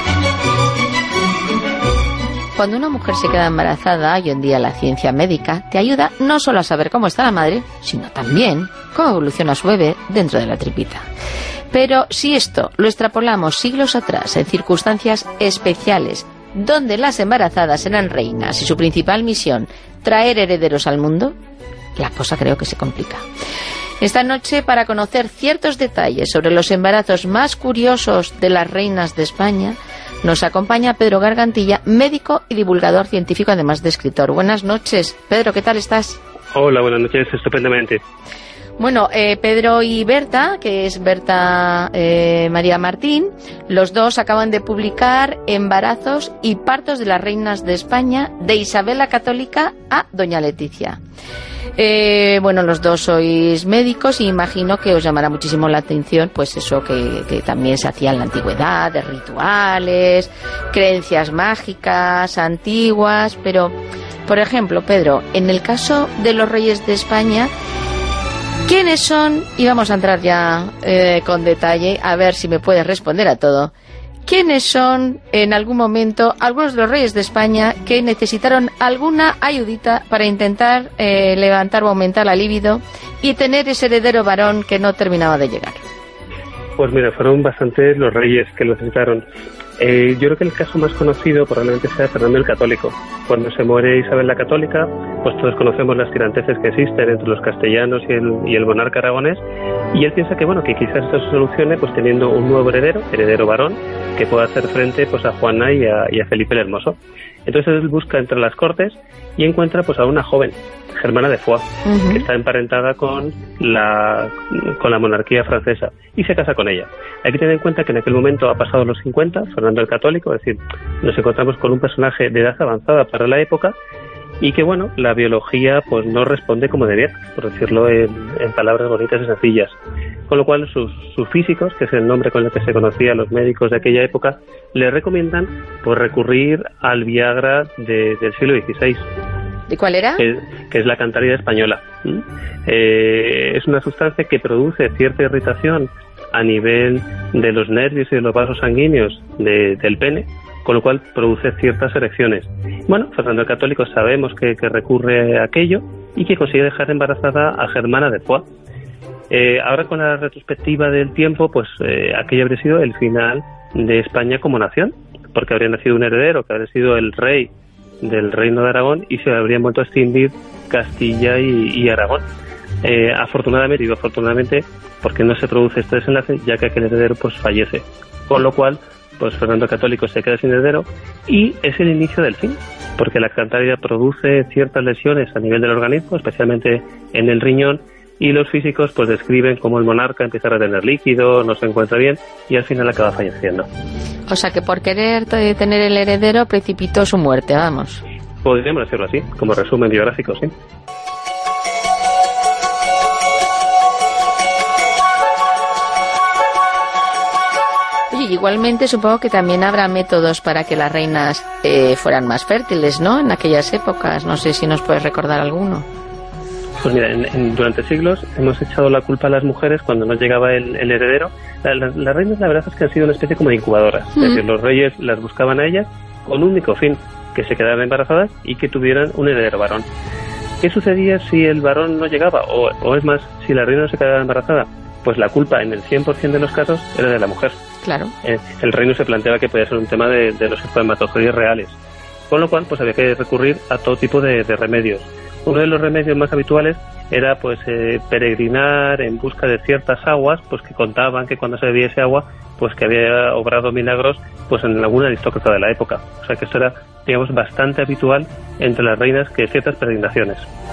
Cuando una mujer se queda embarazada, hoy en día la ciencia médica te ayuda no solo a saber cómo está la madre, sino también cómo evoluciona su bebé dentro de la tripita. Pero si esto lo extrapolamos siglos atrás, en circunstancias especiales, donde las embarazadas eran reinas y su principal misión, traer herederos al mundo, la cosa creo que se complica. Esta noche, para conocer ciertos detalles sobre los embarazos más curiosos de las reinas de España, nos acompaña Pedro Gargantilla, médico y divulgador científico, además de escritor. Buenas noches. Pedro, ¿qué tal estás?
Hola, buenas noches, estupendamente.
Bueno, Pedro y Berta, que es Berta María Martín, los dos acaban de publicar Embarazos y partos de las reinas de España, de Isabel la Católica a Doña Leticia. Bueno, los dos sois médicos y imagino que os llamará muchísimo la atención pues eso que también se hacía en la antigüedad, de rituales, creencias mágicas antiguas, pero, por ejemplo, Pedro, en el caso de los reyes de España, ¿quiénes son? Y vamos a entrar ya con detalle, a ver si me puedes responder a todo. ¿Quiénes son, en algún momento, algunos de los reyes de España que necesitaron alguna ayudita para intentar levantar o aumentar la libido y tener ese heredero varón que no terminaba de llegar?
Pues mira, fueron bastantes los reyes que lo citaron. Yo creo que el caso más conocido probablemente sea Fernando el Católico. Cuando se muere Isabel la Católica, pues todos conocemos las tiranteces que existen entre los castellanos y el monarca aragonés, y él piensa que bueno, que quizás esto se solucione pues teniendo un nuevo heredero varón, que pueda hacer frente pues a Juana y a Felipe el Hermoso. Entonces él busca entre las cortes y encuentra pues a una joven, Germana de Foix, que está emparentada con la monarquía francesa, y se casa con ella. Hay que tener en cuenta que en aquel momento ha pasado los 50, Fernando el Católico, es decir, nos encontramos con un personaje de edad avanzada para la época, y que bueno, la biología pues no responde como debía, por decirlo en palabras bonitas y sencillas. Con lo cual sus físicos, que es el nombre con el que se conocían los médicos de aquella época, le recomiendan pues recurrir al Viagra del siglo XVI.
¿Y cuál era?
Que es la cantarina española. Es una sustancia que produce cierta irritación a nivel de los nervios y de los vasos sanguíneos del pene, con lo cual produce ciertas erecciones. Bueno, Fernando el Católico sabemos que recurre a aquello y que consigue dejar embarazada a Germana de Foix. Ahora, con la retrospectiva del tiempo, pues aquello habría sido el final de España como nación, porque habría nacido un heredero que habría sido el rey del Reino de Aragón y se habrían vuelto a extinguir Castilla y Aragón. Afortunadamente, porque no se produce este desenlace, ya que aquel heredero pues fallece. Con lo cual, pues Fernando el Católico se queda sin heredero y es el inicio del fin, porque la cantarina produce ciertas lesiones a nivel del organismo, especialmente en el riñón, y los físicos pues describen cómo el monarca empieza a retener líquido, no se encuentra bien y al final acaba falleciendo.
O sea que por querer tener el heredero precipitó su muerte, vamos.
Podríamos decirlo así, como resumen biográfico, sí.
Oye, igualmente supongo que también habrá métodos para que las reinas fueran más fértiles, ¿no? En aquellas épocas, no sé si nos puedes recordar alguno.
Pues mira, durante siglos hemos echado la culpa a las mujeres cuando no llegaba el heredero. Las reinas, la verdad es que han sido una especie como de incubadoras. Es decir, los reyes las buscaban a ellas con un único fin, que se quedaran embarazadas y que tuvieran un heredero varón. ¿Qué sucedía si el varón no llegaba? O es más, si la reina no se quedaba embarazada, pues la culpa en el 100% de los casos era de la mujer.
Claro.
El reino se planteaba que podía ser un tema de los espermatozoides reales. Con lo cual, pues había que recurrir a todo tipo de remedios. Uno de los remedios más habituales era pues peregrinar en busca de ciertas aguas, pues que contaban que cuando se bebía ese agua, pues que había obrado milagros pues en alguna aristócrata de la época. O sea que esto era, digamos, bastante habitual entre las reinas, que ciertas peregrinaciones.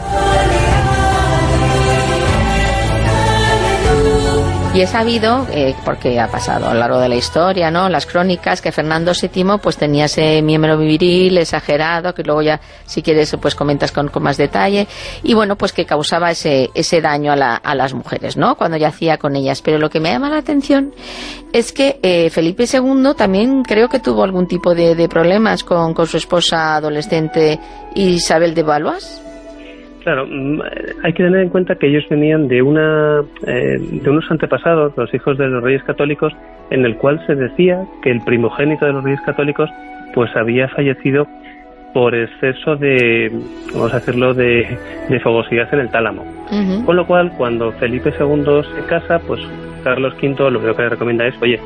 Y he sabido, porque ha pasado a lo largo de la historia, ¿no?, las crónicas, que Fernando VII pues tenía ese miembro viril exagerado, que luego ya, si quieres, pues comentas con más detalle, y bueno, pues que causaba ese daño a las mujeres, ¿no?, cuando yacía con ellas. Pero lo que me llama la atención es que Felipe II también creo que tuvo algún tipo de problemas con su esposa adolescente Isabel de Valois.
Claro, hay que tener en cuenta que ellos venían de unos antepasados, los hijos de los reyes católicos, en el cual se decía que el primogénito de los reyes católicos pues había fallecido por exceso de, vamos a decirlo, de fogosidad en el tálamo. Uh-huh. Con lo cual, cuando Felipe II se casa, pues Carlos V lo primero que le recomienda es, oye,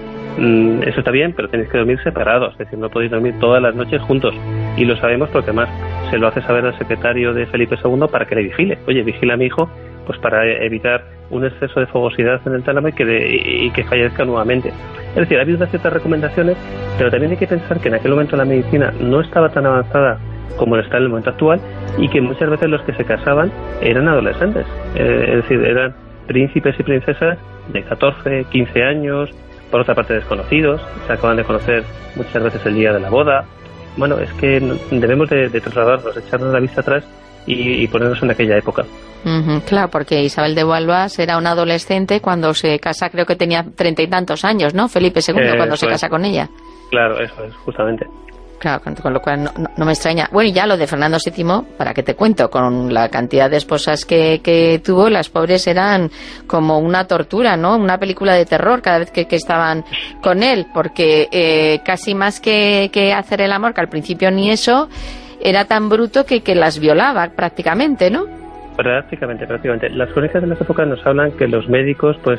eso está bien, pero tenéis que dormir separados, es decir, no podéis dormir todas las noches juntos. Y lo sabemos porque además se lo hace saber al secretario de Felipe II para que le vigile. Oye, vigila a mi hijo, pues para evitar un exceso de fogosidad en el tálamo y que fallezca nuevamente. Es decir, ha habido ciertas recomendaciones, pero también hay que pensar que en aquel momento la medicina no estaba tan avanzada como está en el momento actual, y que muchas veces los que se casaban eran adolescentes. Es decir, eran príncipes y princesas de 14, 15 años, por otra parte desconocidos, se acaban de conocer muchas veces el día de la boda. Bueno, es que debemos de trasladarnos, echarnos la vista atrás y ponernos en aquella época.
Uh-huh, claro, porque Isabel de Valois era una adolescente cuando se casa, creo que tenía 30 y tantos años, ¿no? Felipe II, cuando se casa con ella.
Claro, eso es, justamente.
Claro, con lo cual no me extraña. Bueno, y ya lo de Fernando VII, ¿para qué te cuento? Con la cantidad de esposas que tuvo, las pobres eran como una tortura, ¿no? Una película de terror cada vez que estaban con él, porque casi más que hacer el amor, que al principio ni eso, era tan bruto que las violaba prácticamente, ¿no?
Prácticamente. Las crónicas de las épocas nos hablan que los médicos, pues,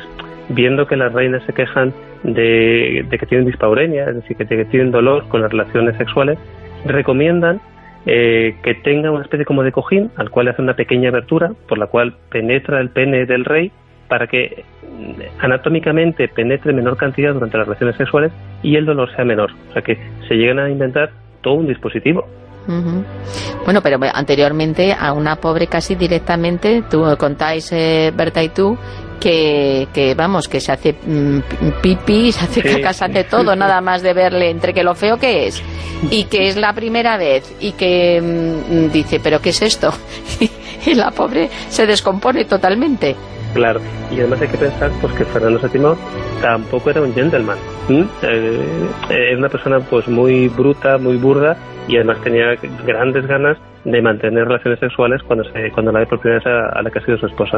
viendo que las reinas se quejan de que tienen dispaurenia, es decir, que tienen dolor con las relaciones sexuales, recomiendan que tenga una especie como de cojín al cual hace una pequeña abertura por la cual penetra el pene del rey para que anatómicamente penetre menor cantidad durante las relaciones sexuales y el dolor sea menor. O sea que se llegan a inventar todo un dispositivo.
Uh-huh. Bueno, pero anteriormente a una pobre casi directamente, tú contáis, Berta y tú, que vamos, que se hace pipí, se hace caca, se hace todo, nada más de verle, entre que lo feo que es y que es la primera vez y que dice, ¿pero qué es esto? Y la pobre se descompone totalmente.
Claro, y además hay que pensar pues que Fernando VII tampoco era un gentleman. Era una persona pues muy bruta, muy burda, y además tenía grandes ganas de mantener relaciones sexuales cuando la ve por primera vez a la que ha sido su esposa.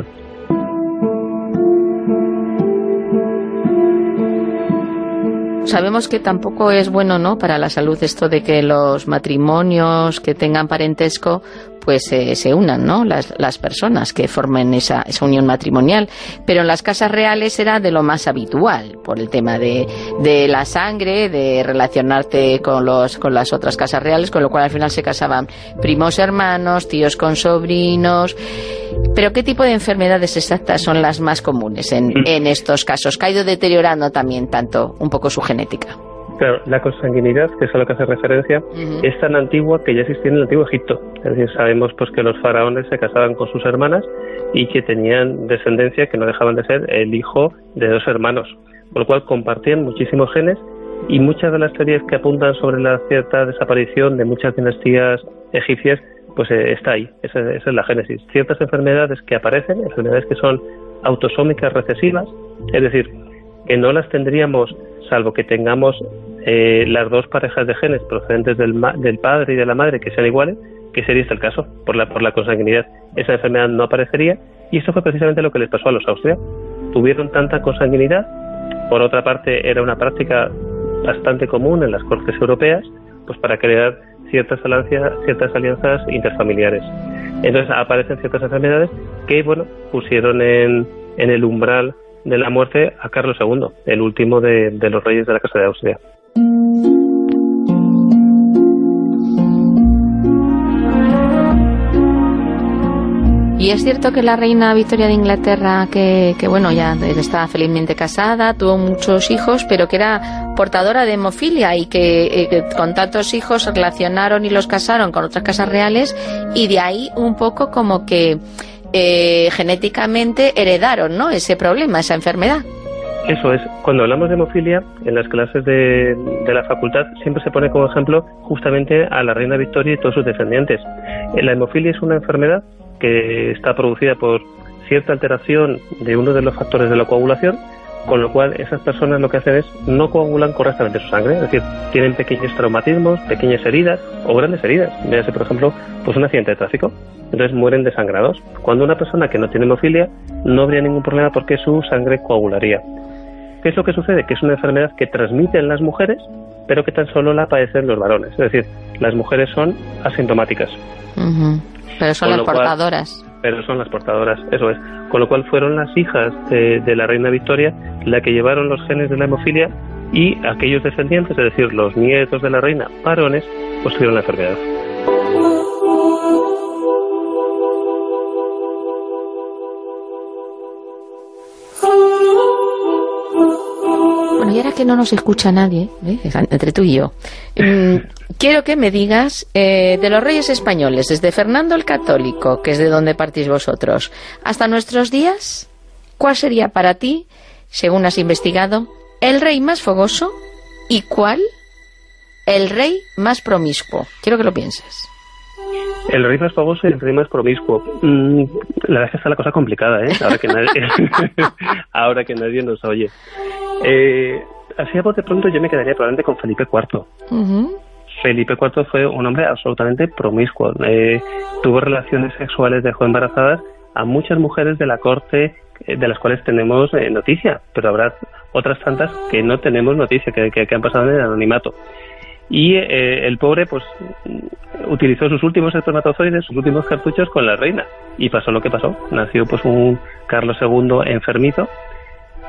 Sabemos que tampoco es bueno, ¿no?, para la salud esto de que los matrimonios que tengan parentesco pues se unan, ¿no?, las personas que formen esa unión matrimonial, pero en las casas reales era de lo más habitual por el tema de la sangre, de relacionarte con las otras casas reales, con lo cual al final se casaban primos hermanos, tíos con sobrinos. Pero ¿qué tipo de enfermedades exactas son las más comunes en estos casos? ¿Que ha ido deteriorando también tanto un poco su genética?
Claro, la consanguinidad, que es a lo que hace referencia, es tan antigua que ya existía en el antiguo Egipto. Es decir, sabemos pues que los faraones se casaban con sus hermanas y que tenían descendencia que no dejaban de ser el hijo de dos hermanos, por lo cual compartían muchísimos genes, y muchas de las teorías que apuntan sobre la cierta desaparición de muchas dinastías egipcias pues está ahí, esa es la génesis. Ciertas enfermedades que aparecen, enfermedades que son autosómicas recesivas, es decir, que no las tendríamos salvo que tengamos las dos parejas de genes procedentes del padre y de la madre que sean iguales, que sería este el caso, por la consanguinidad. Esa enfermedad no aparecería, y eso fue precisamente lo que les pasó a los Austria. Tuvieron tanta consanguinidad, por otra parte era una práctica bastante común en las cortes europeas, pues para crear ciertas alianzas interfamiliares. Entonces aparecen ciertas enfermedades que, bueno, pusieron en el umbral de la muerte a Carlos II, el último de los reyes de la Casa de Austria.
Y es cierto que la reina Victoria de Inglaterra, que bueno, ya estaba felizmente casada, tuvo muchos hijos, pero que era portadora de hemofilia y que con tantos hijos se relacionaron y los casaron con otras casas reales, y de ahí un poco como que genéticamente heredaron, ¿no?, ese problema, esa enfermedad.
Eso es. Cuando hablamos de hemofilia, en las clases de la facultad siempre se pone como ejemplo justamente a la reina Victoria y todos sus descendientes. La hemofilia es una enfermedad que está producida por cierta alteración de uno de los factores de la coagulación, con lo cual esas personas lo que hacen es no coagulan correctamente su sangre, es decir, tienen pequeños traumatismos, pequeñas heridas o grandes heridas. Véase, por ejemplo, pues un accidente de tráfico, entonces mueren desangrados. Cuando una persona que no tiene hemofilia no habría ningún problema porque su sangre coagularía. ¿Qué es lo que sucede? Que es una enfermedad que transmiten las mujeres, pero que tan solo la padecen los varones, es decir, las mujeres son asintomáticas.
Uh-huh. Pero son las portadoras.
Pero son las portadoras, eso es. Con lo cual fueron las hijas de la reina Victoria las que llevaron los genes de la hemofilia, y aquellos descendientes, es decir, los nietos de la reina varones, pues tuvieron la enfermedad.
Bueno, y ahora que no nos escucha nadie, entre tú y yo, quiero que me digas de los reyes españoles, desde Fernando el Católico, que es de donde partís vosotros, hasta nuestros días, ¿cuál sería para ti, según has investigado, el rey más fogoso y cuál el rey más promiscuo? Quiero que lo pienses.
El rey más famoso y el rey más promiscuo. La verdad es que está la cosa complicada, ¿eh? Ahora que nadie nos oye. Así a bote pronto yo me quedaría probablemente con Felipe IV. Uh-huh. Felipe IV fue un hombre absolutamente promiscuo. Tuvo relaciones sexuales, dejó embarazadas a muchas mujeres de la corte, de las cuales tenemos noticia, pero habrá otras tantas que no tenemos noticia, que han pasado en el anonimato. Y el pobre pues utilizó sus últimos espermatozoides, sus últimos cartuchos con la reina, y pasó lo que pasó. Nació pues un Carlos II enfermito,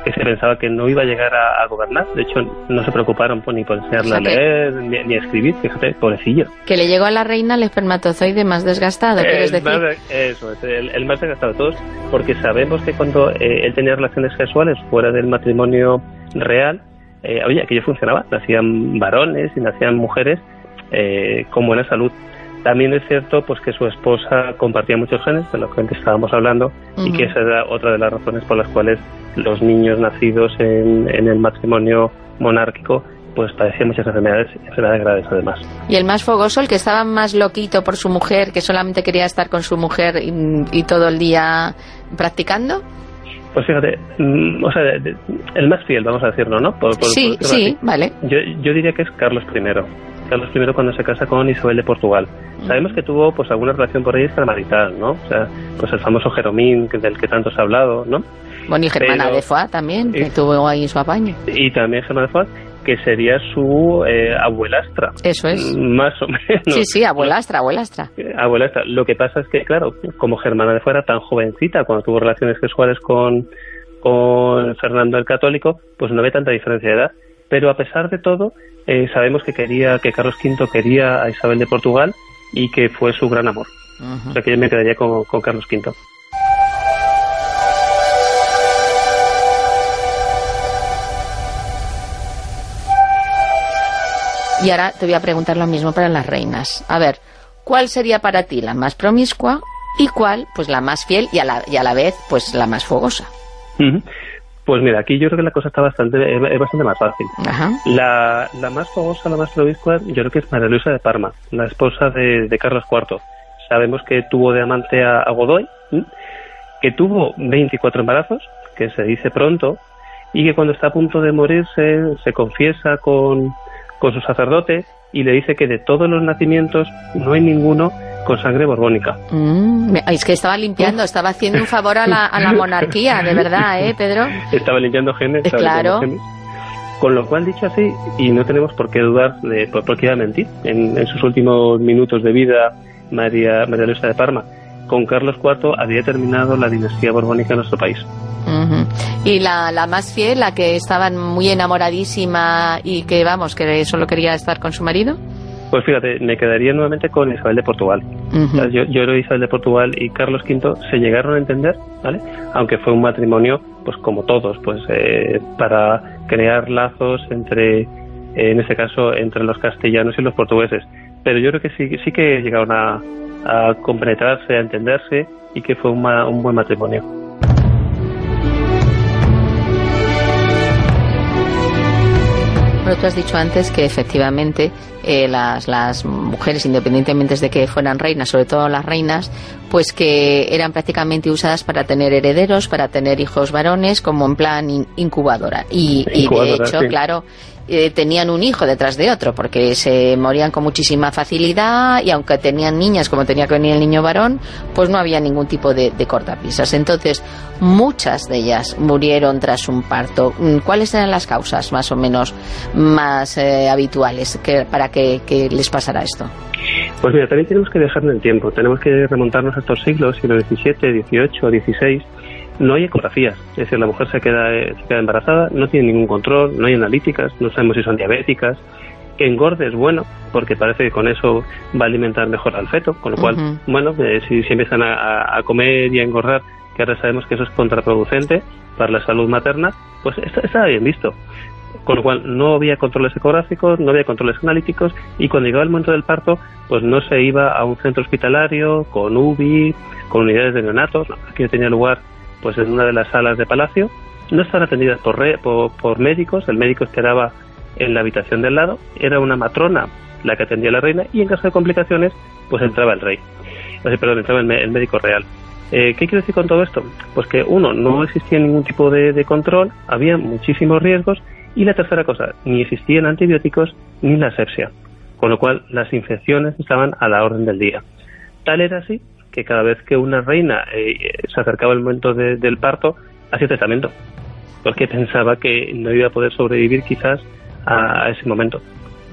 que se pensaba que no iba a llegar a gobernar. De hecho, no se preocaron ni por enseñarle a leer ni a escribir, fíjate, pobrecillo.
Que le llegó a la reina el espermatozoide más desgastado, ¿quieres decir?
Eso es, el más desgastado de todos, porque sabemos que cuando él tenía relaciones sexuales fuera del matrimonio real, oye, aquello funcionaba, nacían varones y nacían mujeres con buena salud. También es cierto pues que su esposa compartía muchos genes, de los que antes estábamos hablando, y que esa era otra de las razones por las cuales los niños nacidos en el matrimonio monárquico pues padecían muchas enfermedades graves además.
¿Y el más fogoso, el que estaba más loquito por su mujer, que solamente quería estar con su mujer y todo el día practicando?
Pues fíjate, o sea, el más fiel, vamos a decirlo, ¿no?
Sí, vale.
Yo diría que es Carlos I. Carlos I cuando se casa con Isabel de Portugal. Sabemos que tuvo pues alguna relación por ahí extramarital, ¿no? O sea, pues el famoso Jeromín, del que tanto se ha hablado, ¿no?
Bueno, y Germana de Foix también, que tuvo ahí su apaño.
Y también Germana de Foix, que sería su abuelastra.
Eso es.
Más o menos.
Sí, abuelastra.
Abuelastra. Lo que pasa es que, claro, como Germana de Foix era tan jovencita cuando tuvo relaciones sexuales con Fernando el Católico, pues no había tanta diferencia de edad. Pero a pesar de todo, sabemos que Carlos V quería a Isabel de Portugal y que fue su gran amor. O sea que yo me quedaría con Carlos V.
Y ahora te voy a preguntar lo mismo para las reinas. A ver, ¿cuál sería para ti la más promiscua y cuál, pues la más fiel y a la vez, pues la más fogosa?
Pues mira, aquí yo creo que la cosa está bastante más fácil.
Ajá.
La más fogosa, la más promiscua, yo creo que es María Luisa de Parma, la esposa de Carlos IV. Sabemos que tuvo de amante a Godoy, que tuvo 24 embarazos, que se dice pronto, y que cuando está a punto de morirse se confiesa con su sacerdote y le dice que de todos los nacimientos no hay ninguno con sangre borbónica.
Es que estaba limpiando, estaba haciendo un favor a la monarquía, de verdad, Pedro?
Estaba limpiando genes.
Claro.
Con lo cual, dicho así, y no tenemos por qué dudar de por qué iba a mentir, en sus últimos minutos de vida, María Luisa de Parma, con Carlos IV había terminado la dinastía borbónica en nuestro país.
Y la más fiel, la que estaba muy enamoradísima y que, vamos, que solo quería estar con su marido.
Pues fíjate, me quedaría nuevamente con Isabel de Portugal. O sea, yo creo que Isabel de Portugal y Carlos V se llegaron a entender, ¿vale? Aunque fue un matrimonio, pues como todos, pues para crear lazos entre, en este caso, entre los castellanos y los portugueses. Pero yo creo que sí que llegaron a compenetrarse, a entenderse y que fue un buen matrimonio.
Bueno, tú has dicho antes que efectivamente las mujeres, independientemente de que fueran reinas, sobre todo las reinas, pues que eran prácticamente usadas para tener herederos, para tener hijos varones, como en plan incubadora. Y de hecho, sí. Claro, tenían un hijo detrás de otro, porque se morían con muchísima facilidad y aunque tenían niñas, como tenía que venir el niño varón, pues no había ningún tipo de cortapisas. Entonces, muchas de ellas murieron tras un parto. ¿Cuáles eran las causas más o menos más habituales para que les pasara esto?
Pues mira, también tenemos que dejar en el tiempo, tenemos que remontarnos a estos siglos, siglo XVII, XVIII, XVI. No hay ecografías, es decir, la mujer se queda embarazada, no tiene ningún control, no hay analíticas, no sabemos si son diabéticas. Que engorde es bueno, porque parece que con eso va a alimentar mejor al feto, con lo cual, bueno, si empiezan a comer y a engordar, que ahora sabemos que eso es contraproducente para la salud materna, pues está bien visto. Con lo cual no había controles ecográficos, no había controles analíticos, y cuando llegaba el momento del parto, pues no se iba a un centro hospitalario con UBI, con unidades de neonatos. Aquí tenía lugar pues en una de las salas de palacio. No estaban atendidas por médicos, el médico esperaba en la habitación del lado, era una matrona la que atendía a la reina, y en caso de complicaciones pues entraba el rey, entraba el médico real. ¿Qué quiero decir con todo esto? Pues que no existía ningún tipo de control, había muchísimos riesgos, y la tercera cosa, ni existían antibióticos ni la asepsia, con lo cual las infecciones estaban a la orden del día. Tal era así que cada vez que una reina se acercaba el momento del parto, hacía testamento, porque pensaba que no iba a poder sobrevivir quizás a ese momento.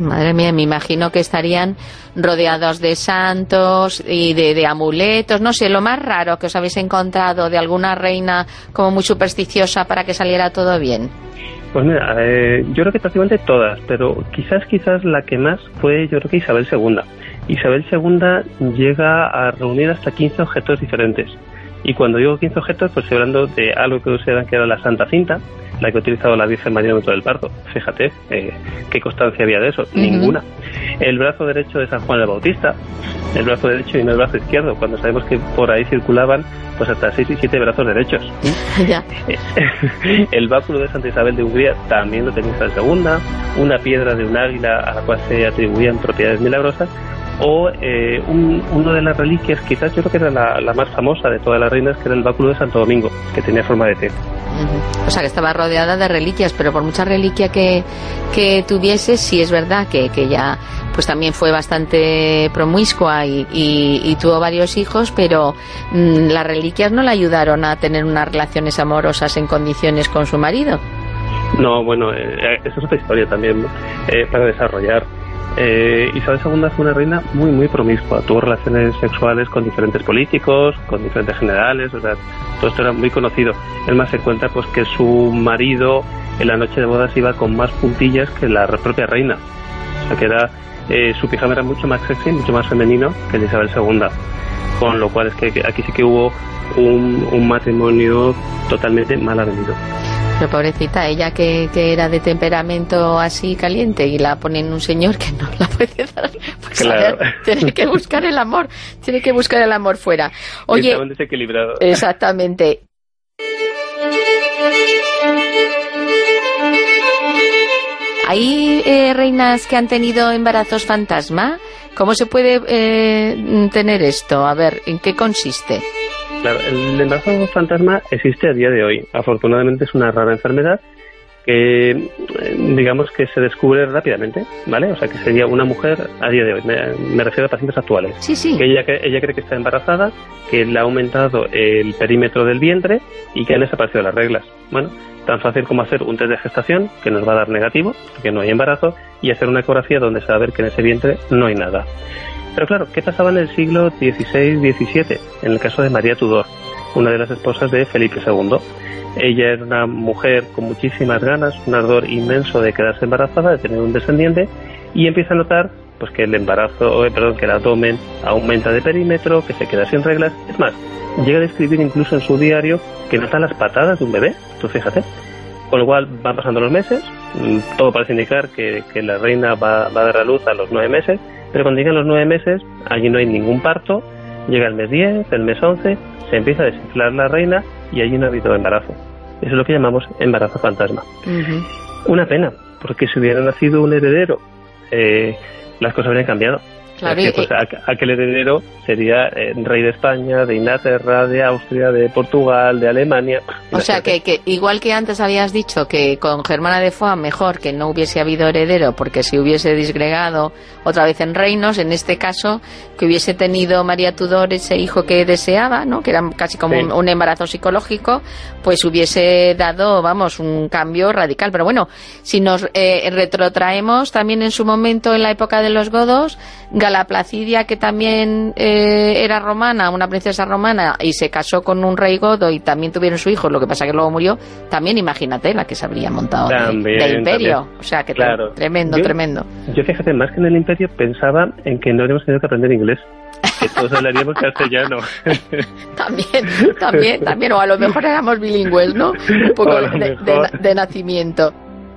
Madre mía, me imagino que estarían rodeados de santos y de amuletos, no sé, lo más raro que os habéis encontrado de alguna reina como muy supersticiosa para que saliera todo bien.
Pues mira, yo creo que prácticamente todas, pero quizás la que más fue, yo creo que Isabel II. Isabel II llega a reunir hasta 15 objetos diferentes. Y cuando digo 15 objetos, pues estoy hablando de algo que consideran que era la Santa Cinta, la que ha utilizado la Virgen María en el momento del parto. Fíjate, ¿qué constancia había de eso? Ninguna. El brazo derecho de San Juan el Bautista, el brazo derecho y no el brazo izquierdo, cuando sabemos que por ahí circulaban pues hasta 6 y 7 brazos derechos.
Ya.
El báculo de Santa Isabel de Hungría también lo tenía Isabel II, una piedra de un águila a la cual se atribuían propiedades milagrosas, o una de las reliquias, quizás yo creo que era la más famosa de todas las reinas, que era el báculo de Santo Domingo, que tenía forma de T.
O sea, que estaba rodeada de reliquias, pero por mucha reliquia que tuviese, sí es verdad que ella pues también fue bastante promiscua y tuvo varios hijos, pero las reliquias no la ayudaron a tener unas relaciones amorosas en condiciones con su marido.
No, bueno, esa es otra historia también, para desarrollar. Isabel II fue una reina muy, muy promiscua. Tuvo relaciones sexuales con diferentes políticos, con diferentes generales, o sea, todo esto era muy conocido. Es más, se cuenta pues que su marido en la noche de bodas iba con más puntillas que la propia reina. O sea, que era, su pijama era mucho más sexy, mucho más femenino que el de Isabel II. Con lo cual es que aquí sí que hubo un matrimonio totalmente mal avenido.
Pero pobrecita, ella que era de temperamento así caliente y la ponen un señor que no la puede dar, pues
claro.
A ver, tiene que buscar el amor fuera. Oye,
estaban desequilibrados.
Exactamente. ¿Hay reinas que han tenido embarazos fantasma? ¿Cómo se puede tener esto? A ver, ¿en qué consiste?
Claro, el embarazo fantasma existe a día de hoy. Afortunadamente es una rara enfermedad que, digamos, que se descubre rápidamente, ¿vale? O sea, que sería una mujer a día de hoy. Me refiero a pacientes actuales.
Sí.
Que ella cree que está embarazada, que le ha aumentado el perímetro del vientre y que han desaparecido las reglas. Bueno, tan fácil como hacer un test de gestación, que nos va a dar negativo, porque no hay embarazo, y hacer una ecografía donde se va a ver que en ese vientre no hay nada. Pero claro, ¿qué pasaba en el siglo XVI-XVII? En el caso de María Tudor, una de las esposas de Felipe II. Ella era una mujer con muchísimas ganas, un ardor inmenso de quedarse embarazada, de tener un descendiente, y empieza a notar pues que el que el abdomen aumenta de perímetro, que se queda sin reglas. Es más, llega a describir incluso en su diario que nota las patadas de un bebé, tú fíjate. Con lo cual van pasando los meses, todo parece indicar que la reina va a dar a luz a los 9 meses, pero cuando llegan los 9 meses, allí no hay ningún parto, llega el mes 10, el mes 11, se empieza a desinflar la reina y allí no ha habido embarazo. Eso es lo que llamamos embarazo fantasma. Una pena, porque si hubiera nacido un heredero, las cosas habrían cambiado.
Claro,
pues, aquel heredero sería rey de España, de Inglaterra, de Austria, de Portugal, de Alemania.
O sea, que igual que antes habías dicho que con Germana de Foix mejor que no hubiese habido heredero porque se hubiese disgregado otra vez en reinos, en este caso que hubiese tenido María Tudor ese hijo que deseaba, ¿no? Que era casi como un embarazo psicológico, pues hubiese dado, vamos, un cambio radical. Pero bueno, si nos retrotraemos también en su momento en la época de los godos, Gala Placidia, que también era romana, una princesa romana, y se casó con un rey godo y también tuvieron su hijo, lo que pasa que luego murió, también imagínate la que se habría montado de imperio. También. O sea, que claro. Tremendo.
Yo fíjate, más que en el imperio pensaba en que no habríamos tenido que aprender inglés, que todos hablaríamos castellano. También, o a lo mejor éramos bilingües, ¿no? Un poco de nacimiento.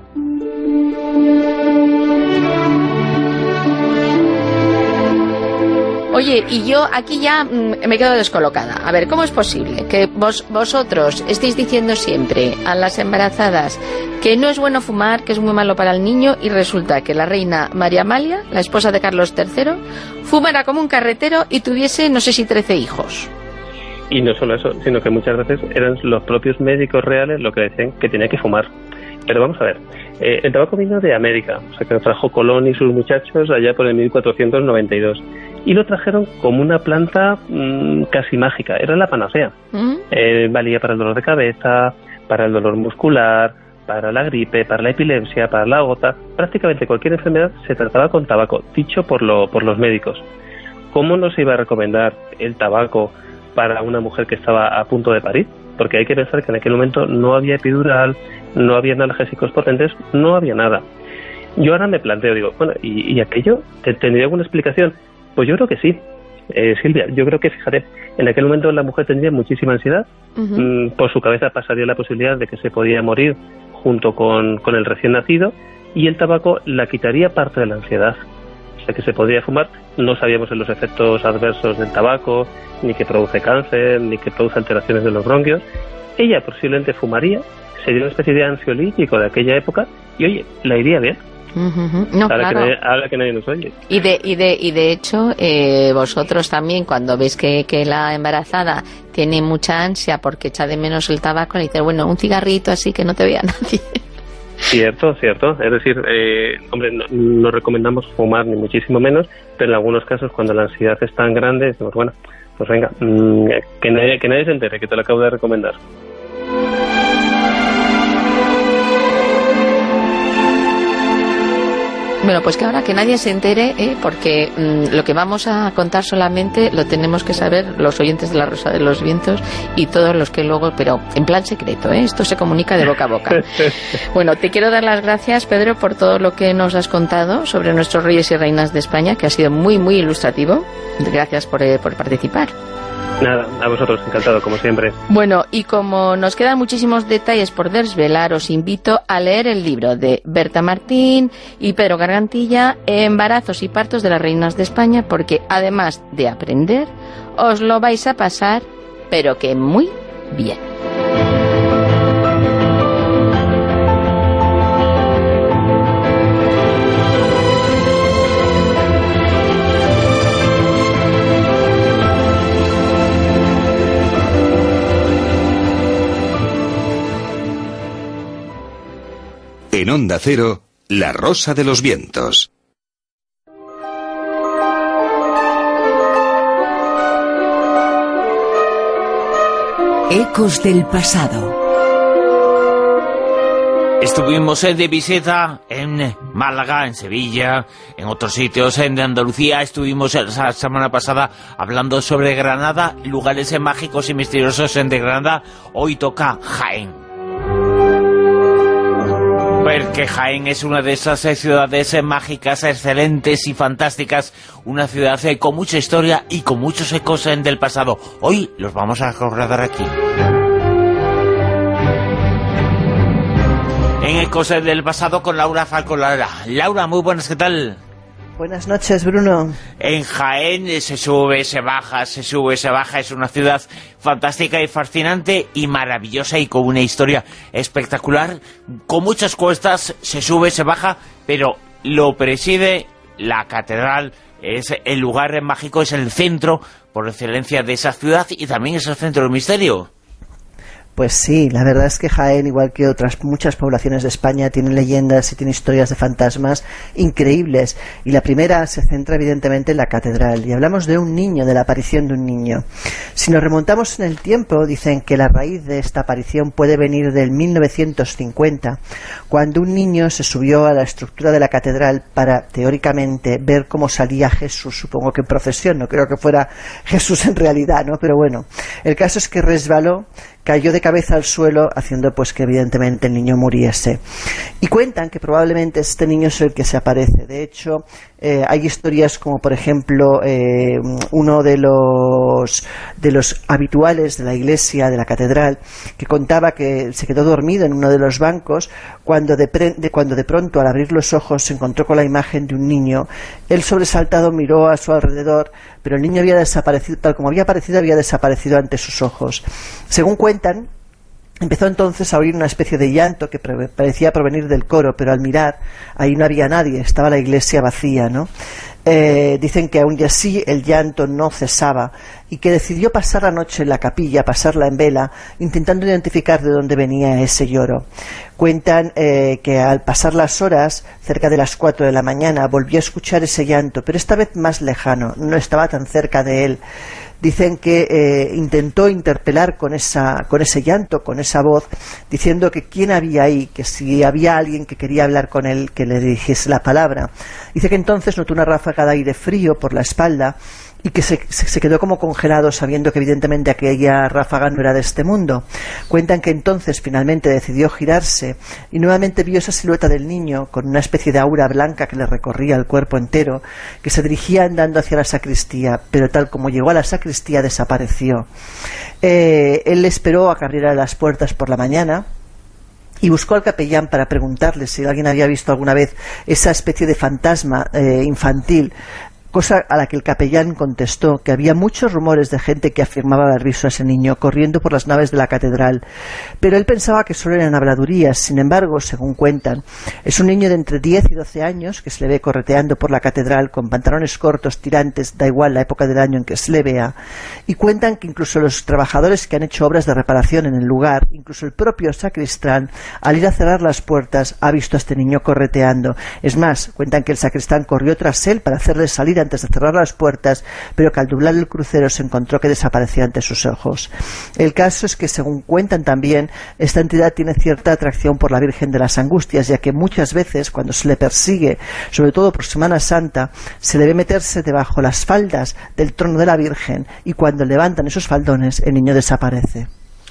Oye, y yo aquí ya me quedo descolocada. A ver, ¿cómo es posible que vosotros estéis diciendo siempre a las embarazadas que no es bueno fumar, que es muy malo para el niño, y resulta que la reina María Amalia, la esposa de Carlos III, fumara como un carretero y tuviese, no sé si 13 hijos?
Y no solo eso, sino que muchas veces eran los propios médicos reales los que decían que tenía que fumar. Pero vamos a ver, el tabaco vino de América, o sea que lo trajo Colón y sus muchachos allá por el 1492. Y lo trajeron como una planta casi mágica, era la panacea. Valía para el dolor de cabeza, para el dolor muscular, para la gripe, para la epilepsia, para la gota, prácticamente cualquier enfermedad se trataba con tabaco, dicho por los médicos. ¿Cómo no se iba a recomendar el tabaco para una mujer que estaba a punto de parir? Porque hay que pensar que en aquel momento no había epidural, no había analgésicos potentes, no había nada. Yo ahora me planteo, digo, bueno, ¿y aquello tendría alguna explicación? Pues yo creo que sí. Silvia, yo creo que, fíjate, en aquel momento la mujer tendría muchísima ansiedad, por su cabeza pasaría la posibilidad de que se podía morir junto con el recién nacido, y el tabaco la quitaría parte de la ansiedad. O sea, que se podría fumar. No sabíamos en los efectos adversos del tabaco, ni que produce cáncer, ni que produce alteraciones de los bronquios. Ella posiblemente fumaría, sería una especie de ansiolítico de aquella época, y oye, la iría bien.
No,
ahora,
claro.
ahora que nadie nos oye.
Y de hecho, vosotros también, cuando veis que la embarazada tiene mucha ansia porque echa de menos el tabaco, le dices, bueno, un cigarrito así que no te vea nadie.
Cierto. Es decir, hombre, no recomendamos fumar ni muchísimo menos, pero en algunos casos, cuando la ansiedad es tan grande, decimos, bueno, pues venga, que nadie se entere, que te lo acabo de recomendar.
Bueno, pues que ahora que nadie se entere, porque lo que vamos a contar solamente lo tenemos que saber los oyentes de La Rosa de los Vientos y todos los que luego, pero en plan secreto, esto se comunica de boca a boca. Bueno, te quiero dar las gracias, Pedro, por todo lo que nos has contado sobre nuestros reyes y reinas de España, que ha sido muy, muy ilustrativo. Gracias por participar.
Nada, a vosotros, encantado, como siempre.
Bueno, y como nos quedan muchísimos detalles por desvelar, os invito a leer el libro de Berta Martín y Pedro Gargantilla, Embarazos y partos de las reinas de España, porque además de aprender, os lo vais a pasar, pero que muy bien.
En Onda Cero, La Rosa de los Vientos.
Ecos del pasado.
Estuvimos de visita en Málaga, en Sevilla, en otros sitios de Andalucía. Estuvimos la semana pasada hablando sobre Granada, lugares mágicos y misteriosos de Granada. Hoy toca Jaén. Porque Jaén es una de esas ciudades mágicas, excelentes y fantásticas, una ciudad con mucha historia y con muchos ecos del pasado. Hoy los vamos a recordar aquí. En Ecos del Pasado con Laura Falcolara. Laura, muy buenas, ¿qué tal?
Buenas noches, Bruno.
En Jaén se sube, se baja, se sube, se baja. Es una ciudad fantástica y fascinante y maravillosa y con una historia espectacular. Con muchas cuestas, se sube, se baja, pero lo preside la catedral. Es el lugar mágico, es el centro por excelencia de esa ciudad y también es el centro del misterio.
Pues sí, la verdad es que Jaén, igual que otras muchas poblaciones de España, tiene leyendas y tiene historias de fantasmas increíbles. Y la primera se centra evidentemente en la catedral. Y hablamos de un niño, de la aparición de un niño. Si nos remontamos en el tiempo, dicen que la raíz de esta aparición puede venir del 1950, cuando un niño se subió a la estructura de la catedral para, teóricamente, ver cómo salía Jesús, supongo que en procesión, no creo que fuera Jesús en realidad, ¿no? Pero bueno, el caso es que resbaló, cayó de cabeza al suelo, haciendo pues que evidentemente el niño muriese. Y cuentan que probablemente este niño es el que se aparece. De hecho, hay historias como, por ejemplo, uno de los habituales de la iglesia, de la catedral, que contaba que se quedó dormido en uno de los bancos cuando de pronto, al abrir los ojos, se encontró con la imagen de un niño. Él, sobresaltado, miró a su alrededor, pero el niño había desaparecido, tal como había aparecido, había desaparecido ante sus ojos. Según cuentan, empezó entonces a oír una especie de llanto que parecía provenir del coro, pero al mirar, ahí no había nadie, estaba la iglesia vacía, ¿no? Dicen que aún y así el llanto no cesaba y que decidió pasar la noche en la capilla, pasarla en vela, intentando identificar de dónde venía ese lloro. Cuentan que al pasar las horas, cerca de las 4 de la mañana, volvió a escuchar ese llanto, pero esta vez más lejano, no estaba tan cerca de él. dicen que intentó interpelar con ese llanto, con esa voz, diciendo que quién había ahí, que si había alguien que quería hablar con él, que le dijese la palabra. Dice que entonces notó una ráfaga de aire frío por la espalda y que se quedó como congelado, sabiendo que evidentemente aquella ráfaga no era de este mundo. Cuentan que entonces finalmente decidió girarse y nuevamente vio esa silueta del niño con una especie de aura blanca que le recorría el cuerpo entero, que se dirigía andando hacia la sacristía, pero tal como llegó a la sacristía desapareció. Él esperó a que abriera las puertas por la mañana y buscó al capellán para preguntarle si alguien había visto alguna vez esa especie de fantasma infantil, cosa a la que el capellán contestó que había muchos rumores de gente que afirmaba haber visto a ese niño corriendo por las naves de la catedral, pero él pensaba que solo eran habladurías. Sin embargo, según cuentan, es un niño de entre 10 y 12 años que se le ve correteando por la catedral con pantalones cortos, tirantes, da igual la época del año en que se le vea, y cuentan que incluso los trabajadores que han hecho obras de reparación en el lugar, incluso el propio sacristán, al ir a cerrar las puertas, ha visto a este niño correteando. Es más, cuentan que el sacristán corrió tras él para hacerle salir antes de cerrar las puertas, pero que al doblar el crucero se encontró que desapareció ante sus ojos. El caso es que, según cuentan también, esta entidad tiene cierta atracción por la Virgen de las Angustias, ya que muchas veces cuando se le persigue, sobre todo por Semana Santa, se le ve meterse debajo las faldas del trono de la Virgen, y cuando levantan esos faldones el niño desaparece.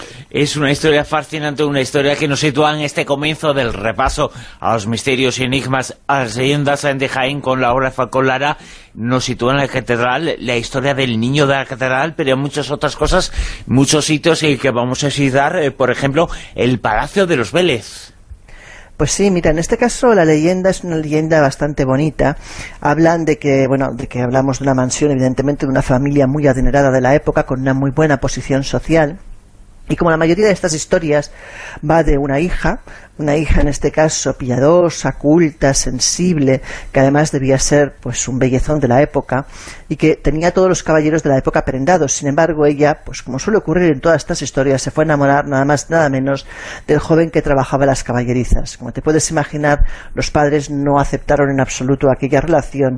Es una historia fascinante, una historia que nos sitúa en este comienzo del repaso a los misterios y enigmas, a las leyendas de Jaén con Laura Falcón Lara. Nos sitúa en la catedral, la historia del niño de la catedral, pero muchas otras cosas, muchos sitios en que vamos a visitar, por ejemplo, el Palacio de los Vélez.
Pues sí, mira, en este caso la leyenda es una leyenda bastante bonita. Hablan de que hablamos de una mansión, evidentemente de una familia muy adinerada de la época, con una muy buena posición social. Y como la mayoría de estas historias va de una hija en este caso piadosa, culta, sensible, que además debía ser pues un bellezón de la época y que tenía a todos los caballeros de la época prendados. Sin embargo, ella, pues como suele ocurrir en todas estas historias, se fue a enamorar nada más nada menos del joven que trabajaba en las caballerizas. Como te puedes imaginar, los padres no aceptaron en absoluto aquella relación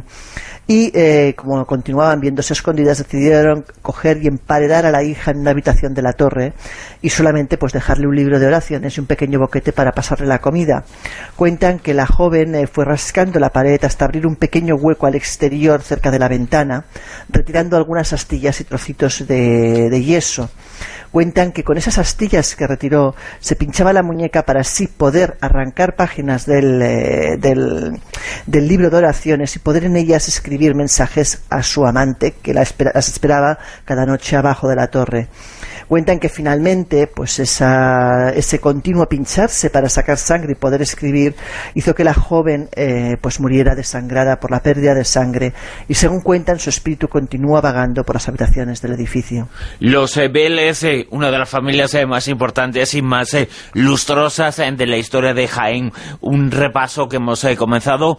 y como continuaban viéndose escondidas, decidieron coger y emparedar a la hija en una habitación de la torre y solamente pues dejarle un libro de oraciones y un pequeño boquete para pasarle la comida. Cuentan que la joven fue rascando la pared hasta abrir un pequeño hueco al exterior cerca de la ventana, retirando algunas astillas y trocitos de yeso. Cuentan que con esas astillas que retiró se pinchaba la muñeca para así poder arrancar páginas del libro de oraciones y poder en ellas escribir mensajes a su amante que las esperaba cada noche abajo de la torre. Cuentan que finalmente pues ese continuo pincharse para sacar sangre y poder escribir hizo que la joven pues muriera desangrada por la pérdida de sangre, y según cuentan su espíritu continúa vagando por las habitaciones del edificio.
Los Vélez, una de las familias más importantes y más lustrosas de la historia de Jaén. Un repaso que hemos comenzado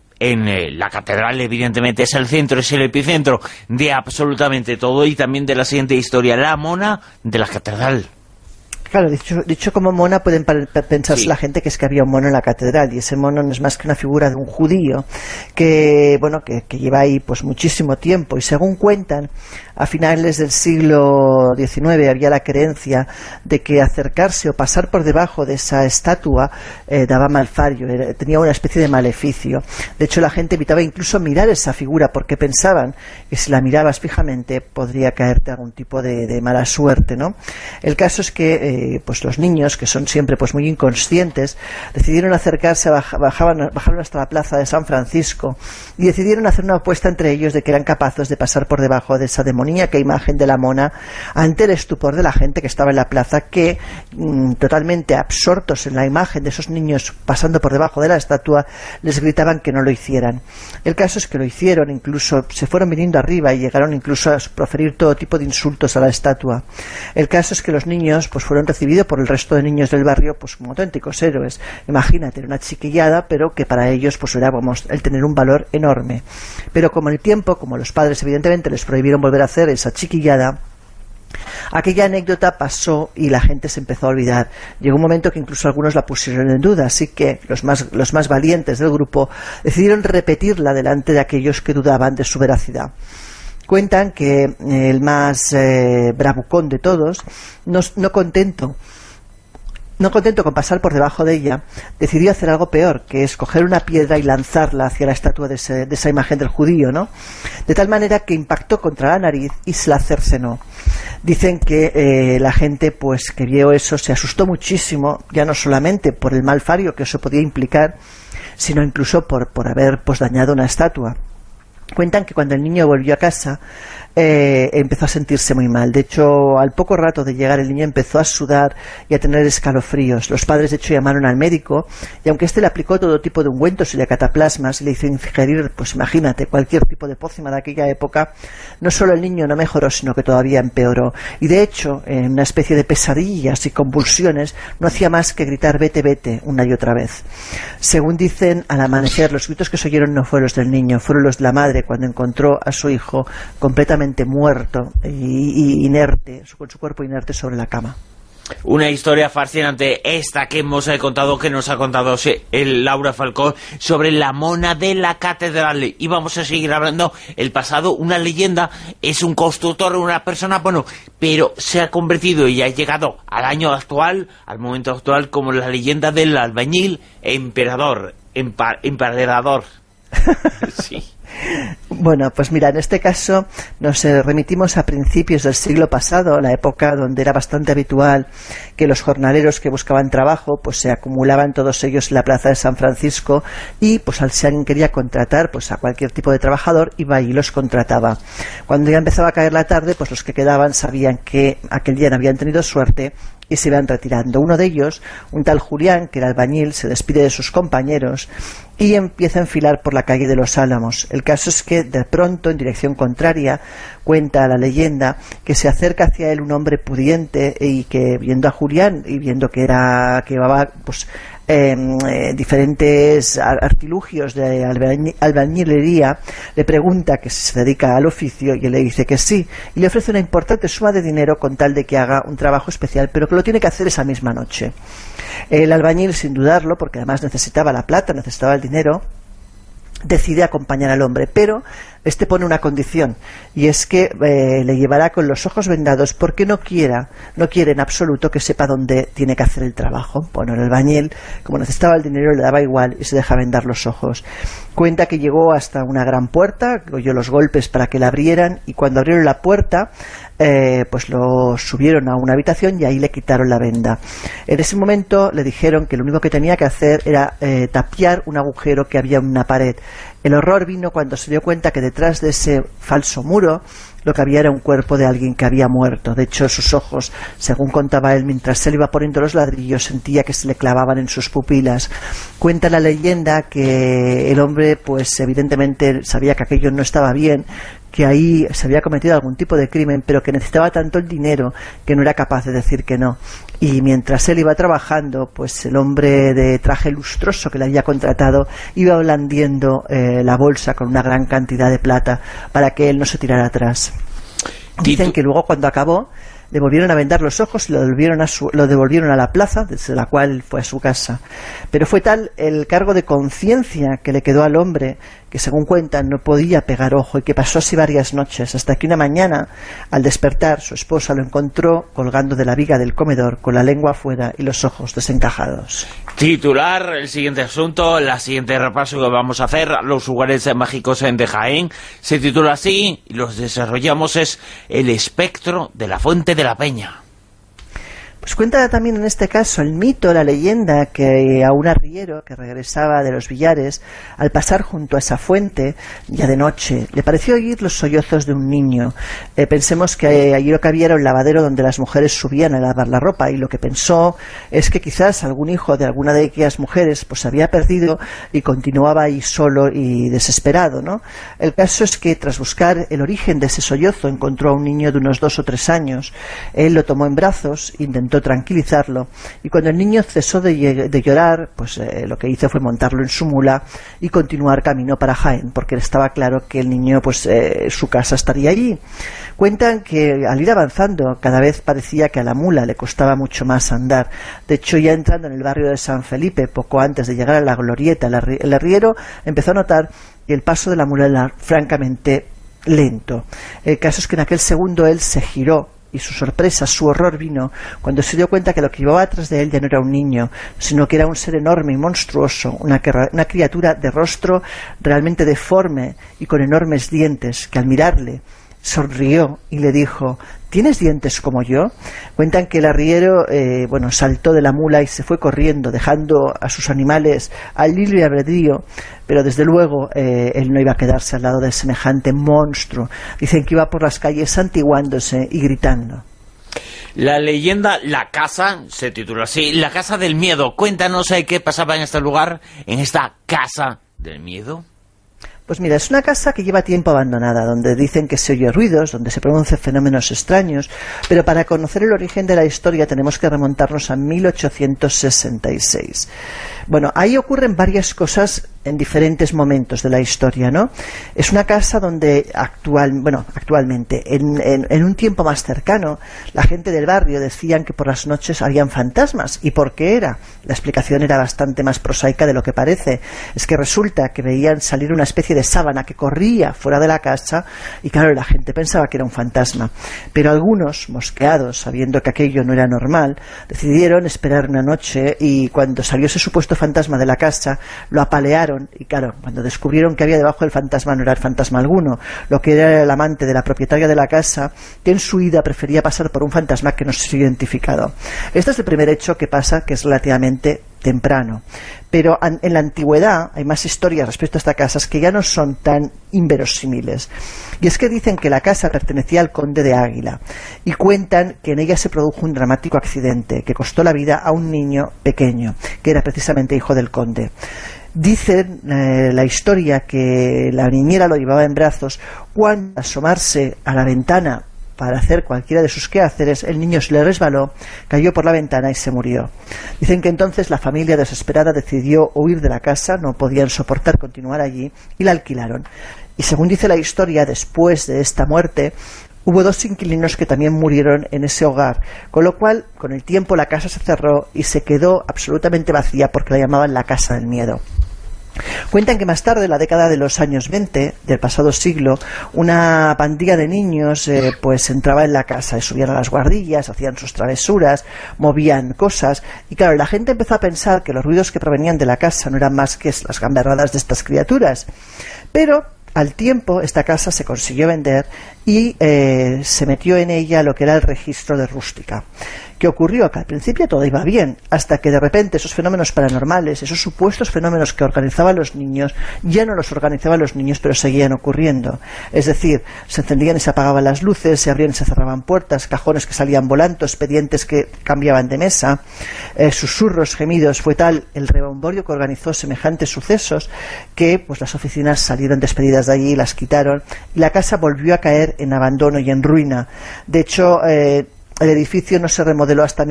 en la catedral, evidentemente es el centro, es el epicentro de absolutamente todo, y también de la siguiente historia, la mona de la catedral.
Claro, dicho como mona, pueden pensarse
sí.
La gente que es que había un mono en la catedral, y ese mono no es más que una figura de un judío que lleva ahí pues muchísimo tiempo, y según cuentan, a finales del siglo XIX había la creencia de que acercarse o pasar por debajo de esa estatua daba malfario, tenía una especie de maleficio. De hecho, la gente evitaba incluso mirar esa figura porque pensaban que si la mirabas fijamente podría caerte algún tipo de mala suerte, ¿no? El caso es que pues los niños, que son siempre pues muy inconscientes, decidieron acercarse, bajaron hasta la plaza de San Francisco y decidieron hacer una apuesta entre ellos de que eran capaces de pasar por debajo de esa demoníaca imagen de la mona, ante el estupor de la gente que estaba en la plaza, que totalmente absortos en la imagen de esos niños pasando por debajo de la estatua, les gritaban que no lo hicieran. El caso es que lo hicieron, incluso se fueron viniendo arriba y llegaron incluso a proferir todo tipo de insultos a la estatua. El caso es que los niños pues fueron recibidos por el resto de niños del barrio pues como auténticos héroes. Imagínate, una chiquillada, pero que para ellos pues era el tener un valor enorme. Pero como el tiempo, como los padres evidentemente les prohibieron volver a hacer esa chiquillada, aquella anécdota pasó y la gente se empezó a olvidar. Llegó un momento que incluso algunos la pusieron en duda, así que los más valientes del grupo decidieron repetirla delante de aquellos que dudaban de su veracidad. Cuentan que el más bravucón de todos, no contento con pasar por debajo de ella, decidió hacer algo peor, que es coger una piedra y lanzarla hacia la estatua de esa imagen del judío, ¿no? De tal manera que impactó contra la nariz y se la cercenó. Dicen que la gente pues que vio eso se asustó muchísimo, ya no solamente por el mal fario que eso podía implicar, sino incluso por haber pues dañado una estatua. Cuentan que cuando el niño volvió a casa empezó a sentirse muy mal. De hecho, al poco rato de llegar el niño empezó a sudar y a tener escalofríos. Los padres de hecho llamaron al médico y aunque éste le aplicó todo tipo de ungüentos y de cataplasmas y le hizo ingerir, pues imagínate, cualquier tipo de pócima de aquella época, no solo el niño no mejoró, sino que todavía empeoró. Y de hecho, en una especie de pesadillas y convulsiones, no hacía más que gritar vete, vete, una y otra vez. Según dicen, al amanecer, los gritos que se oyeron no fueron los del niño, fueron los de la madre cuando encontró a su hijo completamente muerto y inerte, con su cuerpo inerte sobre la cama.
Una historia fascinante esta que hemos contado, que nos ha contado el Laura Falcó sobre la mona de la catedral. Y vamos a seguir hablando el pasado. Una leyenda es un constructor, una persona, bueno, pero se ha convertido y ha llegado al año actual, al momento actual, como la leyenda del albañil emperador, emparedador. Sí.
Bueno, pues mira, en este caso nos remitimos a principios del siglo pasado, la época donde era bastante habitual que los jornaleros que buscaban trabajo pues se acumulaban todos ellos en la plaza de San Francisco y pues si alguien quería contratar pues a cualquier tipo de trabajador iba y los contrataba. Cuando ya empezaba a caer la tarde, pues los que quedaban sabían que aquel día no habían tenido suerte y se iban retirando. Uno de ellos, un tal Julián, que era albañil, se despide de sus compañeros y empieza a enfilar por la calle de los Álamos. El caso es que de pronto, en dirección contraria, cuenta la leyenda que se acerca hacia él un hombre pudiente y que, viendo a Julián y viendo que llevaba pues diferentes artilugios de albañilería, le pregunta que si se dedica al oficio y él le dice que sí, y le ofrece una importante suma de dinero con tal de que haga un trabajo especial, pero que lo tiene que hacer esa misma noche. El albañil, sin dudarlo, porque además necesitaba la plata, necesitaba el dinero, decide acompañar al hombre, pero este pone una condición, y es que le llevará con los ojos vendados porque no quiere en absoluto que sepa dónde tiene que hacer el trabajo. Bueno, el albañil, como necesitaba el dinero, le daba igual y se deja vendar los ojos. Cuenta que llegó hasta una gran puerta, oyó los golpes para que la abrieran, y cuando abrieron la puerta pues lo subieron a una habitación y ahí le quitaron la venda. En ese momento le dijeron que lo único que tenía que hacer era tapiar un agujero que había en una pared. El horror vino cuando se dio cuenta que detrás de ese falso muro lo que había era un cuerpo de alguien que había muerto. De hecho, sus ojos, según contaba él, mientras él iba poniendo los ladrillos, sentía que se le clavaban en sus pupilas. Cuenta la leyenda que el hombre, pues evidentemente sabía que aquello no estaba bien, que ahí se había cometido algún tipo de crimen, pero que necesitaba tanto el dinero que no era capaz de decir que no. Y mientras él iba trabajando, pues el hombre de traje lustroso que le había contratado iba blandiendo la bolsa con una gran cantidad de plata para que él no se tirara atrás. Dicen que luego, cuando acabó, le volvieron a vendar los ojos y lo devolvieron a la plaza desde la cual fue a su casa. Pero fue tal el cargo de conciencia que le quedó al hombre que, según cuentan, no podía pegar ojo y que pasó así varias noches, hasta que una mañana, al despertar, su esposa lo encontró colgando de la viga del comedor con la lengua afuera y los ojos desencajados.
Titular, el siguiente asunto, la siguiente repaso que vamos a hacer, los lugares mágicos de Jaén, se titula así, y los desarrollamos, es El espectro de la Fuente de la Peña.
Pues cuenta también en este caso el mito, la leyenda, que a un arriero que regresaba de los billares, al pasar junto a esa fuente, ya de noche, le pareció oír los sollozos de un niño. Pensemos que allí lo que había era un lavadero donde las mujeres subían a lavar la ropa, y lo que pensó es que quizás algún hijo de alguna de aquellas mujeres pues se había perdido y continuaba ahí solo y desesperado, ¿no? El caso es que tras buscar el origen de ese sollozo encontró a un niño de unos 2 o 3 años. Él lo tomó en brazos, intentó tranquilizarlo, y cuando el niño cesó de llorar, pues lo que hizo fue montarlo en su mula y continuar camino para Jaén, porque estaba claro que el niño, pues su casa estaría allí. Cuentan que al ir avanzando cada vez parecía que a la mula le costaba mucho más andar. De hecho, ya entrando en el barrio de San Felipe, poco antes de llegar a la glorieta, el arriero empezó a notar que el paso de la mula era francamente lento. El caso es que en aquel segundo él se giró, y su sorpresa, su horror vino cuando se dio cuenta que lo que llevaba atrás de él ya no era un niño, sino que era un ser enorme y monstruoso, una criatura de rostro realmente deforme y con enormes dientes, que al mirarle sonrió y le dijo: ¿tienes dientes como yo? Cuentan que el arriero saltó de la mula y se fue corriendo, dejando a sus animales al libre albedrío, pero desde luego él no iba a quedarse al lado de semejante monstruo. Dicen que iba por las calles santiguándose y gritando.
La leyenda La Casa, se titula así, La Casa del Miedo. Cuéntanos qué pasaba en este lugar, en esta Casa del Miedo.
Pues mira, es una casa que lleva tiempo abandonada, donde dicen que se oye ruidos, donde se producen fenómenos extraños, pero para conocer el origen de la historia tenemos que remontarnos a 1866. Bueno, ahí ocurren varias cosas en diferentes momentos de la historia, ¿no? Es una casa donde actualmente, en un tiempo más cercano, la gente del barrio decían que por las noches habían fantasmas. ¿Y por qué era? La explicación era bastante más prosaica de lo que parece. Es que resulta que veían salir una especie de sábana que corría fuera de la casa y claro, la gente pensaba que era un fantasma. Pero algunos, mosqueados, sabiendo que aquello no era normal, decidieron esperar una noche y cuando salió ese supuesto fantasma de la casa, lo apalearon. Y claro, cuando descubrieron que había debajo del fantasma, no era el fantasma alguno, lo que era el amante de la propietaria de la casa, que en su huida prefería pasar por un fantasma que no se ha identificado. Este es el primer hecho que pasa, que es relativamente temprano. Pero en la antigüedad hay más historias respecto a estas casas que ya no son tan inverosímiles. Y es que dicen que la casa pertenecía al conde de Águila y cuentan que en ella se produjo un dramático accidente que costó la vida a un niño pequeño, que era precisamente hijo del conde. Dicen la historia que la niñera lo llevaba en brazos cuando, al asomarse a la ventana para hacer cualquiera de sus quehaceres, el niño se le resbaló, cayó por la ventana y se murió. Dicen que entonces la familia desesperada decidió huir de la casa, no podían soportar continuar allí y la alquilaron. Y según dice la historia, después de esta muerte hubo 2 inquilinos que también murieron en ese hogar, con lo cual con el tiempo la casa se cerró y se quedó absolutamente vacía porque la llamaban la Casa del Miedo. Cuentan que más tarde, en la década de los años 20 del pasado siglo, una pandilla de niños pues entraba en la casa y subían a las guardillas, hacían sus travesuras, movían cosas y claro, la gente empezó a pensar que los ruidos que provenían de la casa no eran más que las gamberradas de estas criaturas. Pero al tiempo esta casa se consiguió vender y se metió en ella lo que era el registro de rústica. ¿Qué ocurrió? Que al principio todo iba bien, hasta que de repente esos fenómenos paranormales, esos supuestos fenómenos que organizaban los niños, ya no los organizaban los niños, pero seguían ocurriendo. Es decir, se encendían y se apagaban las luces, se abrían y se cerraban puertas, cajones que salían volando, expedientes que cambiaban de mesa, susurros, gemidos. Fue tal el rebomborio que organizó semejantes sucesos que pues las oficinas salieron despedidas de allí, las quitaron y la casa volvió a caer en abandono y en ruina. De hecho, el edificio no se remodeló hasta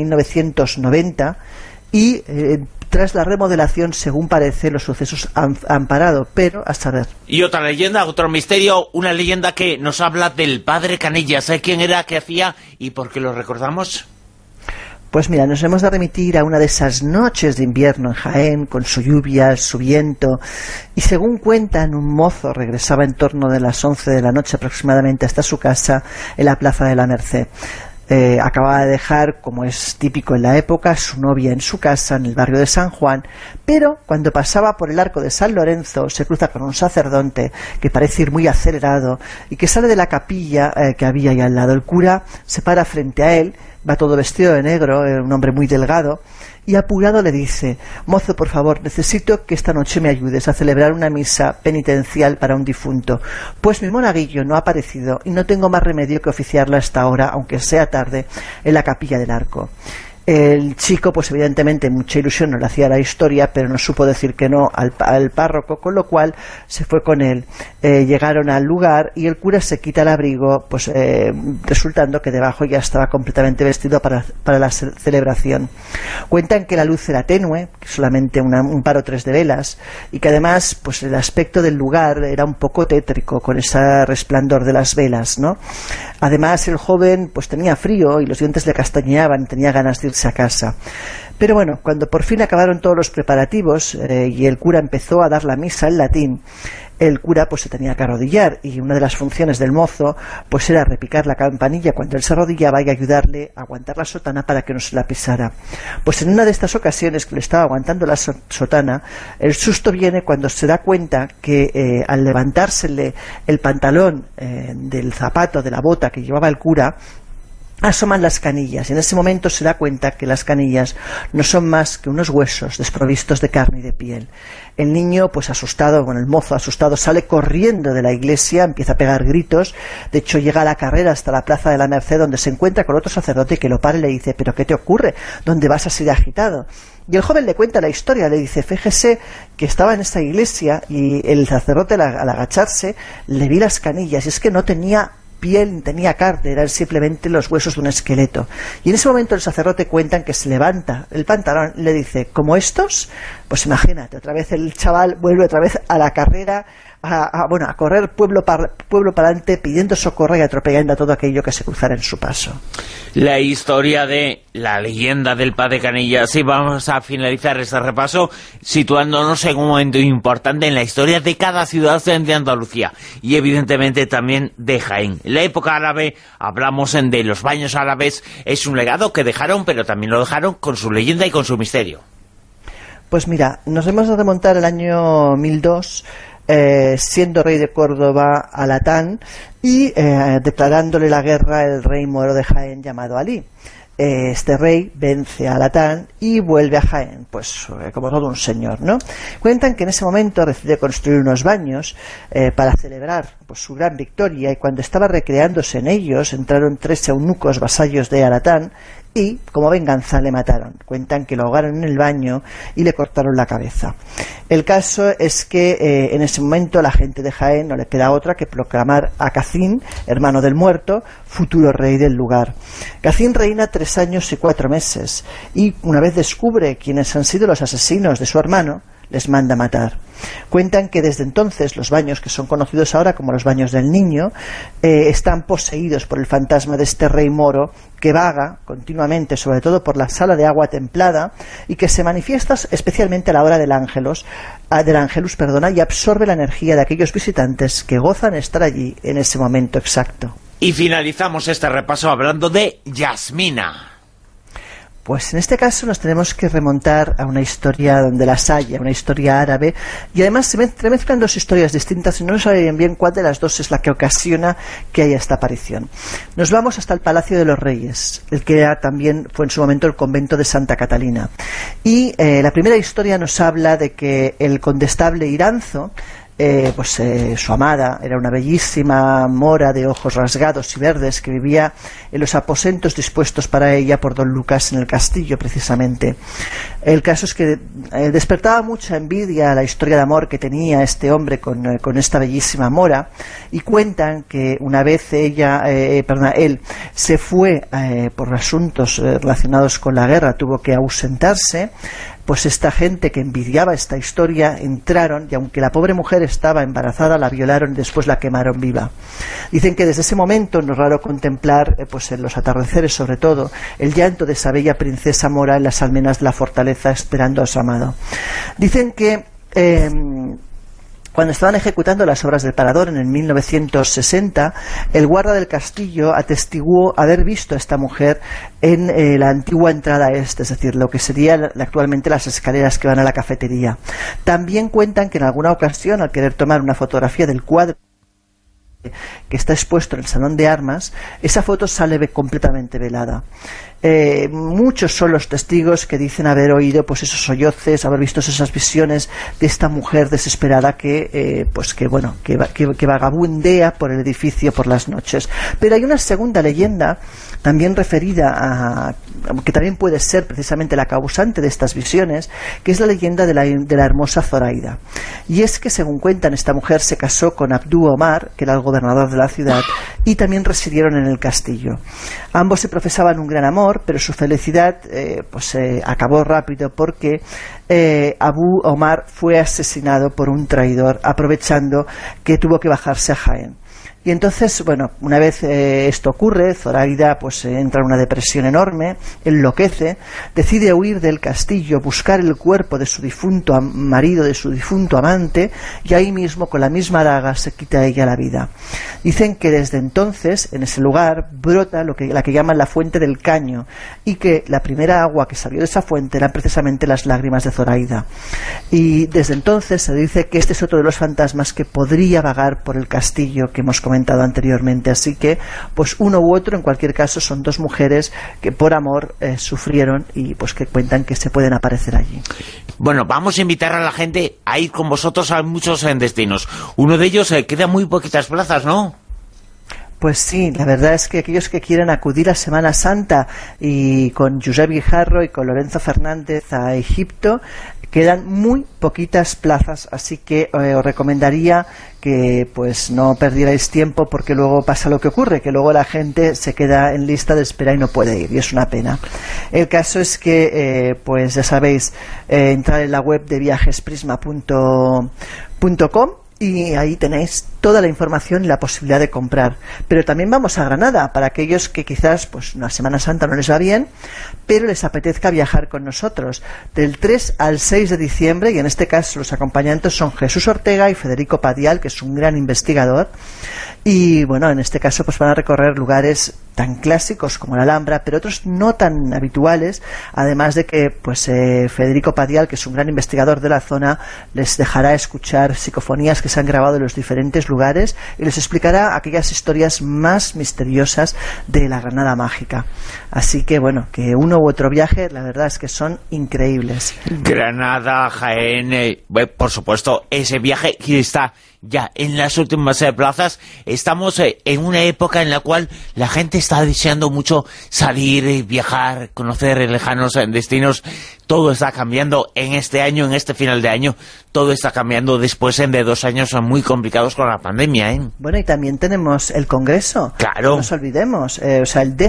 1990 y tras la remodelación, según parece, los sucesos han parado, pero a saber.
Y otra leyenda, otro misterio, una leyenda que nos habla del padre Canillas. ¿Sabes quién era, qué hacía y por qué lo recordamos?
Pues mira, nos hemos de remitir a una de esas noches de invierno en Jaén, con su lluvia, su viento, y según cuentan, un mozo regresaba en torno de las 11 de la noche aproximadamente hasta su casa en la Plaza de la Merced. Acababa de dejar, como es típico en la época, a su novia en su casa en el barrio de San Juan, pero cuando pasaba por el arco de San Lorenzo se cruza con un sacerdote que parece ir muy acelerado y que sale de la capilla que había ahí al lado. El cura se para frente a él, va todo vestido de negro, un hombre muy delgado, y apurado le dice: mozo, por favor, necesito que esta noche me ayudes a celebrar una misa penitencial para un difunto, pues mi monaguillo no ha aparecido y no tengo más remedio que oficiarla a esta hora, aunque sea tarde, en la capilla del arco. El chico, pues evidentemente mucha ilusión no le hacía la historia, pero no supo decir que no al párroco, con lo cual se fue con él. Llegaron al lugar y el cura se quita el abrigo, pues resultando que debajo ya estaba completamente vestido para la celebración. Cuentan que la luz era tenue, solamente un par o tres de velas, y que además pues el aspecto del lugar era un poco tétrico con ese resplandor de las velas, ¿no? Además el joven pues tenía frío y los dientes le castañeaban, tenía ganas de irse a casa. Pero bueno, cuando por fin acabaron todos los preparativos y el cura empezó a dar la misa en latín, el cura pues se tenía que arrodillar, y una de las funciones del mozo pues era repicar la campanilla cuando él se arrodillaba y ayudarle a aguantar la sotana para que no se la pisara. Pues en una de estas ocasiones que le estaba aguantando la sotana, el susto viene cuando se da cuenta que al levantársele el pantalón del zapato, de la bota que llevaba el cura, asoman las canillas, y en ese momento se da cuenta que las canillas no son más que unos huesos desprovistos de carne y de piel. El niño, pues asustado, el mozo asustado, sale corriendo de la iglesia, empieza a pegar gritos, de hecho llega a la carrera hasta la Plaza de la Merced, donde se encuentra con otro sacerdote que lo para y le dice: ¿pero qué te ocurre? ¿Dónde vas así de agitado? Y el joven le cuenta la historia, le dice: fíjese que estaba en esta iglesia y el sacerdote al agacharse le vi las canillas, y es que no tenía piel, tenía carne, eran simplemente los huesos de un esqueleto. Y en ese momento el sacerdote cuentan que se levanta el pantalón y le dice: ¿como estos? Pues imagínate, otra vez el chaval vuelve otra vez a la carrera, a correr pueblo para adelante, pidiendo socorro y atropellando a todo aquello que se cruzara en su paso.
La historia de la leyenda del Padre Canillas. Y vamos a finalizar este repaso situándonos en un momento importante en la historia de cada ciudad de Andalucía y evidentemente también de Jaén. En la época árabe hablamos de los baños árabes. Es un legado que dejaron, pero también lo dejaron con su leyenda y con su misterio. Pues mira, nos hemos de remontar al año 1002, siendo rey de Córdoba Alatán y declarándole la guerra el rey moro de Jaén llamado Alí. Este rey vence a Alatán y vuelve a Jaén, pues como todo un señor, ¿no? Cuentan que en ese momento decide construir unos baños para celebrar pues su gran victoria, y cuando estaba recreándose en ellos entraron 3 eunucos vasallos de Alatán y, como venganza, le mataron. Cuentan que lo ahogaron en el baño y le cortaron la cabeza. El caso es que en ese momento a la gente de Jaén no le queda otra que proclamar a Cacín, hermano del muerto, futuro rey del lugar. Cacín reina 3 años y 4 meses, y una vez descubre quiénes han sido los asesinos de su hermano, les manda matar. Cuentan que desde entonces los baños, que son conocidos ahora como los baños del Niño, están poseídos por el fantasma de este rey moro que vaga continuamente, sobre todo por la sala de agua templada, y que se manifiesta especialmente a la hora del ángelus, y absorbe la energía de aquellos visitantes que gozan estar allí en ese momento exacto. Y finalizamos este repaso hablando de Yasmina. Pues en este caso nos tenemos que remontar a una historia donde las haya, una historia árabe, y además se mezclan 2 historias distintas y no saben bien cuál de las 2 es la que ocasiona que haya esta aparición. Nos vamos hasta el Palacio de los Reyes, el que también fue en su momento el convento de Santa Catalina. Y la primera historia nos habla de que el condestable Iranzo, su amada era una bellísima mora de ojos rasgados y verdes que vivía en los aposentos dispuestos para ella por don Lucas en el castillo, precisamente. El caso es que despertaba mucha envidia la historia de amor que tenía este hombre con esta bellísima mora, y cuentan que una vez él se fue por asuntos relacionados con la guerra, tuvo que ausentarse. Pues esta gente que envidiaba esta historia entraron, y aunque la pobre mujer estaba embarazada, la violaron y después la quemaron viva. Dicen que desde ese momento no es raro contemplar, pues en los atardeceres sobre todo, el llanto de esa bella princesa mora en las almenas de la fortaleza esperando a su amado. Dicen que cuando estaban ejecutando las obras del Parador en el 1960, el guarda del castillo atestiguó haber visto a esta mujer en la antigua entrada este, es decir, lo que serían actualmente las escaleras que van a la cafetería. También cuentan que en alguna ocasión, al querer tomar una fotografía del cuadro que está expuesto en el Salón de Armas, esa foto sale completamente velada. Muchos son los testigos que dicen haber oído pues esos sollozos, haber visto esas visiones de esta mujer desesperada que vagabundea por el edificio por las noches. Pero hay una segunda leyenda también referida a, que también puede ser precisamente la causante de estas visiones, que es la leyenda de la hermosa Zoraida. Y es que, según cuentan, esta mujer se casó con Abdú Omar, que era el gobernador de la ciudad, y también residieron en el castillo. Ambos se profesaban un gran amor, pero su felicidad acabó rápido porque Abú Omar fue asesinado por un traidor, aprovechando que tuvo que bajarse a Jaén. Y
Y entonces, bueno, una vez esto ocurre, Zoraida pues entra en una depresión enorme, enloquece, decide huir del castillo, buscar el cuerpo de su difunto marido, de su difunto amante, y ahí mismo con la misma daga se quita ella la vida. Dicen que desde entonces en ese lugar brota la que llaman la fuente del caño, y que la primera agua que salió de esa fuente eran precisamente las lágrimas de Zoraida. Y desde entonces se dice que este es otro de los fantasmas que podría vagar por el castillo que hemos comentado anteriormente. Así que pues uno u otro, en cualquier caso, son dos mujeres que por amor sufrieron y pues que cuentan que se pueden aparecer allí.
Bueno, vamos a invitar a la gente a ir con vosotros a muchos destinos. Uno de ellos queda muy poquitas plazas, ¿no?
Pues sí, la verdad es que aquellos que quieran acudir a Semana Santa y con Josep Guijarro y con Lorenzo Fernández a Egipto, quedan muy poquitas plazas, así que os recomendaría que pues no perdierais tiempo, porque luego pasa lo que ocurre, que luego la gente se queda en lista de espera y no puede ir, y es una pena. El caso es que pues ya sabéis, entrar en la web de viajesprisma.com y ahí tenéis toda la información y la posibilidad de comprar. Pero también vamos a Granada, para aquellos que quizás pues una Semana Santa no les va bien, pero les apetezca viajar con nosotros. Del 3 al 6 de diciembre, y en este caso los acompañantes son Jesús Ortega y Federico Padial, que es un gran investigador, y bueno, en este caso pues van a recorrer lugares tan clásicos como la Alhambra, pero otros no tan habituales, además de que pues Federico Padial, que es un gran investigador de la zona, les dejará escuchar psicofonías que se han grabado en los diferentes lugares y les explicará aquellas historias más misteriosas de la Granada mágica. Así que bueno, que uno u otro viaje, la verdad es que son increíbles.
Granada, Jaén, por supuesto, ese viaje que está ya en las últimas plazas. Estamos en una época en la cual la gente está deseando mucho salir, viajar, conocer lejanos destinos. Todo está cambiando en este año, en este final de año. Todo está cambiando después de 2 años muy complicados con la pandemia, ¿eh?
Bueno, y también tenemos el Congreso.
Claro.
No nos olvidemos. O sea, el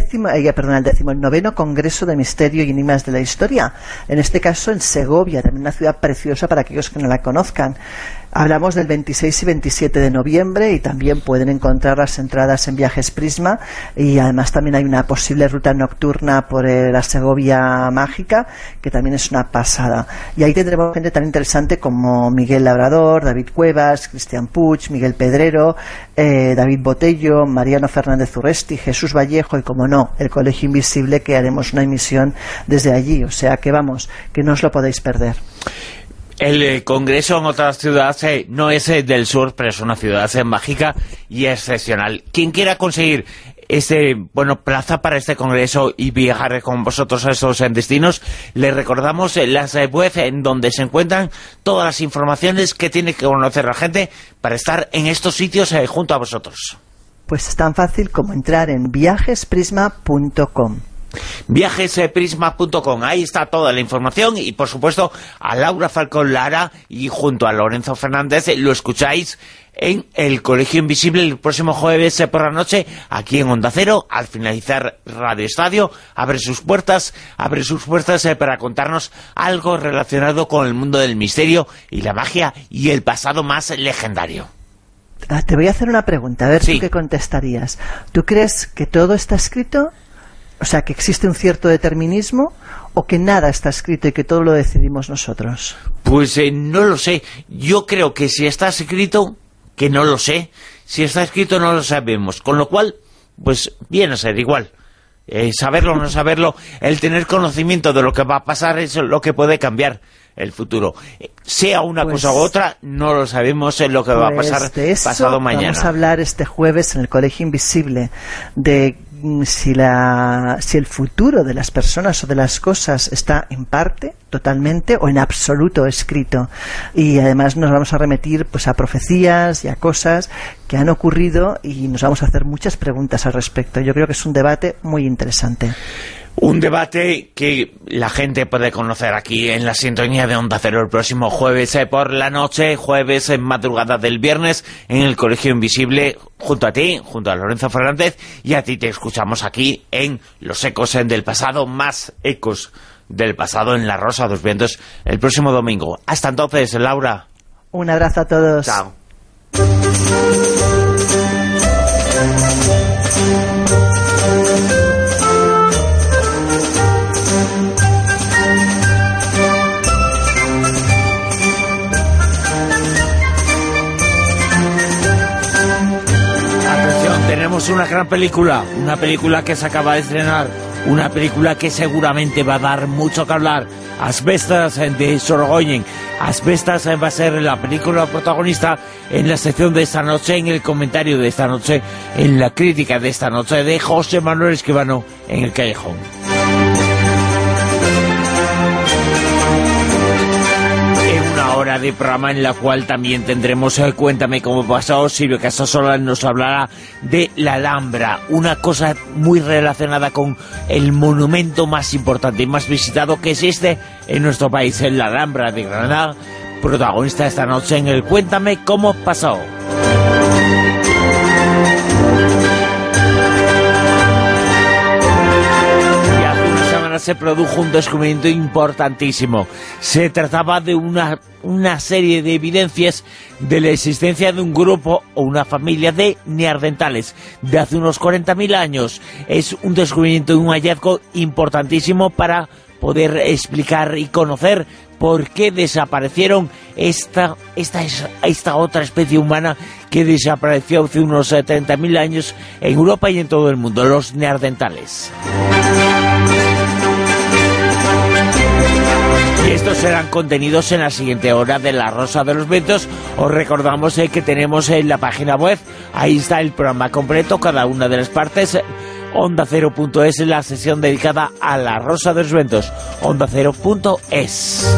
9º Congreso de Misterio y Enigmas de la Historia. En este caso en Segovia, también una ciudad preciosa para aquellos que no la conozcan. Hablamos del 26 y 27 de noviembre y también pueden encontrar las entradas en Viajes Prisma, y además también hay una posible ruta nocturna por la Segovia Mágica, que también es una pasada. Y ahí tendremos gente tan interesante como Miguel Labrador, David Cuevas, Cristian Puig, Miguel Pedrero, David Botello, Mariano Fernández Urresti, Jesús Vallejo y, como no, el Colegio Invisible, que haremos una emisión desde allí. O sea que vamos, que no os lo podéis perder.
El Congreso en otras ciudades no es del sur, pero es una ciudad mágica y excepcional. Quien quiera conseguir plaza para este Congreso y viajar con vosotros a esos destinos, les recordamos las webs en donde se encuentran todas las informaciones que tiene que conocer la gente para estar en estos sitios junto a vosotros.
Pues es tan fácil como entrar en viajesprisma.com.
Viajesprisma.com, ahí está toda la información, y por supuesto a Laura Falcón Lara y junto a Lorenzo Fernández lo escucháis en el Colegio Invisible el próximo jueves por la noche, aquí en Onda Cero. Al finalizar Radio Estadio abre sus puertas para contarnos algo relacionado con el mundo del misterio y la magia y el pasado más legendario.
Te voy a hacer una pregunta, a ver
sí.
¿Tú qué contestarías? ¿Tú crees que todo está escrito? O sea, que existe un cierto determinismo, o que nada está escrito y que todo lo decidimos nosotros.
Pues no lo sé. Yo creo que si está escrito, que no lo sé. Si está escrito no lo sabemos. Con lo cual, pues viene a ser igual. Saberlo o no saberlo, el tener conocimiento de lo que va a pasar es lo que puede cambiar el futuro. Sea una cosa u otra, no lo sabemos en lo que va a pasar pasado mañana.
Vamos a hablar este jueves en el Colegio Invisible de si el futuro de las personas o de las cosas está en parte, totalmente o en absoluto escrito. Y además nos vamos a remitir pues a profecías y a cosas que han ocurrido, y nos vamos a hacer muchas preguntas al respecto. Yo creo que es un debate muy interesante.
Un debate que la gente puede conocer aquí en la sintonía de Onda Cero el próximo jueves por la noche, jueves en madrugada del viernes, en el Colegio Invisible, junto a ti, junto a Lorenzo Fernández, y a ti te escuchamos aquí en Los Ecos del Pasado, más ecos del pasado en La Rosa de los Vientos el próximo domingo. Hasta entonces, Laura.
Un abrazo a todos.
Chao. gran película, una película que se acaba de estrenar, una película que seguramente va a dar mucho que hablar. Asbestas de Sorogoyen. Asbestas va a ser la película protagonista en la sección de esta noche, en el comentario de esta noche, en la crítica de esta noche de José Manuel Escribano en El Callejón. Hora de programa en la cual también tendremos Cuéntame cómo pasó. Silvio Casasola nos hablará de la Alhambra, una cosa muy relacionada con el monumento más importante y más visitado que existe en nuestro país, en la Alhambra de Granada, protagonista esta noche en el Cuéntame cómo pasó. Se produjo un descubrimiento importantísimo. Se trataba de una serie de evidencias de la existencia de un grupo o una familia de neandertales de hace unos 40.000 años. Es un descubrimiento y un hallazgo importantísimo para poder explicar y conocer por qué desaparecieron esta otra especie humana que desapareció hace unos 30.000 años en Europa y en todo el mundo, los neandertales. Y estos serán contenidos en la siguiente hora de La Rosa de los Vientos. Os recordamos que tenemos en la página web, ahí está el programa completo, cada una de las partes, ondacero.es, la sesión dedicada a La Rosa de los Vientos, ondacero.es.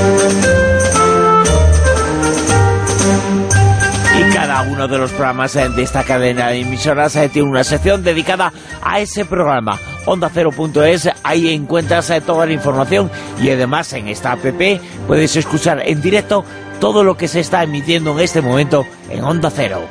Y cada uno de los programas de esta cadena de emisoras tiene una sección dedicada a ese programa. ondacero.es, ahí encuentras toda la información y además en esta app puedes escuchar en directo todo lo que se está emitiendo en este momento en Onda Cero.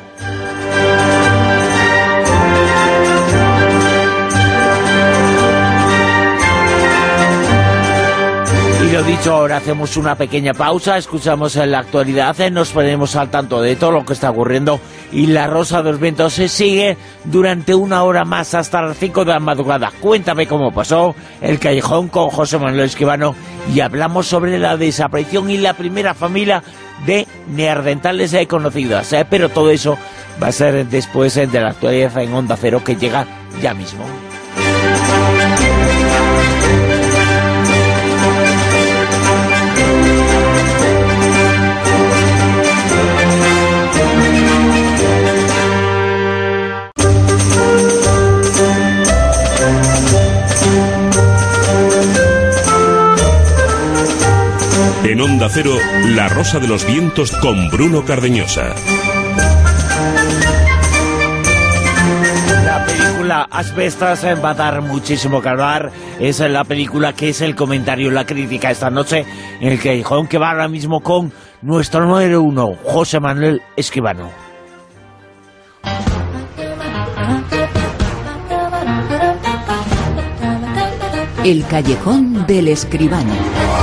Y lo dicho, ahora hacemos una pequeña pausa, escuchamos la actualidad, nos ponemos al tanto de todo lo que está ocurriendo y La Rosa de los Vientos se sigue durante una hora más hasta las 5 de la madrugada. Cuéntame cómo pasó, El Callejón con José Manuel Escribano, y hablamos sobre la desaparición y la primera familia de neandertales conocidas, pero todo eso va a ser después de la actualidad en Onda Cero, que llega ya mismo.
En Onda Cero, La Rosa de los Vientos con Bruno Cardeñosa.
La película Asbestas va a dar muchísimo que hablar. Es la película que es el comentario, la crítica esta noche en El Callejón, que va ahora mismo con nuestro número 1, José Manuel Escribano.
El Callejón del Escribano.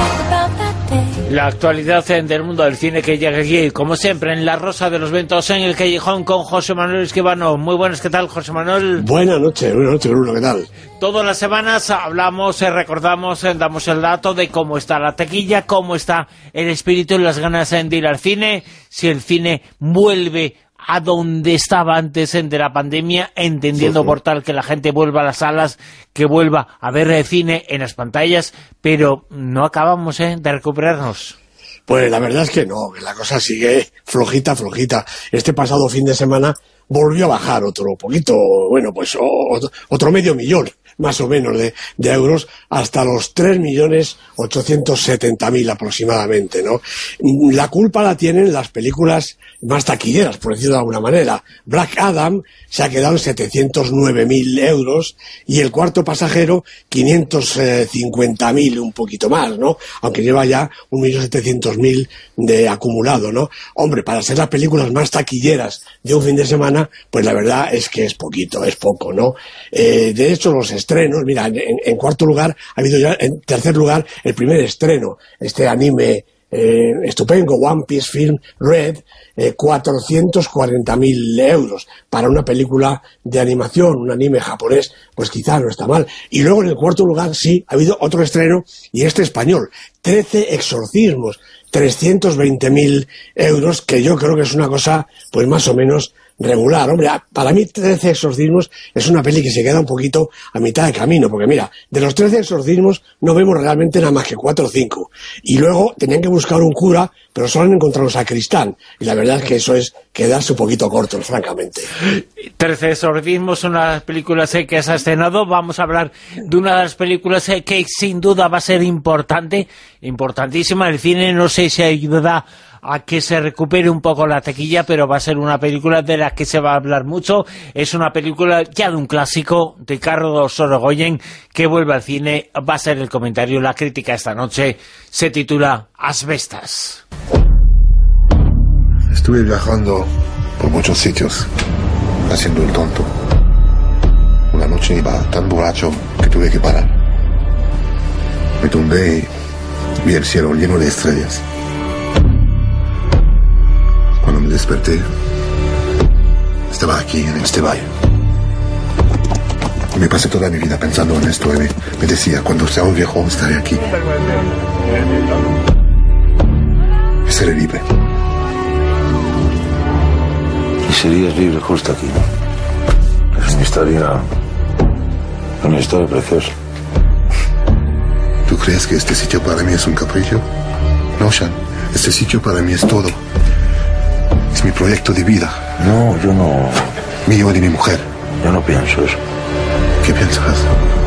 La actualidad del mundo del cine que llega aquí, como siempre, en La Rosa de los Vientos, en El Callejón con José Manuel Escribano. Muy buenas, ¿qué tal, José Manuel?
Buenas noches, Bruno, ¿qué tal?
Todas las semanas hablamos, recordamos, damos el dato de cómo está la taquilla, cómo está el espíritu y las ganas de ir al cine, si el cine vuelve a donde estaba antes de la pandemia, entendiendo por tal que la gente vuelva a las salas, que vuelva a ver el cine en las pantallas, pero no acabamos de recuperarnos.
Pues la verdad es que no, que la cosa sigue flojita. Este pasado fin de semana volvió a bajar otro poquito, bueno, pues otro medio millón, más o menos, de euros, hasta los 3.870.000 aproximadamente, ¿no? La culpa la tienen las películas más taquilleras, por decirlo de alguna manera. Black Adam se ha quedado en 709.000 euros y El Cuarto Pasajero 550.000, un poquito más, ¿no? Aunque lleva ya 1.700.000 de acumulado, ¿no? Hombre, para ser las películas más taquilleras de un fin de semana, pues la verdad es que es poco, ¿no? De hecho, los estrenos, mira, en cuarto lugar ha habido ya, en tercer lugar, el primer estreno, este anime estupendo, One Piece Film Red, 440.000 euros para una película de animación, un anime japonés, pues quizá no está mal. Y luego en el cuarto lugar sí ha habido otro estreno, y este español, 13 exorcismos, 320.000 euros, que yo creo que es una cosa pues más o menos regular. Hombre, para mí 13 exorcismos es una peli que se queda un poquito a mitad de camino, porque mira, de los 13 exorcismos no vemos realmente nada más que 4 o 5. Y luego tenían que buscar un cura, pero solo han encontrado un sacristán. Y la verdad es que eso es quedarse un poquito cortos, francamente.
13 exorcismos, una de las películas que se ha estrenado. Vamos a hablar de una de las películas que sin duda va a ser importantísima. El cine, no sé si ayuda a que se recupere un poco la taquilla, pero va a ser una película de la que se va a hablar mucho. Es una película ya de un clásico, de Carlos Sorogoyen, que vuelve al cine. Va a ser el comentario, la crítica esta noche. Se titula Asbestas.
Estuve viajando por muchos sitios, haciendo el tonto. Una noche iba tan borracho que tuve que parar. Me tumbé y vi el cielo lleno de estrellas. Cuando me desperté, estaba aquí, en este valle. Y me pasé toda mi vida pensando en esto. Y me decía, cuando sea un viejo, estaré aquí. Y seré libre.
Y serías libre justo aquí, ¿no? Es una historia preciosa.
¿Tú crees que este sitio para mí es un capricho? No, Sean. Este sitio para mí es todo. Es mi proyecto de vida.
No, yo no.
Mío y de mi mujer.
Yo no pienso eso.
¿Qué piensas?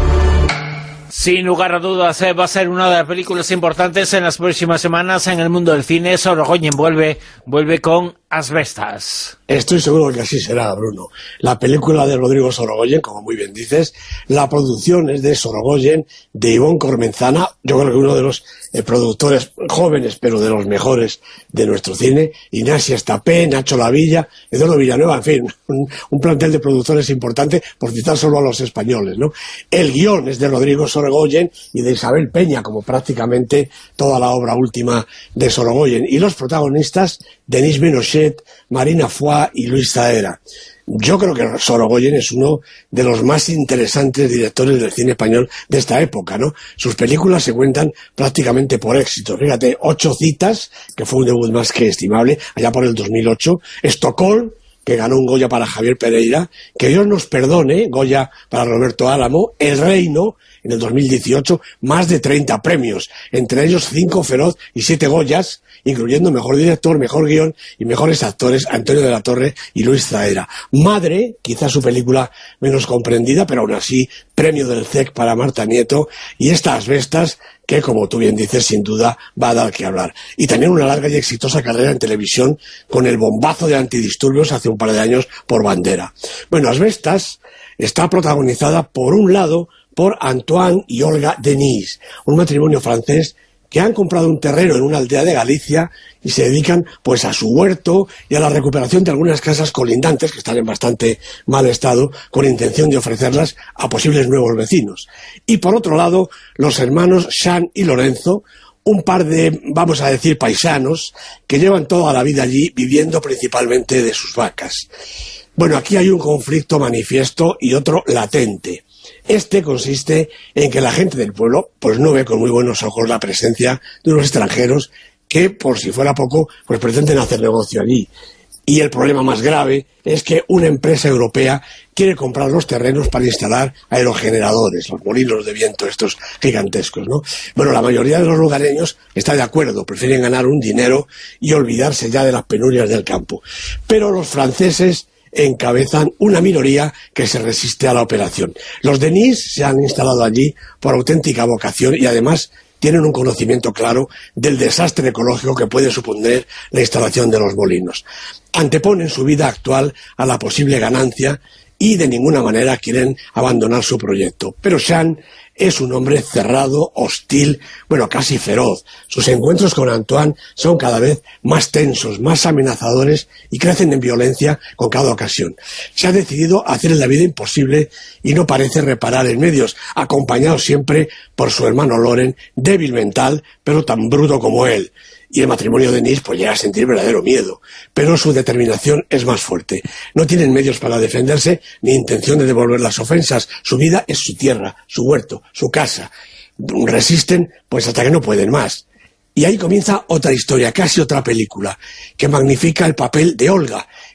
Sin lugar a dudas, va a ser una de las películas importantes en las próximas semanas en el mundo del cine. Sorogoyen vuelve con Asbestas.
Estoy seguro que así será, Bruno. La película de Rodrigo Sorogoyen, como muy bien dices, la producción es de Sorogoyen, de Ivonne Cormenzana, yo creo que uno de los productores jóvenes, pero de los mejores de nuestro cine, Ignacia Estapé, Nacho Lavilla, Eduardo Villanueva, en fin, un plantel de productores importante, por citar solo a los españoles, ¿no? El guión es de Rodrigo Sorogoyen y de Isabel Peña, como prácticamente toda la obra última de Sorogoyen. Y los protagonistas, Denis Ménochet, Marina Foix y Luis Zahera. Yo creo que Sorogoyen es uno de los más interesantes directores del cine español de esta época, ¿no? Sus películas se cuentan prácticamente por éxito. Fíjate, 8 citas, que fue un debut más que estimable, allá por el 2008. Estocolm, que ganó un Goya para Javier Pereira. Que Dios nos perdone, Goya para Roberto Álamo. El Reino, en el 2018, más de 30 premios, entre ellos 5 Feroz y 7 Goyas, incluyendo Mejor Director, Mejor Guión y Mejores Actores, Antonio de la Torre y Luis Zahera. Madre, quizás su película menos comprendida, pero aún así, premio del CEC para Marta Nieto, y esta Asbestas, que, como tú bien dices, sin duda va a dar que hablar. Y también una larga y exitosa carrera en televisión, con el bombazo de Antidisturbios hace un par de años por Bandera. Bueno, Asbestas está protagonizada, por un lado, por Antoine y Olga Denis, un matrimonio francés que han comprado un terreno en una aldea de Galicia y se dedican pues a su huerto y a la recuperación de algunas casas colindantes que están en bastante mal estado, con intención de ofrecerlas a posibles nuevos vecinos. Y por otro lado, los hermanos Sean y Lorenzo, un par de, vamos a decir, paisanos que llevan toda la vida allí viviendo principalmente de sus vacas. Bueno, aquí hay un conflicto manifiesto y otro latente. Este consiste en que la gente del pueblo pues no ve con muy buenos ojos la presencia de unos extranjeros que, por si fuera poco, pues pretenden hacer negocio allí. Y el problema más grave es que una empresa europea quiere comprar los terrenos para instalar aerogeneradores, los molinos de viento estos gigantescos, ¿no? Bueno, la mayoría de los lugareños está de acuerdo, prefieren ganar un dinero y olvidarse ya de las penurias del campo. Pero los franceses encabezan una minoría que se resiste a la operación. Los Denis se han instalado allí por auténtica vocación y además tienen un conocimiento claro del desastre ecológico que puede suponer la instalación de los molinos. Anteponen su vida actual a la posible ganancia y de ninguna manera quieren abandonar su proyecto. Pero Sean es un hombre cerrado, hostil, bueno, casi feroz. Sus encuentros con Antoine son cada vez más tensos, más amenazadores y crecen en violencia con cada ocasión. Se ha decidido hacer la vida imposible y no parece reparar en medios, acompañado siempre por su hermano Loren, débil mental, pero tan bruto como él. Y el matrimonio de Denis pues llega a sentir verdadero miedo, pero su determinación es más fuerte. No tienen medios para defenderse ni intención de devolver las ofensas. Su vida es su tierra, su huerto, su casa. Resisten pues hasta que no pueden más. Y ahí comienza otra historia, casi otra película, que magnifica el papel de Olga,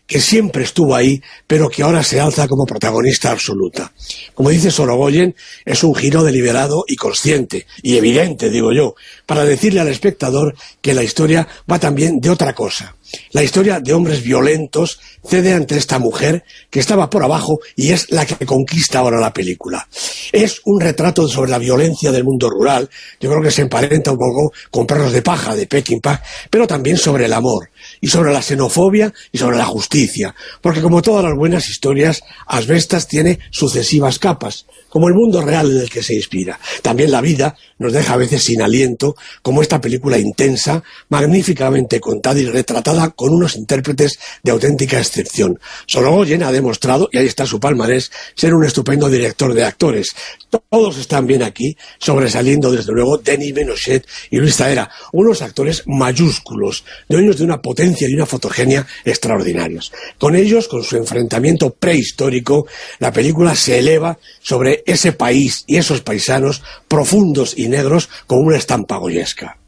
que siempre estuvo ahí, pero que ahora se alza como protagonista absoluta. Como dice Sorogoyen, es un giro deliberado y consciente, y evidente, digo yo, para decirle al espectador que la historia va también de otra cosa. La historia de hombres violentos cede ante esta mujer que estaba por abajo y es la que conquista ahora la película. Es un retrato sobre la violencia del mundo rural, yo creo que se emparenta un poco con Perros de paja de Peckinpah, pero también sobre el amor, y sobre la xenofobia y sobre la justicia, porque como todas las buenas historias, Asbestas tiene sucesivas capas, como el mundo real en el que se inspira. También la vida nos deja a veces sin aliento, como esta película intensa, magníficamente contada y retratada con unos intérpretes de auténtica excepción. Sorogoyen ha demostrado, y ahí está su palmarés, ser un estupendo director de actores. Todos están bien aquí, sobresaliendo desde luego Denis Ménochet y Luis Zahera, unos actores mayúsculos, dueños de una potencia y una fotogenia extraordinarios. Con ellos, con su enfrentamiento prehistórico, la película se eleva sobre ese país y esos paisanos profundos y negros con una estampa goyesca.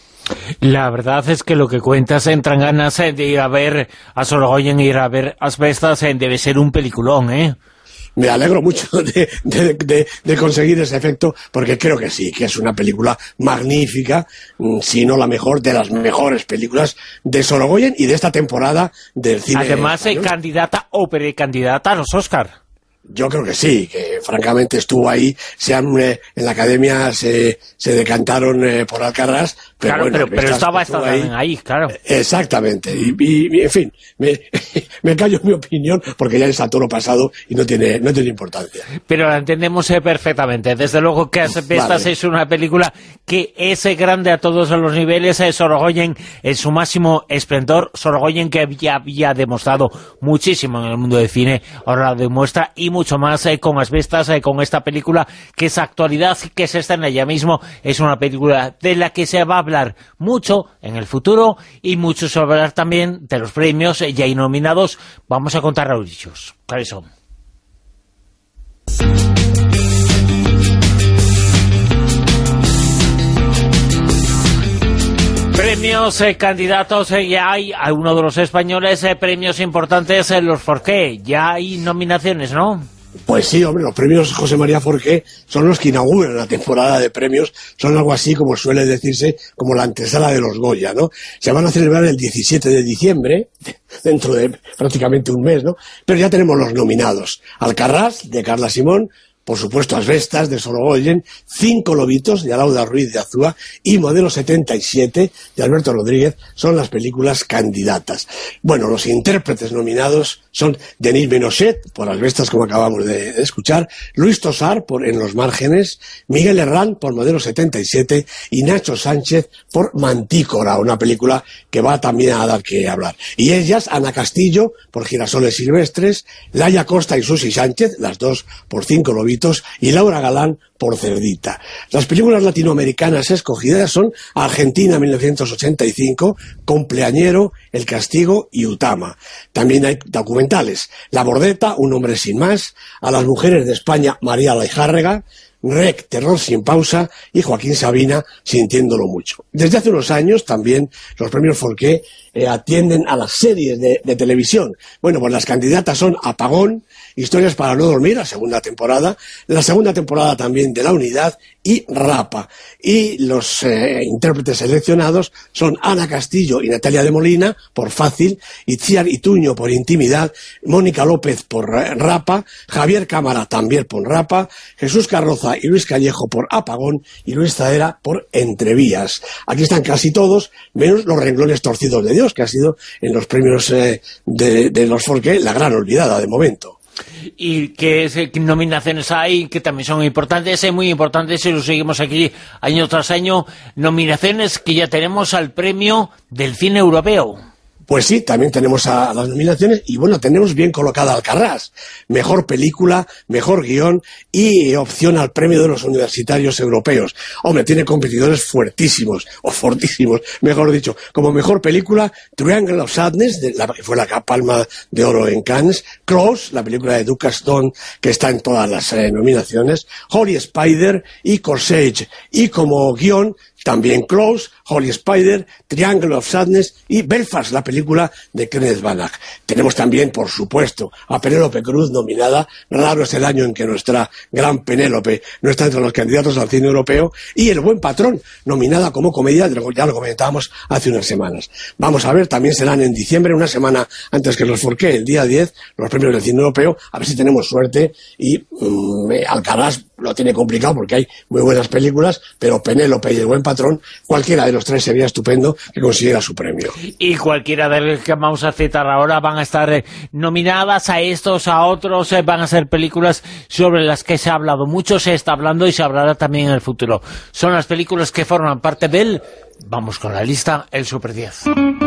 La verdad es que lo que cuentas, entran ganas de ir a ver a Sorogoyen, ir a ver Asbestas, debe ser un peliculón, ¿eh?
Me alegro mucho de conseguir ese efecto, porque creo que sí, que es una película magnífica, si no la mejor, de las mejores películas de Sorogoyen y de esta temporada del cine.
Además, candidata o precandidata a los Oscar.
Yo creo que sí, que francamente estuvo ahí, en la Academia se decantaron por Alcarrás, pero
claro,
bueno,
pero estaba ahí, claro.
Exactamente, y en fin, me callo mi opinión porque ya es a toro pasado y no tiene importancia.
Pero la entendemos perfectamente, desde luego que Asbestas es una película que es grande a todos los niveles. Sorogoyen en su máximo esplendor, Sorogoyen que había demostrado muchísimo en el mundo del cine, ahora lo demuestra, y mucho más con Asbestas, con esta película que es actualidad, que se estrena ya mismo. Es una película de la que se va a hablar mucho en el futuro, y mucho se va a hablar también de los premios ya nominados. Vamos a contar los dichos. ¿Cuáles son? Premios, candidatos, ya hay a uno de los españoles, premios importantes, los Forqué, ya hay nominaciones, ¿no?
Pues sí, hombre, los premios José María Forqué son los que inauguran la temporada de premios, son algo así como suele decirse, como la antesala de los Goya, ¿no? Se van a celebrar el 17 de diciembre, dentro de prácticamente un mes, ¿no? Pero ya tenemos los nominados: Alcarrás, de Carla Simón, por supuesto Asbestas, de Sorogoyen, Cinco lobitos, de Alauda Ruiz de Azúa, y Modelo 77, de Alberto Rodríguez, son las películas candidatas. Bueno, los intérpretes nominados son Denis Ménochet, por Asbestas, como acabamos de escuchar, Luis Tosar, por En los márgenes, Miguel Herrán, por Modelo 77, y Nacho Sánchez, por Mantícora, una película que va también a dar que hablar. Y ellas, Ana Castillo, por Girasoles silvestres, Laia Costa y Susi Sánchez, las dos por Cinco lobitos, y Laura Galán por Cerdita. Las películas latinoamericanas escogidas son Argentina 1985, Compleañero, El castigo y Utama. También hay documentales: La Bordeta, Un hombre sin más, A las mujeres de España, María Laijárrega, Rec, Terror sin pausa, y Joaquín Sabina, Sintiéndolo mucho. Desde hace unos años también los premios Forqué atienden a las series de televisión. Bueno, pues las candidatas son Apagón, Historias para no dormir, la segunda temporada también de La Unidad, y Rapa. Y los intérpretes seleccionados son Ana Castillo y Natalia de Molina por Fácil, Itziar Ituño por Intimidad, Mónica López por Rapa, Javier Cámara también por Rapa, Jesús Carroza y Luis Callejo por Apagón, y Luis Zahera por Entrevías. Aquí están casi todos, menos Los renglones torcidos de Dios, que ha sido en los premios de los Forqué la gran olvidada de momento.
Y qué nominaciones hay que también son importantes, muy importantes, y lo seguimos aquí año tras año. Nominaciones que ya tenemos al premio del cine europeo.
Pues sí, también tenemos a las nominaciones, y bueno, tenemos bien colocada Alcarrás, mejor película, mejor guión y opción al premio de los universitarios europeos. Hombre, tiene competidores fuertísimos, o fortísimos, mejor dicho. Como mejor película, Triangle of Sadness, que fue la Palma de Oro en Cannes, Close, la película de Duke Gaston, que está en todas las nominaciones, Holy Spider y Corsage. Y como guión, También Close, Holy Spider, Triangle of Sadness y Belfast, la película de Kenneth Branagh. Tenemos también, por supuesto, a Penélope Cruz nominada. Raro es el año en que nuestra gran Penélope no está entre los candidatos al cine europeo. Y El Buen Patrón, nominada como comedia, ya lo comentábamos hace unas semanas. Vamos a ver, también serán en diciembre, una semana antes que los Forqué, el día 10, los premios del cine europeo. A ver si tenemos suerte. Y Alcaraz lo tiene complicado porque hay muy buenas películas, pero Penélope y El Buen Patrón, cualquiera de los tres sería estupendo que consiguiera su premio.
Y cualquiera de los que vamos a citar ahora van a estar nominadas a estos, a otros, van a ser películas sobre las que se ha hablado mucho, se está hablando y se hablará también en el futuro. Son las películas que forman parte del... Vamos con la lista, el Super 10.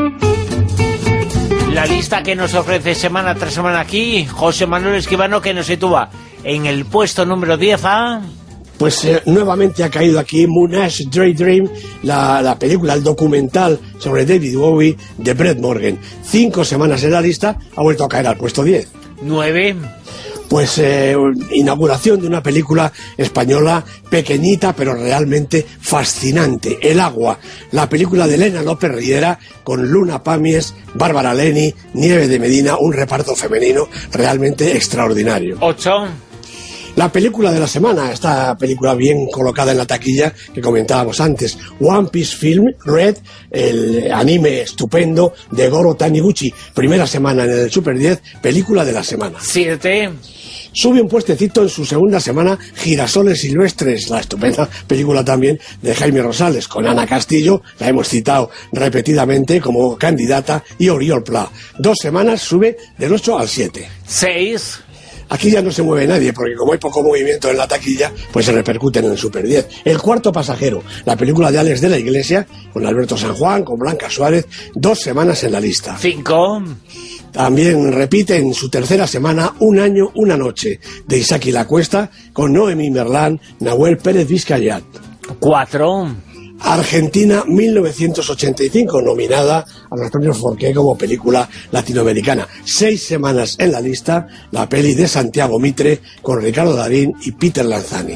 La lista que nos ofrece semana tras semana aquí, José Manuel Escribano, que nos sitúa en el puesto número 10 a...
Pues nuevamente ha caído aquí Moonage Daydream, la película, el documental sobre David Bowie de Brett Morgen. 5 semanas en la lista, ha vuelto a caer al puesto 10.
9.
Pues inauguración de una película española pequeñita pero realmente fascinante, El Agua, la película de Elena López Riera con Luna Pamies, Bárbara Leni, Nieve de Medina, un reparto femenino realmente extraordinario.
8.
La película de la semana, esta película bien colocada en la taquilla que comentábamos antes, One Piece Film Red, el anime estupendo de Goro Taniguchi, primera semana en el Super 10, película de la semana.
7.
Sube un puestecito en su segunda semana Girasoles Silvestres, la estupenda película también de Jaime Rosales, con Ana Castillo, la hemos citado repetidamente como candidata, y Oriol Pla. 2 semanas sube del 8 al 7.
6.
Aquí ya no se mueve nadie, porque como hay poco movimiento en la taquilla, pues se repercuten en el Super 10. El Cuarto Pasajero, la película de Alex de la Iglesia, con Alberto San Juan, con Blanca Suárez, 2 semanas en la lista.
5.
También repite en su tercera semana Un año, una noche, de Isaki Lacuesta, con Noemí Merlán, Nahuel Pérez Vizcayat.
4.
Argentina 1985, nominada a los premios Forqué como película latinoamericana. 6 semanas en la lista, la peli de Santiago Mitre con Ricardo Darín y Peter Lanzani.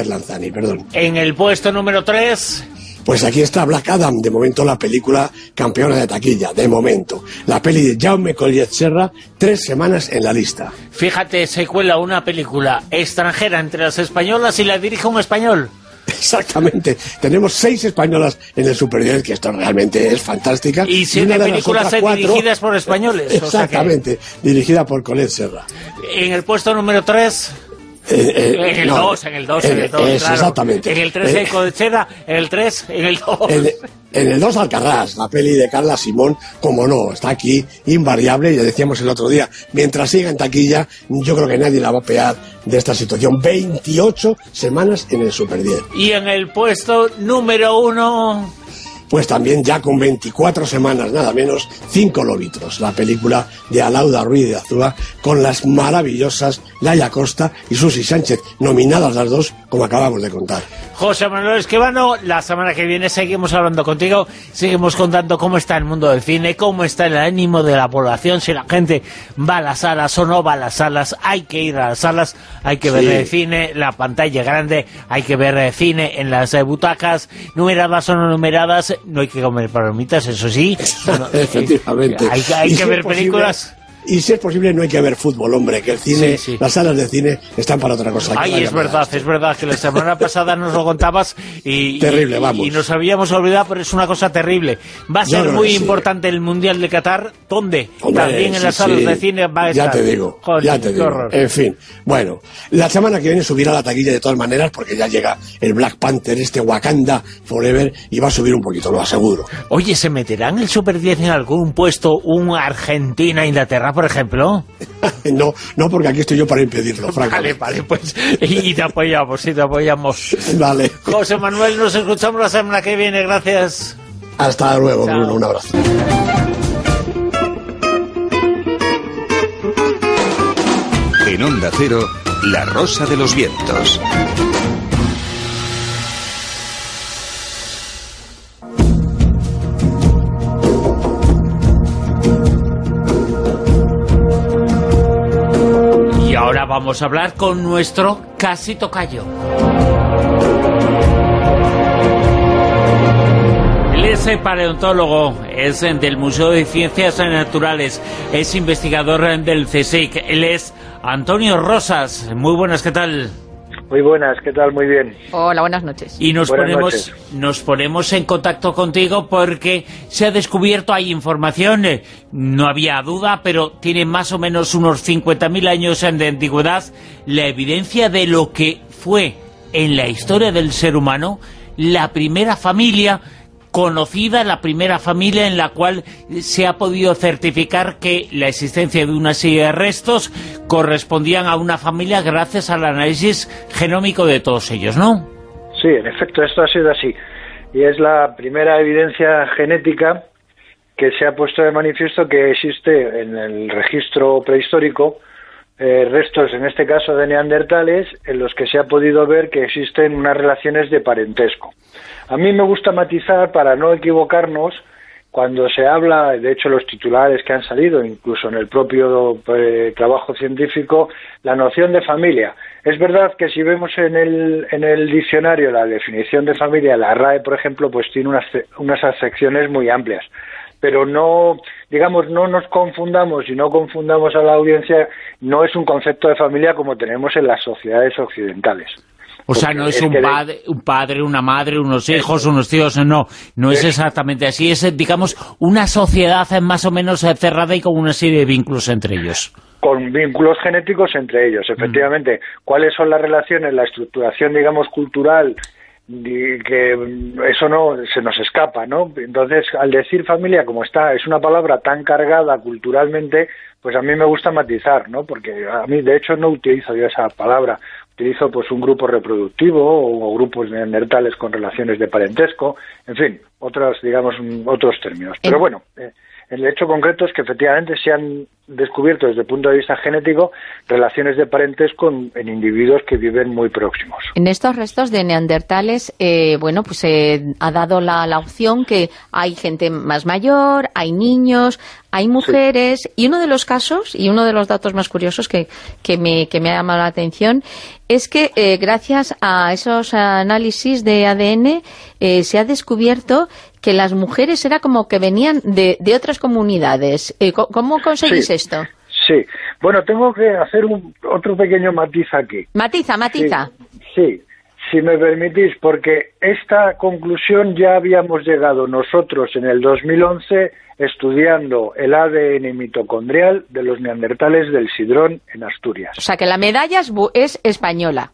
En el puesto número 3...
Pues aquí está Black Adam, de momento la película campeona de taquilla, de momento. La peli de Jaume Collet Serra, 3 semanas en la lista.
Fíjate, se cuela una película extranjera entre las españolas y la dirige un español.
Exactamente, tenemos 6 españolas en el Super 10, que esto realmente es fantástica.
Y 7 películas dirigidas por españoles.
Exactamente, dirigida por Collet Serra.
En el puesto número 3... en el 2, claro.
Exactamente.
En el 3 de Colchera, en el 3, en el 2.
En el 2 Alcarrás, la peli de Carla Simón, como no, está aquí invariable, ya decíamos el otro día, mientras siga en taquilla, yo creo que nadie la va a pegar de esta situación. 28 semanas en el Super 10.
Y en el puesto número 1...
Pues también ya con 24 semanas, nada menos, 5 lobitros, la película de Alauda Ruiz de Azúa, con las maravillosas Laia Costa y Susi Sánchez, nominadas las dos, como acabamos de contar.
José Manuel Escribano, la semana que viene seguimos hablando contigo, seguimos contando cómo está el mundo del cine, cómo está el ánimo de la población, si la gente va a las salas o no va a las salas. Hay que ir a las salas, hay que ver cine, la pantalla grande, hay que ver cine en las butacas, numeradas o no numeradas. No hay que comer palomitas, eso sí.
Efectivamente.
Hay que ver películas.
Y si es posible no hay que ver fútbol, hombre, que el cine, las salas de cine están para otra cosa.
Ay, es verdad que la semana pasada nos lo contabas y
terrible, vamos.
Y nos habíamos olvidado, pero es una cosa terrible. Va a ser muy importante el Mundial de Qatar. ¿Dónde?
Hombre,
también en las salas de cine va a estar.
Ya te digo,
Joder,
ya te digo.
Horror.
En fin, bueno, la semana que viene subirá la taquilla de todas maneras, porque ya llega el Black Panther, este Wakanda Forever, y va a subir un poquito, lo aseguro.
Oye, ¿se meterá en el Super 10 en algún puesto un Argentina-Inglaterra, por ejemplo?
No, porque aquí estoy yo para impedirlo, francamente.
Vale, pues, y te apoyamos,
Vale.
José Manuel, nos escuchamos la semana que viene, gracias.
Hasta luego,
Chao.
Bruno, un abrazo.
En Onda Cero, La Rosa de los Vientos.
Y ahora vamos a hablar con nuestro casi tocayo. paleontólogo, es del Museo de Ciencias Naturales, es investigador del CSIC. Él es Antonio Rosas. Muy buenas, ¿qué tal?
Muy buenas, ¿qué tal? Muy bien.
Hola, buenas noches.
Y nos ponemos en contacto contigo porque se ha descubierto, hay información, no había duda, pero tiene más o menos unos 50.000 años de antigüedad, la evidencia de lo que fue en la historia del ser humano la primera familia conocida, la primera familia en la cual se ha podido certificar que la existencia de una serie de restos correspondían a una familia gracias al análisis genómico de todos ellos, ¿no?
Sí, en efecto, esto ha sido así. Y es la primera evidencia genética que se ha puesto de manifiesto que existe en el registro prehistórico restos, en este caso de neandertales, en los que se ha podido ver que existen unas relaciones de parentesco. A mí me gusta matizar, para no equivocarnos, cuando se habla, de hecho los titulares que han salido, incluso en el propio trabajo científico, la noción de familia. Es verdad que si vemos en el diccionario la definición de familia, la RAE, por ejemplo, pues tiene unas acepciones muy amplias. Pero no, digamos, no nos confundamos y no confundamos a la audiencia, no es un concepto de familia como tenemos en las sociedades occidentales.
O sea, no es un padre, una madre, unos hijos, unos tíos, no es exactamente así, es, digamos, una sociedad más o menos cerrada y con una serie de vínculos entre ellos.
Con vínculos genéticos entre ellos, efectivamente. ¿Cuáles son las relaciones, la estructuración, digamos, cultural? Que eso no se nos escapa, ¿no? Entonces, al decir familia, como es una palabra tan cargada culturalmente, pues a mí me gusta matizar, ¿no? Porque a mí, de hecho, no utilizo yo esa palabra. Utilizo, pues, un grupo reproductivo o grupos neandertales con relaciones de parentesco, en fin, otros términos. Pero bueno, el hecho concreto es que efectivamente se han descubierto desde el punto de vista genético relaciones de parentesco en individuos que viven muy próximos.
En estos restos de neandertales, pues ha dado la opción que hay gente más mayor, hay niños, hay mujeres, sí. Y uno de los casos, y uno de los datos más curiosos que me ha llamado la atención, es que gracias a esos análisis de ADN se ha descubierto que las mujeres era como que venían de otras comunidades. ¿Cómo conseguís esto?
Sí, bueno, tengo que hacer otro pequeño matiz aquí.
Matiza.
Sí, si me permitís, porque esta conclusión ya habíamos llegado nosotros en el 2011 estudiando el ADN mitocondrial de los neandertales del Sidrón en Asturias.
O sea, que la medalla es española.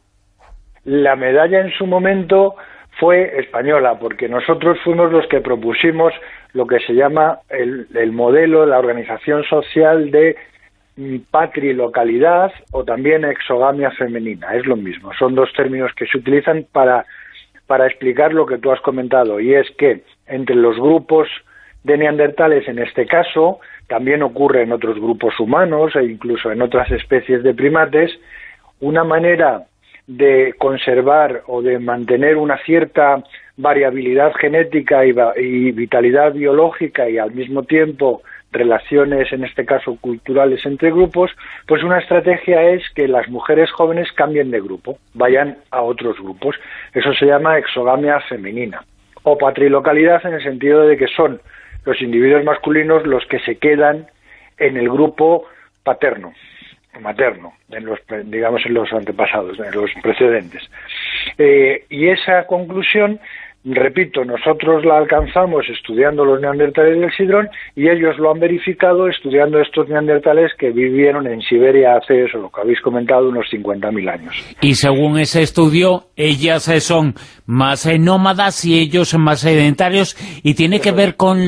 La medalla en su momento fue española, porque nosotros fuimos los que propusimos lo que se llama el modelo, la organización social de patrilocalidad o también exogamia femenina. Es lo mismo, son dos términos que se utilizan para explicar lo que tú has comentado, y es que entre los grupos de neandertales, en este caso, también ocurre en otros grupos humanos e incluso en otras especies de primates, una manera de conservar o de mantener una cierta variabilidad genética y vitalidad biológica y al mismo tiempo relaciones, en este caso culturales entre grupos, pues una estrategia es que las mujeres jóvenes cambien de grupo, vayan a otros grupos. Eso se llama exogamia femenina o patrilocalidad, en el sentido de que son los individuos masculinos los que se quedan en el grupo paterno o materno, en los antepasados, en los precedentes. Y esa conclusión, repito, nosotros la alcanzamos estudiando los neandertales del Sidrón y ellos lo han verificado estudiando estos neandertales que vivieron en Siberia hace eso, lo que habéis comentado, unos 50.000 años.
Y según ese estudio, ellas son más nómadas y ellos más sedentarios, y tiene que ver con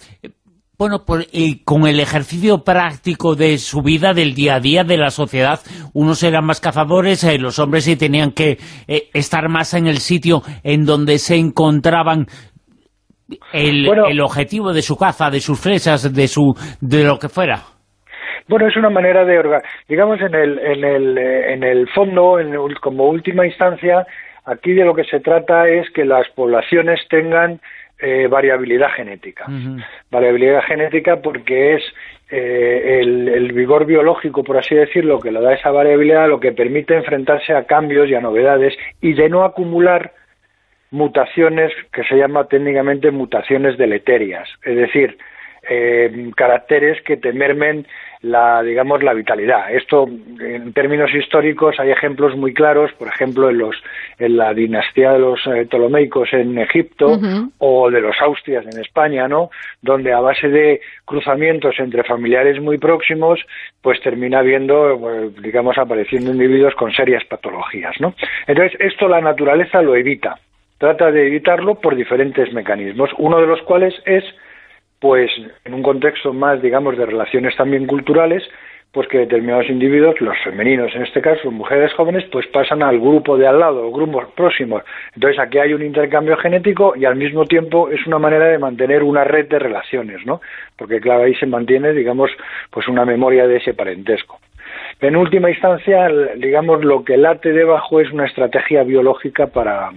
con el ejercicio práctico de su vida, del día a día, de la sociedad. Unos eran más cazadores, los hombres sí tenían que estar más en el sitio en donde se encontraban el objetivo de su caza, de sus flechas, de lo que fuera.
Bueno, es una manera de digamos, en el fondo, como última instancia, aquí de lo que se trata es que las poblaciones tengan variabilidad genética. Variabilidad genética porque es el vigor biológico, por así decirlo, que le da esa variabilidad, lo que permite enfrentarse a cambios y a novedades y de no acumular mutaciones que se llama técnicamente mutaciones deleterias, es decir, caracteres que te mermen la vitalidad. Esto, en términos históricos, hay ejemplos muy claros, por ejemplo, en la dinastía de los Ptolomeicos en Egipto, o de los Austrias en España, ¿no?, donde a base de cruzamientos entre familiares muy próximos, pues termina habiendo, apareciendo individuos con serias patologías, ¿no? Entonces, esto la naturaleza lo evita, trata de evitarlo por diferentes mecanismos, uno de los cuales es, pues en un contexto más, de relaciones también culturales, pues que determinados individuos, los femeninos en este caso, mujeres jóvenes, pues pasan al grupo de al lado, o grupos próximos. Entonces aquí hay un intercambio genético y al mismo tiempo es una manera de mantener una red de relaciones, ¿no? Porque claro, ahí se mantiene, pues una memoria de ese parentesco. En última instancia, lo que late debajo es una estrategia biológica para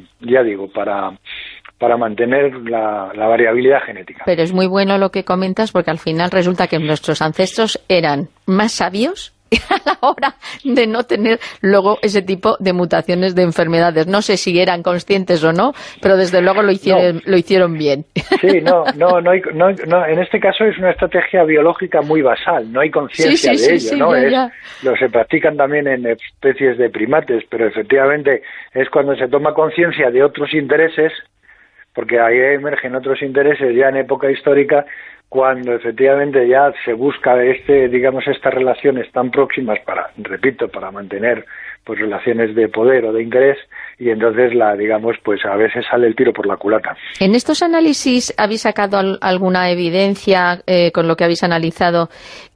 mantener la variabilidad genética.
Pero es muy bueno lo que comentas, porque al final resulta que nuestros ancestros eran más sabios a la hora de no tener luego ese tipo de mutaciones de enfermedades. No sé si eran conscientes o no, pero desde luego lo hicieron bien. Sí, no,
en este caso es una estrategia biológica muy basal, no hay conciencia de ello, ¿no? Se practican también en especies de primates, pero efectivamente es cuando se toma conciencia de otros intereses, porque ahí emergen otros intereses ya en época histórica, cuando efectivamente ya se busca estas relaciones tan próximas para mantener pues relaciones de poder o de interés, y entonces pues a veces sale el tiro por la culata.
¿En estos análisis habéis sacado alguna evidencia con lo que habéis analizado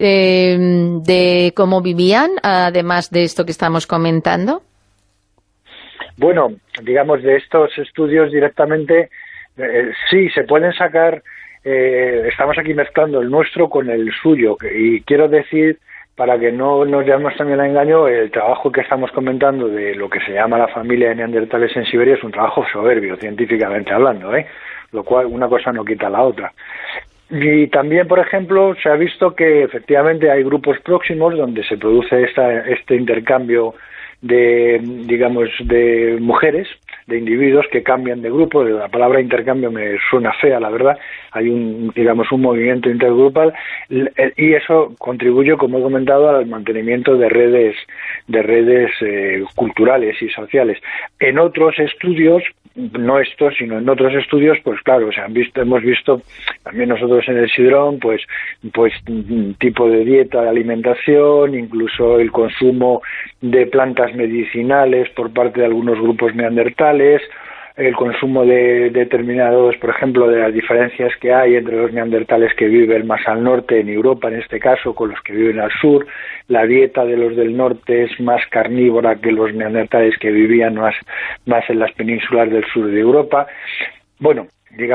de cómo vivían, además de esto que estamos comentando?
Bueno, de estos estudios directamente, sí, se pueden sacar. Estamos aquí mezclando el nuestro con el suyo, y quiero decir, para que no nos llevemos también a engaño, el trabajo que estamos comentando de lo que se llama la familia de neandertales en Siberia es un trabajo soberbio, científicamente hablando, lo cual una cosa no quita la otra. Y también, por ejemplo, se ha visto que efectivamente hay grupos próximos donde se produce este intercambio de mujeres, de individuos que cambian de grupo. La palabra intercambio me suena fea, la verdad. Hay un movimiento intergrupal, y eso contribuye, como he comentado, al mantenimiento de redes culturales y sociales. En otros estudios, no estos, sino en otros estudios, pues claro, hemos visto también nosotros en el Sidrón, pues tipo de dieta, de alimentación, incluso el consumo de plantas medicinales por parte de algunos grupos neandertales, el consumo de determinados, por ejemplo, de las diferencias que hay entre los neandertales que viven más al norte, en Europa en este caso, con los que viven al sur. La dieta de los del norte es más carnívora que los neandertales que vivían más en las penínsulas del sur de Europa. Bueno,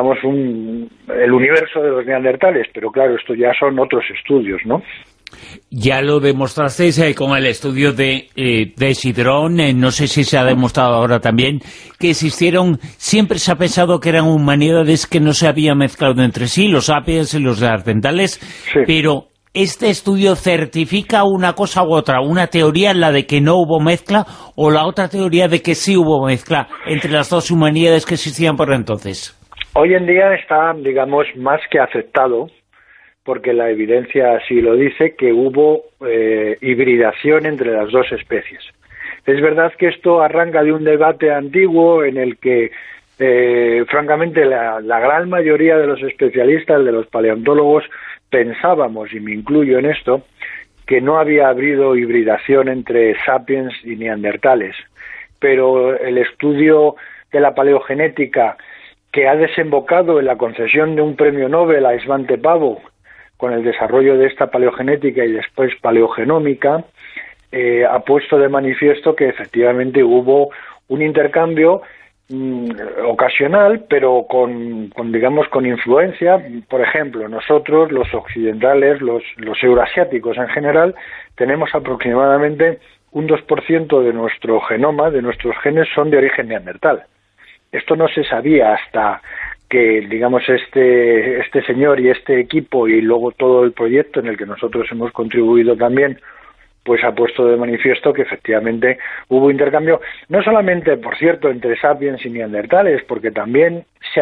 el universo de los neandertales, pero claro, esto ya son otros estudios, ¿no?
Ya lo demostrasteis con el estudio de Sidrón, no sé si se ha demostrado ahora también, que siempre se ha pensado que eran humanidades que no se habían mezclado entre sí, los sapiens y los neandertales, sí. Pero ¿este estudio certifica una cosa u otra? ¿Una teoría, la de que no hubo mezcla, o la otra teoría de que sí hubo mezcla entre las dos humanidades que existían por entonces?
Hoy en día está, más que aceptado, porque la evidencia así lo dice, que hubo hibridación entre las dos especies. Es verdad que esto arranca de un debate antiguo en el que, francamente, la gran mayoría de los especialistas, de los paleontólogos, pensábamos, y me incluyo en esto, que no había habido hibridación entre sapiens y neandertales. Pero el estudio de la paleogenética, que ha desembocado en la concesión de un premio Nobel a Svante Pääbo, con el desarrollo de esta paleogenética y después paleogenómica, ha puesto de manifiesto que efectivamente hubo un intercambio ocasional, pero con influencia. Por ejemplo, nosotros, los occidentales, los euroasiáticos en general, tenemos aproximadamente un 2% de nuestro genoma, de nuestros genes, son de origen neandertal. Esto no se sabía hasta que, este señor y este equipo, y luego todo el proyecto en el que nosotros hemos contribuido también, pues ha puesto de manifiesto que efectivamente hubo intercambio, no solamente, por cierto, entre sapiens y neandertales, porque también se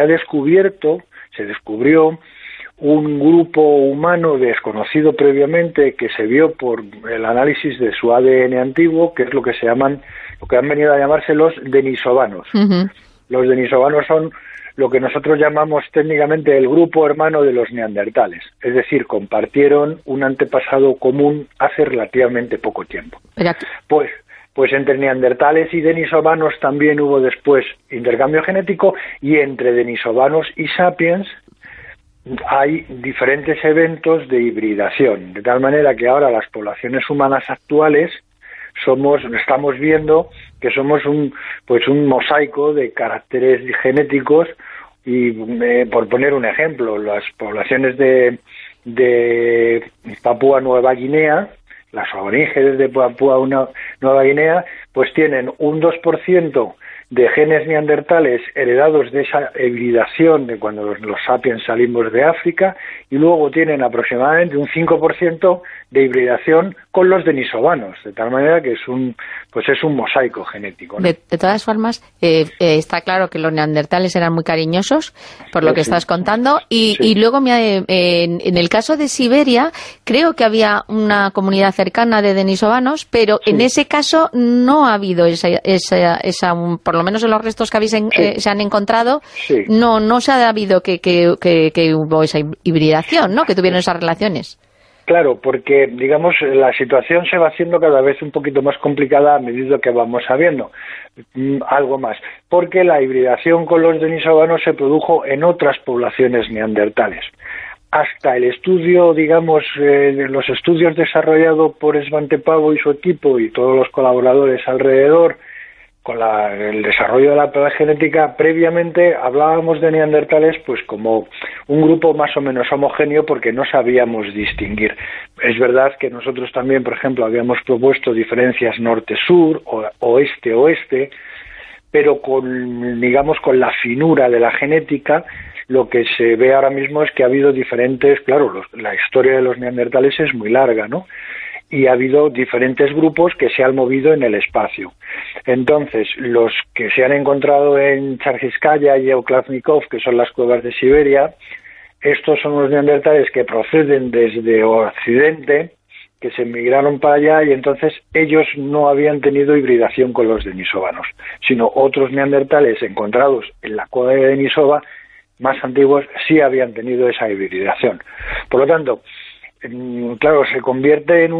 descubrió un grupo humano desconocido previamente que se vio por el análisis de su ADN antiguo, que es lo que han venido a llamarse los denisovanos. Los denisovanos son lo que nosotros llamamos técnicamente el grupo hermano de los neandertales, es decir, compartieron un antepasado común hace relativamente poco tiempo. Pues entre neandertales y denisovanos también hubo después intercambio genético, y entre denisovanos y sapiens hay diferentes eventos de hibridación, de tal manera que ahora las poblaciones humanas actuales estamos viendo que somos un mosaico de caracteres genéticos, y por poner un ejemplo, las poblaciones de Papúa Nueva Guinea, las aborígenes de Papúa Nueva Guinea, pues tienen un 2% de genes neandertales heredados de esa hibridación de cuando los sapiens salimos de África, y luego tienen aproximadamente un 5% de hibridación con los denisovanos, de tal manera que es un mosaico genético, ¿no?
De todas formas, está claro que los neandertales eran muy cariñosos, por lo que estás contando, y luego en el caso de Siberia, creo que había una comunidad cercana de denisovanos, pero en ese caso no ha habido esa por lo menos en los restos que se han encontrado, no se ha habido que hubo esa hibridación, ¿no? Que tuvieron esas relaciones.
Claro, porque, digamos, la situación se va haciendo cada vez un poquito más complicada a medida que vamos sabiendo algo más, porque la hibridación con los denisovanos se produjo en otras poblaciones neandertales. Hasta el estudio, digamos, los estudios desarrollados por Svante Paavo y su equipo y todos los colaboradores alrededor, con el desarrollo de la genética, previamente hablábamos de neandertales pues como un grupo más o menos homogéneo, porque no sabíamos distinguir. Es verdad que nosotros también, por ejemplo, habíamos propuesto diferencias norte-sur o oeste-oeste, pero con la finura de la genética, lo que se ve ahora mismo es que ha habido diferentes, claro, la historia de los neandertales es muy larga, ¿no? Y ha habido diferentes grupos que se han movido en el espacio. Entonces, los que se han encontrado en Chargískaya y Oklávnikov, que son las cuevas de Siberia, estos son los neandertales que proceden desde Occidente, que se migraron para allá, y entonces ellos no habían tenido hibridación con los denisovanos, sino otros neandertales encontrados en la cueva de Denisova, más antiguos, sí habían tenido esa hibridación. Por lo tanto, claro, se convierte en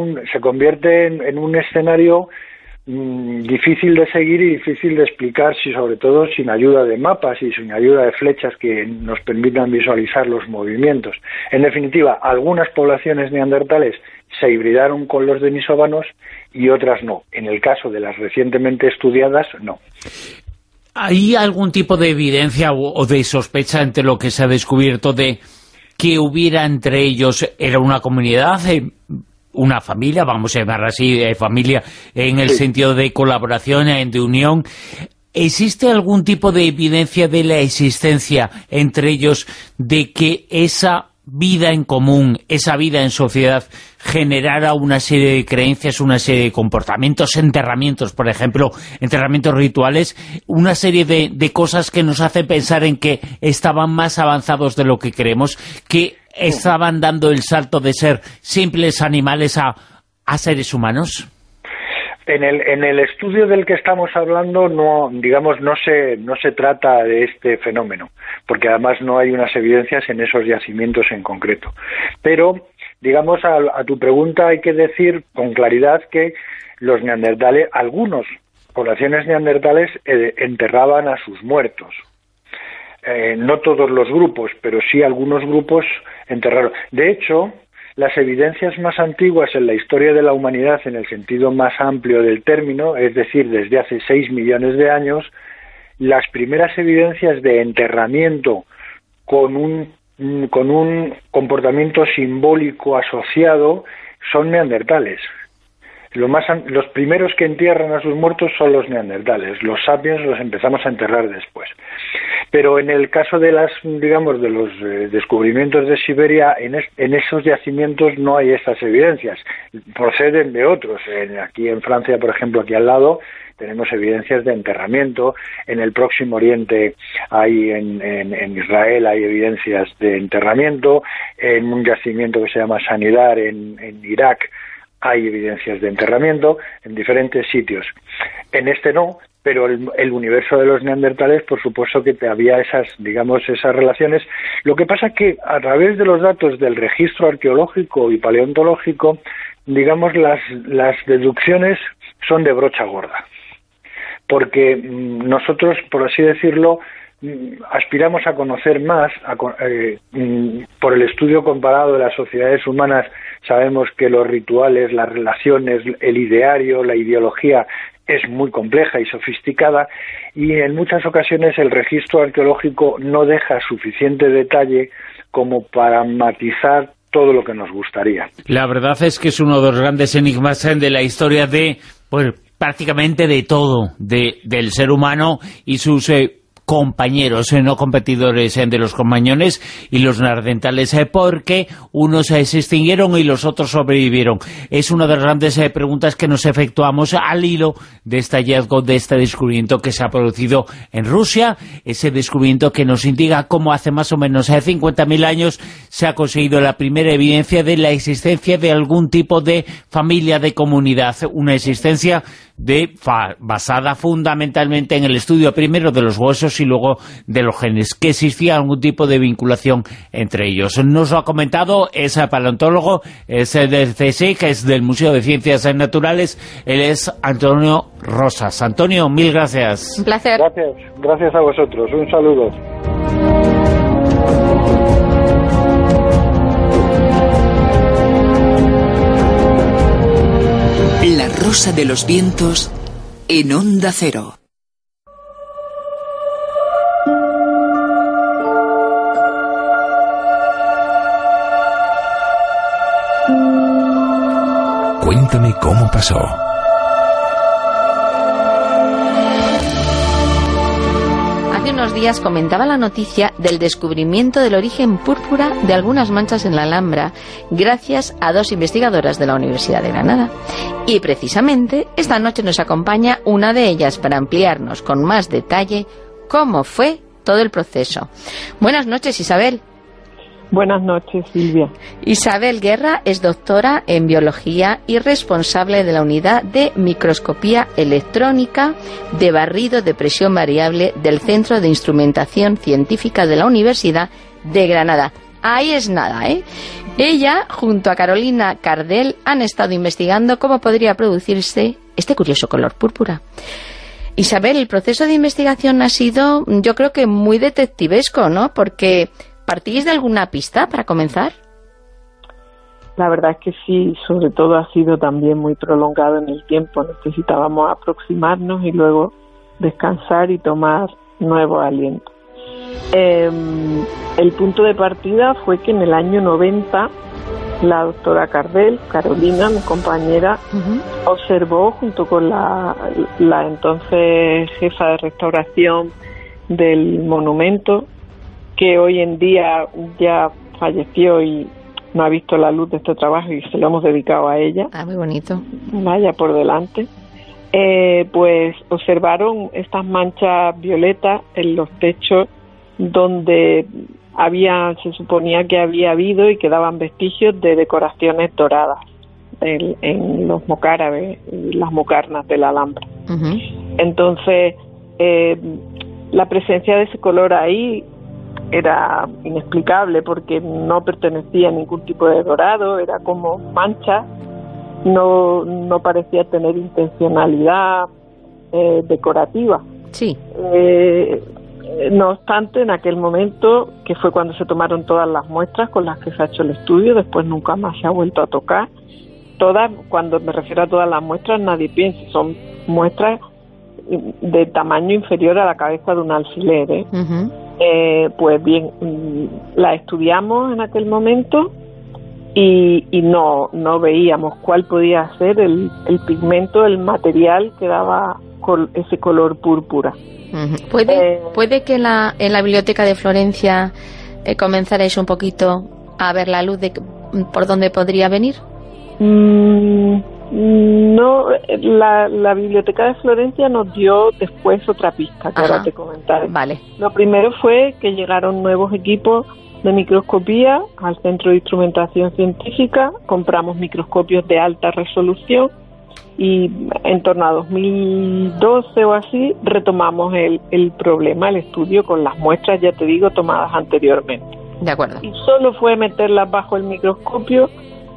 un escenario difícil de seguir y difícil de explicar, sobre todo sin ayuda de mapas y sin ayuda de flechas que nos permitan visualizar los movimientos. En definitiva, algunas poblaciones neandertales se hibridaron con los denisovanos y otras no. En el caso de las recientemente estudiadas, no.
¿Hay algún tipo de evidencia o de sospecha entre lo que se ha descubierto de que hubiera entre ellos, era una comunidad, una familia, vamos a llamarla así, familia en el sentido de colaboración, de unión? ¿Existe algún tipo de evidencia de la existencia entre ellos de que esa vida en común, esa vida en sociedad, generara una serie de creencias, una serie de comportamientos, enterramientos, por ejemplo, enterramientos rituales, una serie de cosas que nos hace pensar en que estaban más avanzados de lo que creemos, que estaban dando el salto de ser simples animales a seres humanos?
En el estudio del que estamos hablando no se trata de este fenómeno, porque además no hay unas evidencias en esos yacimientos en concreto. Pero, digamos, a tu pregunta hay que decir con claridad que los neandertales, algunas poblaciones neandertales enterraban a sus muertos. No todos los grupos, pero sí algunos grupos enterraron. De hecho, las evidencias más antiguas en la historia de la humanidad, en el sentido más amplio del término, es decir, desde hace 6 millones de años, las primeras evidencias de enterramiento con un comportamiento simbólico asociado son neandertales. Los primeros que entierran a sus muertos son los neandertales. Los sapiens los empezamos a enterrar después. Pero en el caso de los descubrimientos de Siberia, en esos yacimientos no hay estas evidencias. Proceden de otros. Aquí en Francia, por ejemplo, aquí al lado, tenemos evidencias de enterramiento. En el Próximo Oriente, en Israel, hay evidencias de enterramiento. En un yacimiento que se llama Sanidar, en Irak, hay evidencias de enterramiento en diferentes sitios. En este no, pero el universo de los neandertales, por supuesto que había esas relaciones. Lo que pasa es que a través de los datos del registro arqueológico y paleontológico, las deducciones son de brocha gorda. Porque nosotros, por así decirlo, aspiramos a conocer más, por el estudio comparado de las sociedades humanas. Sabemos que los rituales, las relaciones, el ideario, la ideología es muy compleja y sofisticada, y en muchas ocasiones el registro arqueológico no deja suficiente detalle como para matizar todo lo que nos gustaría.
La verdad es que es uno de los grandes enigmas de la historia prácticamente de todo, del ser humano y sus compañeros, no competidores de los cromañones y los neandertales, porque unos se extinguieron y los otros sobrevivieron. Es una de las grandes preguntas que nos efectuamos al hilo de este hallazgo, de este descubrimiento que se ha producido en Rusia, ese descubrimiento que nos indica cómo hace más o menos 50.000 años se ha conseguido la primera evidencia de la existencia de algún tipo de familia, de comunidad, una existencia basada fundamentalmente en el estudio primero de los huesos y luego de los genes, que existía algún tipo de vinculación entre ellos. Nos lo ha comentado, es paleontólogo, es del CSIC, es del Museo de Ciencias Naturales, él es Antonio Rosas. Antonio, mil gracias.
Un placer.
Gracias a vosotros, un saludo.
La Rosa de los Vientos en Onda Cero.
Cuéntame cómo pasó.
Hace unos días comentaba la noticia del descubrimiento del origen púrpura de algunas manchas en la Alhambra, gracias a dos investigadoras de la Universidad de Granada. Y precisamente esta noche nos acompaña una de ellas para ampliarnos con más detalle cómo fue todo el proceso. Buenas noches, Isabel.
Buenas noches, Silvia.
Isabel Guerra es doctora en biología y responsable de la unidad de microscopía electrónica de barrido de presión variable del Centro de Instrumentación Científica de la Universidad de Granada. Ahí es nada, ¿eh? Ella, junto a Carolina Cardel, han estado investigando cómo podría producirse este curioso color púrpura. Isabel, el proceso de investigación ha sido, yo creo que muy detectivesco, ¿no? Porque ¿partís de alguna pista para comenzar?
La verdad es que sí, sobre todo ha sido también muy prolongado en el tiempo. Necesitábamos aproximarnos y luego descansar y tomar nuevo aliento. El punto de partida fue que en el año 90 la doctora Cardel, Carolina, mi compañera, observó junto con la entonces jefa de restauración del monumento, que hoy en día ya falleció y no ha visto la luz de este trabajo y se lo hemos dedicado a ella.
Ah, muy bonito.
Vaya por delante. Pues observaron estas manchas violetas en los techos donde se suponía que había habido y quedaban vestigios de decoraciones doradas en los mocárabes y las mucarnas de la Alhambra. Entonces, la presencia de ese color ahí era inexplicable porque no pertenecía a ningún tipo de dorado, era como mancha, no parecía tener intencionalidad decorativa.
Sí.
No obstante, en aquel momento, que fue cuando se tomaron todas las muestras con las que se ha hecho el estudio, después nunca más se ha vuelto a tocar. Todas, cuando me refiero a todas las muestras, nadie piensa, son muestras de tamaño inferior a la cabeza de un alfiler, ¿eh? Pues bien, la estudiamos en aquel momento y no veíamos cuál podía ser el pigmento, el material que daba ese color púrpura.
¿Puede que en la biblioteca de Florencia comenzarais un poquito a ver la luz de por dónde podría venir?
No, la biblioteca de Florencia nos dio después otra pista que ahora te comentaré.
Vale.
Lo primero fue que llegaron nuevos equipos de microscopía al Centro de Instrumentación Científica, compramos microscopios de alta resolución y en torno a 2012 o así retomamos el problema, el estudio con las muestras, ya te digo, tomadas anteriormente.
De acuerdo.
Y solo fue meterlas bajo el microscopio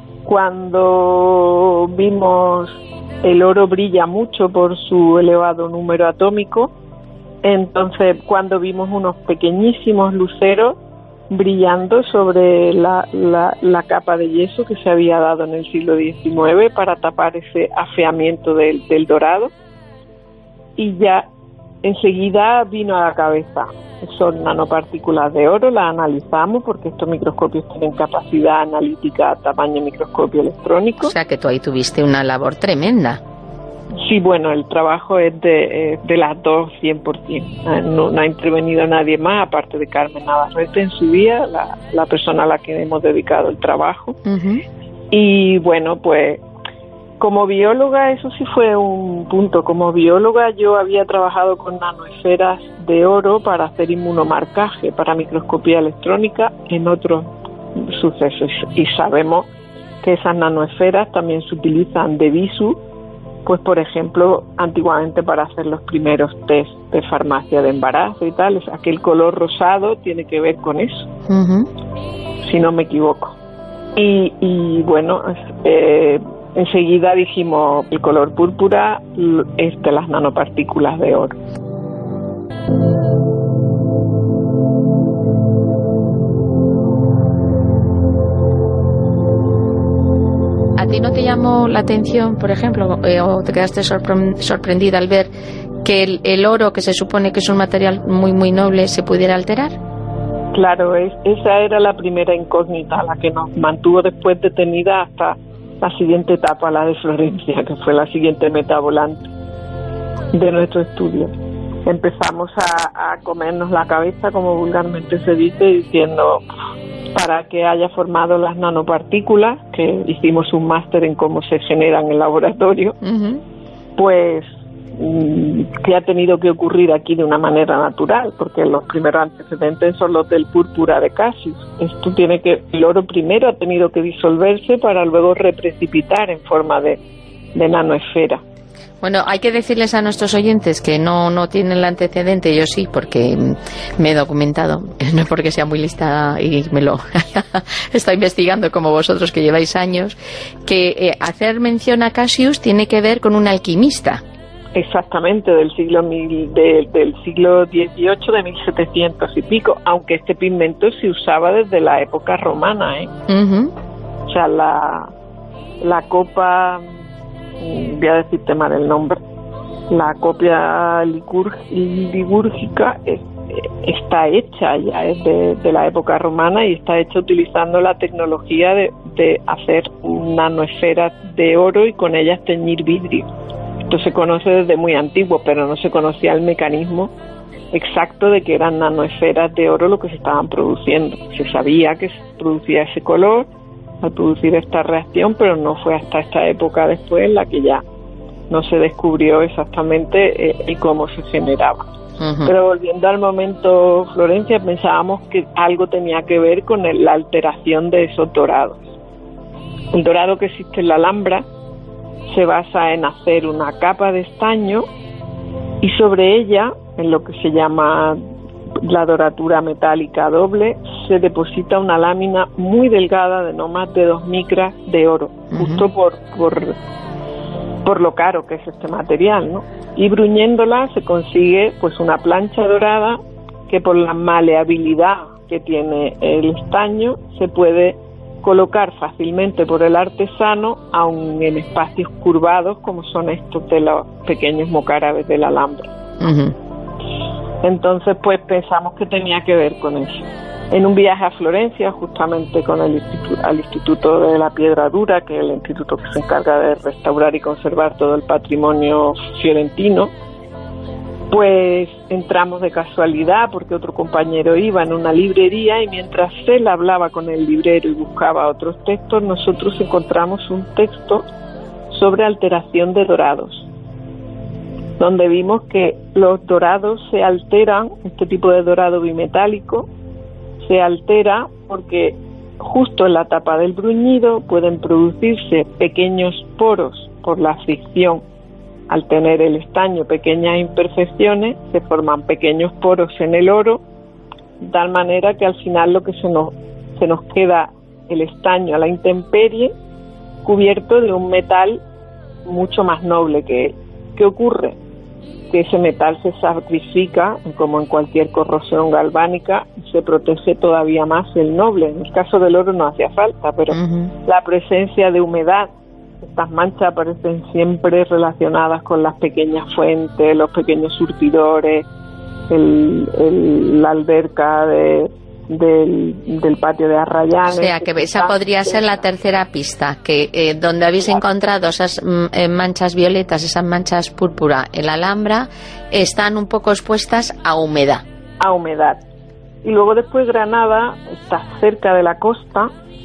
cuando vimos el oro brilla mucho por su elevado número atómico. Entonces, cuando vimos unos pequeñísimos luceros brillando sobre la capa de yeso que se había dado en el siglo XIX para tapar ese afeamiento del dorado, y ya enseguida vino a la cabeza: son nanopartículas de oro. Las analizamos porque estos microscopios tienen capacidad analítica a tamaño microscopio electrónico.
O sea que tú ahí tuviste una labor tremenda.
Sí, bueno, el trabajo es de las dos 100%. No ha intervenido nadie más, aparte de Carmen Navarrete en su día, la persona a la que hemos dedicado el trabajo. Y bueno, pues como bióloga, eso sí fue un punto. Como bióloga yo había trabajado con nanoesferas de oro para hacer inmunomarcaje, para microscopía electrónica en otros sucesos. Y sabemos que esas nanoesferas también se utilizan de visu, pues por ejemplo, antiguamente para hacer los primeros test de farmacia de embarazo y tal. Aquel color rosado tiene que ver con eso, si no me equivoco. Y bueno, enseguida dijimos, el color púrpura es de las nanopartículas de oro.
¿A ti no te llamó la atención, por ejemplo, o te quedaste sorprendida al ver que el oro, que se supone que es un material muy muy noble, se pudiera alterar?
Claro, esa era la primera incógnita, la que nos mantuvo después detenida hasta la siguiente etapa, la de Florencia, que fue la siguiente meta volante de nuestro estudio. Empezamos a comernos la cabeza, como vulgarmente se dice, diciendo, para que haya formado las nanopartículas, que hicimos un máster en cómo se generan en el laboratorio, pues que ha tenido que ocurrir aquí de una manera natural, porque los primeros antecedentes son los del púrpura de Cassius. Esto el oro primero ha tenido que disolverse para luego reprecipitar en forma de nanoesfera.
Bueno, hay que decirles a nuestros oyentes que no tienen el antecedente, yo sí, porque me he documentado, no porque sea muy lista y me lo está investigando como vosotros que lleváis años, que hacer mención a Cassius tiene que ver con un alquimista.
Exactamente, del siglo XVIII, de 1700 y pico, aunque este pigmento se usaba desde la época romana, O sea, la copa, voy a decirte mal el nombre, la copia ligúrgica está hecha, ya es de la época romana y está hecha utilizando la tecnología de hacer nanoesferas de oro y con ellas teñir vidrio. Esto se conoce desde muy antiguo, pero no se conocía el mecanismo exacto de que eran nanoesferas de oro lo que se estaban produciendo. Se sabía que se producía ese color al producir esta reacción, pero no fue hasta esta época después en la que ya no se descubrió exactamente y cómo se generaba. Pero volviendo al momento Florencia, pensábamos que algo tenía que ver con la alteración de esos dorados. El dorado que existe en la Alhambra se basa en hacer una capa de estaño y sobre ella, en lo que se llama la doratura metálica doble, se deposita una lámina muy delgada de no más de 2 micras de oro, justo por lo caro que es este material, ¿no? Y bruñéndola se consigue pues una plancha dorada que por la maleabilidad que tiene el estaño se puede colocar fácilmente por el artesano, aun en espacios curvados como son estos de los pequeños mocárabes de la Alhambra. Entonces pues pensamos que tenía que ver con eso. en un viaje a Florencia, justamente con al Instituto de la Piedra Dura, que es el instituto que se encarga de restaurar y conservar todo el patrimonio fiorentino, pues entramos de casualidad porque otro compañero iba en una librería y mientras él hablaba con el librero y buscaba otros textos, nosotros encontramos un texto sobre alteración de dorados, donde vimos que los dorados se alteran, este tipo de dorado bimetálico se altera porque justo en la tapa del bruñido pueden producirse pequeños poros por la fricción. Al tener el estaño pequeñas imperfecciones, se forman pequeños poros en el oro, de tal manera que al final lo que se nos queda el estaño a la intemperie, cubierto de un metal mucho más noble que él. ¿Qué ocurre? Que ese metal se sacrifica, como en cualquier corrosión galvánica, y se protege todavía más el noble. En el caso del oro no hacía falta, pero la presencia de humedad, estas manchas aparecen siempre relacionadas con las pequeñas fuentes, los pequeños surtidores, la alberca del patio de Arrayanes.
O sea, que esa podría ser la tercera pista, que donde habéis encontrado esas manchas violetas, esas manchas púrpura en la Alhambra, están un poco expuestas a humedad.
A humedad. Y luego después Granada está cerca de la costa,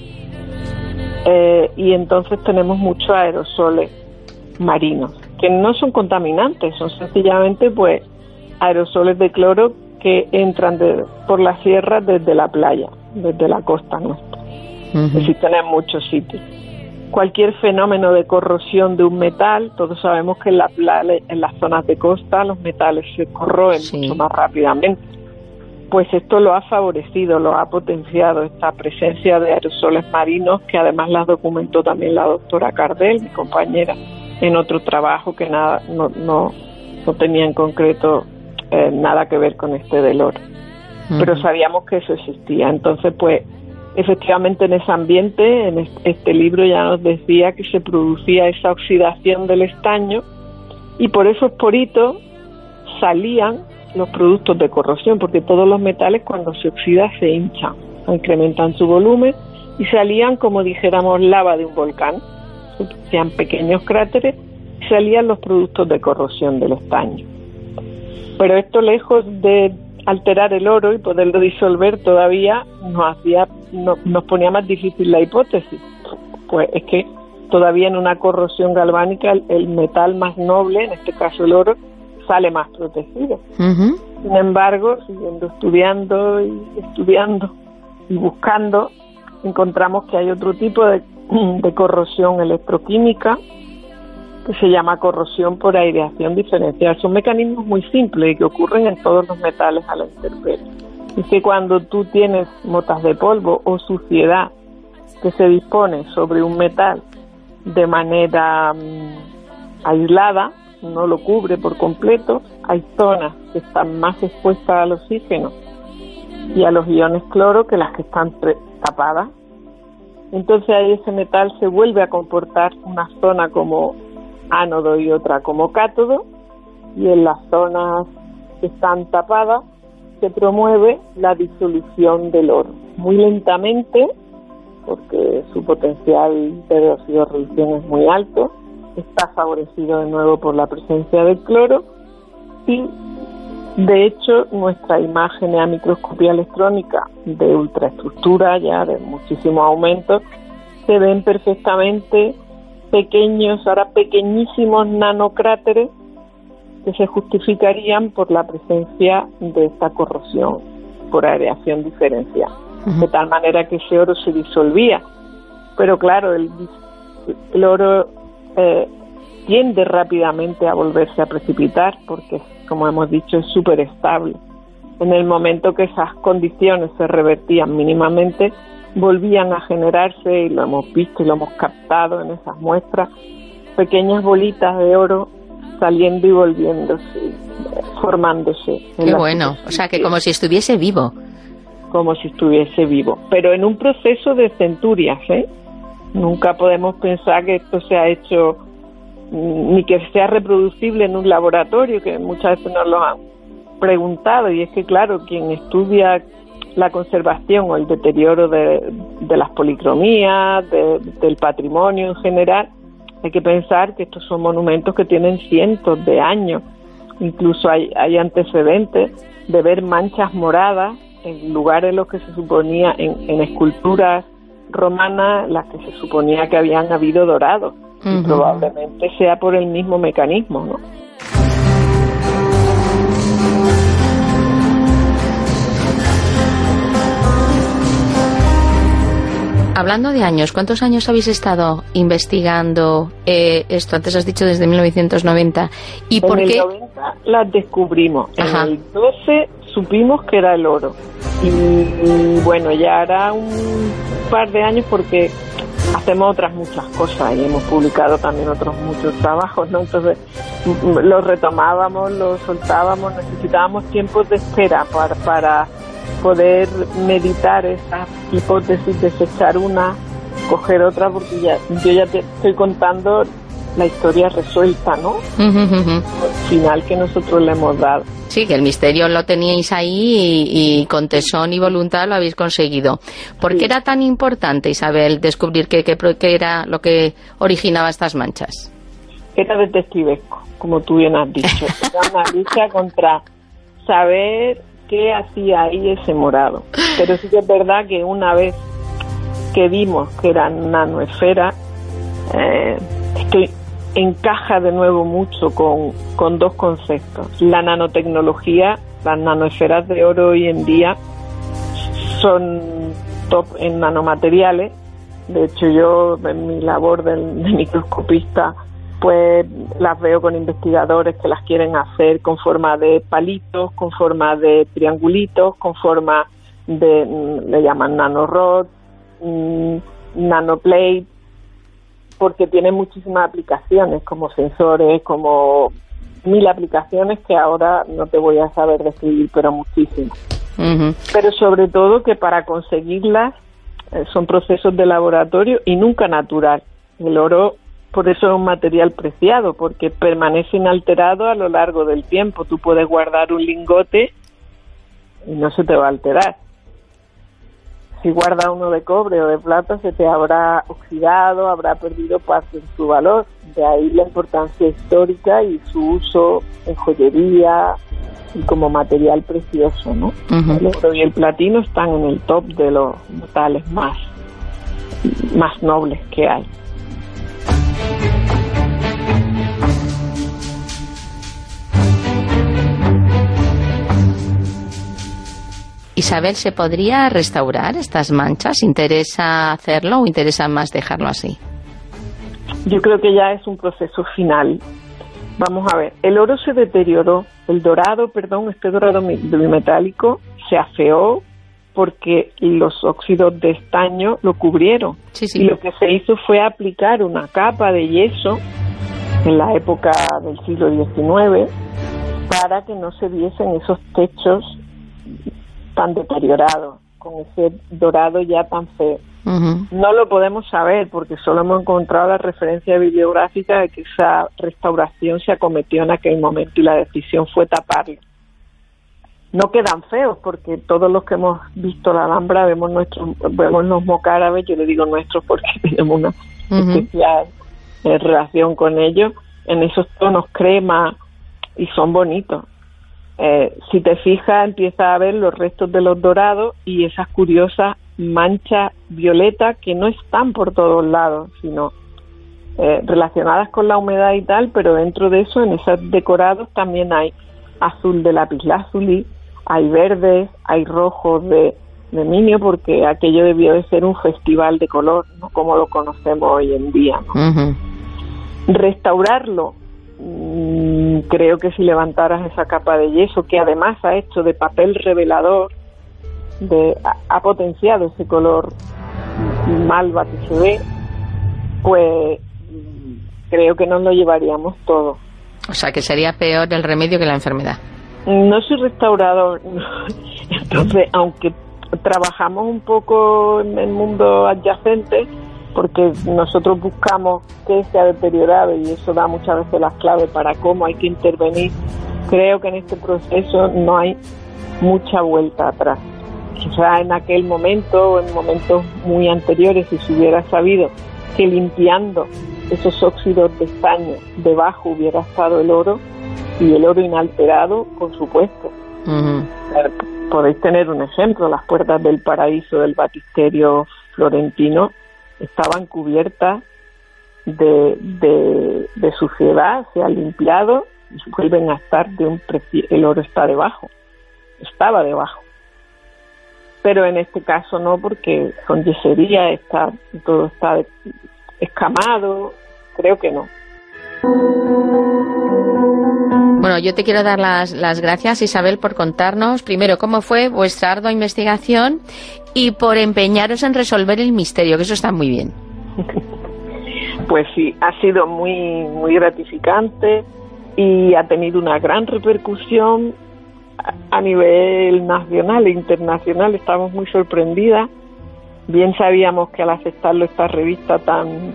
y entonces tenemos muchos aerosoles marinos, que no son contaminantes, son sencillamente pues aerosoles de cloro que entran por la sierra desde la playa, desde la costa nuestra. Existen en muchos sitios. Cualquier fenómeno de corrosión de un metal, todos sabemos que en las zonas de costa los metales se corroen mucho más rápidamente. Pues esto lo ha favorecido, lo ha potenciado, esta presencia de aerosoles marinos, que además las documentó también la doctora Cardel, mi compañera, en otro trabajo que no tenía en concreto nada que ver con este del oro. Pero sabíamos que eso existía. Entonces, pues, efectivamente en ese ambiente, en este libro ya nos decía que se producía esa oxidación del estaño y por esos poritos salían los productos de corrosión, porque todos los metales cuando se oxida se hinchan, incrementan su volumen y salían como dijéramos lava de un volcán, sean pequeños cráteres, y salían los productos de corrosión del estaño. Pero esto, lejos de alterar el oro y poderlo disolver, todavía nos ponía más difícil la hipótesis. Pues es que todavía en una corrosión galvánica el metal más noble, en este caso el oro, sale más protegido. Sin embargo, siguiendo estudiando y buscando, encontramos que hay otro tipo de corrosión electroquímica que se llama corrosión por aireación diferencial. Son mecanismos muy simples y que ocurren en todos los metales a la intemperie. Es que cuando tú tienes motas de polvo o suciedad que se dispone sobre un metal de manera aislada, no lo cubre por completo, hay zonas que están más expuestas al oxígeno y a los iones cloro que las que están tapadas. Entonces ahí ese metal se vuelve a comportar una zona como ánodo y otra como cátodo, y en las zonas que están tapadas se promueve la disolución del oro muy lentamente, porque su potencial de oxidorreducción es muy alto, está favorecido de nuevo por la presencia del cloro, y de hecho nuestras imágenes a microscopía electrónica de ultraestructura, ya de muchísimo aumento, se ven perfectamente pequeños, ahora pequeñísimos nanocráteres que se justificarían por la presencia de esta corrosión por aireación diferencial, de tal manera que ese oro se disolvía. Pero claro, el oro tiende rápidamente a volverse a precipitar porque, como hemos dicho, es súper estable. En el momento que esas condiciones se revertían mínimamente, volvían a generarse, y lo hemos visto y lo hemos captado en esas muestras, pequeñas bolitas de oro saliendo y volviéndose, formándose.
Qué bueno, o sea que como si estuviese vivo.
Como si estuviese vivo, pero en un proceso de centurias, Nunca podemos pensar que esto se ha hecho, ni que sea reproducible en un laboratorio, que muchas veces nos lo han preguntado, y es que claro, quien estudia la conservación o el deterioro de las policromías, del patrimonio en general, hay que pensar que estos son monumentos que tienen cientos de años. Incluso hay antecedentes de ver manchas moradas en lugares en los que se suponía, en esculturas romanas, las que se suponía que habían habido dorados. Y probablemente sea por el mismo mecanismo, ¿no?
Hablando de años, ¿cuántos años habéis estado investigando esto? Antes has dicho desde 1990. ¿Y por qué?
En el 90 las descubrimos.
Ajá.
En el 12 supimos que era el oro. Y bueno, ya hará un par de años porque hacemos otras muchas cosas y hemos publicado también otros muchos trabajos, ¿no? Entonces los retomábamos, los soltábamos, necesitábamos tiempos de espera para poder meditar esas hipótesis, desechar una, coger otra, porque yo ya te estoy contando la historia resuelta, ¿no? El final que nosotros le hemos dado.
Sí, que el misterio lo teníais ahí y con tesón y voluntad lo habéis conseguido. ¿Por qué era tan importante, Isabel, descubrir qué era lo que originaba estas manchas?
Era detectivesco, como tú bien has dicho. Era una lucha contra saber qué hacía ahí ese morado. Pero sí que es verdad que una vez que vimos que era nanoesfera, encaja de nuevo mucho con dos conceptos. La nanotecnología, las nanoesferas de oro hoy en día son top en nanomateriales. De hecho, yo en mi labor de microscopista pues las veo con investigadores que las quieren hacer con forma de palitos, con forma de triangulitos, con forma de, le llaman nanorod, nanoplate, porque tiene muchísimas aplicaciones, como sensores, como 1000 aplicaciones que ahora no te voy a saber describir, pero muchísimas. Pero sobre todo que para conseguirlas son procesos de laboratorio y nunca natural. El oro, por eso es un material preciado, porque permanece inalterado a lo largo del tiempo. Tú puedes guardar un lingote y no se te va a alterar. Si guardas uno de cobre o de plata, se te habrá oxidado, habrá perdido parte de su valor. De ahí la importancia histórica y su uso en joyería y como material precioso, ¿no? El oro y el platino están en el top de los metales más nobles que hay.
Isabel, ¿se podría restaurar estas manchas? ¿Interesa hacerlo o interesa más dejarlo así?
Yo creo que ya es un proceso final. Vamos a ver, el oro se deterioró, este dorado bimetálico se afeó porque los óxidos de estaño lo cubrieron. Y lo que se hizo fue aplicar una capa de yeso en la época del siglo XIX para que no se viesen esos techos tan deteriorados, con ese dorado ya tan feo. No lo podemos saber porque solo hemos encontrado la referencia bibliográfica de que esa restauración se acometió en aquel momento y la decisión fue taparlo. No quedan feos porque todos los que hemos visto la Alhambra vemos los mocárabes, yo le digo nuestros porque tenemos una especial relación con ellos, en esos tonos crema y son bonitos. Si te fijas, empieza a ver los restos de los dorados y esas curiosas manchas violetas que no están por todos lados, sino relacionadas con la humedad y tal, pero dentro de eso, en esos decorados también hay azul de lapislázuli, hay verdes, hay rojos de minio, porque aquello debió de ser un festival de color, ¿no? Como lo conocemos hoy en día, ¿no? Restaurarlo, creo que si levantaras esa capa de yeso, que además ha hecho de papel revelador, ha potenciado ese color malva que se ve, pues creo que nos lo llevaríamos todo.
O sea, que sería peor el remedio que la enfermedad.
No soy restaurador, entonces, aunque trabajamos un poco en el mundo adyacente, porque nosotros buscamos qué se ha deteriorado y eso da muchas veces las claves para cómo hay que intervenir, creo que en este proceso no hay mucha vuelta atrás. quizá en aquel momento o en momentos muy anteriores, si se hubiera sabido que limpiando esos óxidos de estaño debajo hubiera estado el oro, y el oro inalterado, por supuesto. Podéis tener un ejemplo: las puertas del paraíso del baptisterio florentino estaban cubiertas de suciedad, se han limpiado y vuelven a estar el oro está debajo, estaba debajo. Pero en este caso no, porque son yesería, todo está escamado, creo que no.
Bueno, yo te quiero dar las gracias, Isabel, por contarnos primero cómo fue vuestra ardua investigación y por empeñaros en resolver el misterio, que eso está muy bien.
Pues sí, ha sido muy, muy gratificante y ha tenido una gran repercusión a nivel nacional e internacional. Estamos muy sorprendidas. Bien sabíamos que al aceptarlo esta revista tan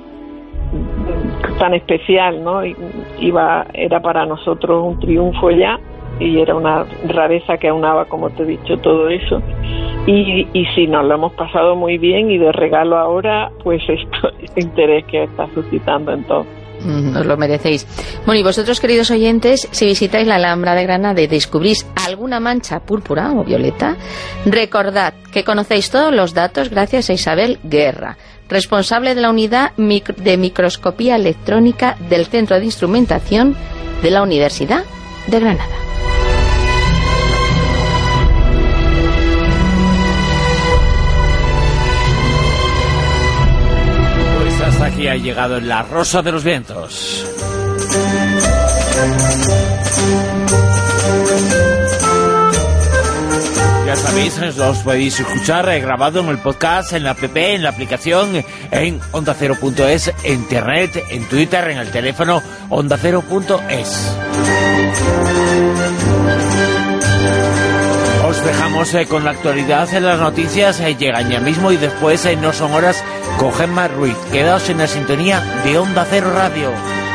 especial, ¿no? Era para nosotros un triunfo ya, y era una rareza que aunaba, como te he dicho, todo eso. Y sí, nos lo hemos pasado muy bien, y de regalo ahora, pues este interés que está suscitando en todo.
Os lo merecéis. Bueno, y vosotros, queridos oyentes, si visitáis la Alhambra de Granada y descubrís alguna mancha púrpura o violeta, recordad que conocéis todos los datos gracias a Isabel Guerra, responsable de la unidad de microscopía electrónica del Centro de Instrumentación de la Universidad de Granada.
Hasta aquí ha llegado La Rosa de los Vientos. Ya sabéis, los podéis escuchar grabado en el podcast, en la app, en la aplicación, en ondacero.es, en internet, en Twitter, en el teléfono ondacero.es. Os dejamos con la actualidad en las noticias, llegan ya mismo, y después No Son Horas con Gemma Ruiz. Quedaos en la sintonía de Onda Cero Radio.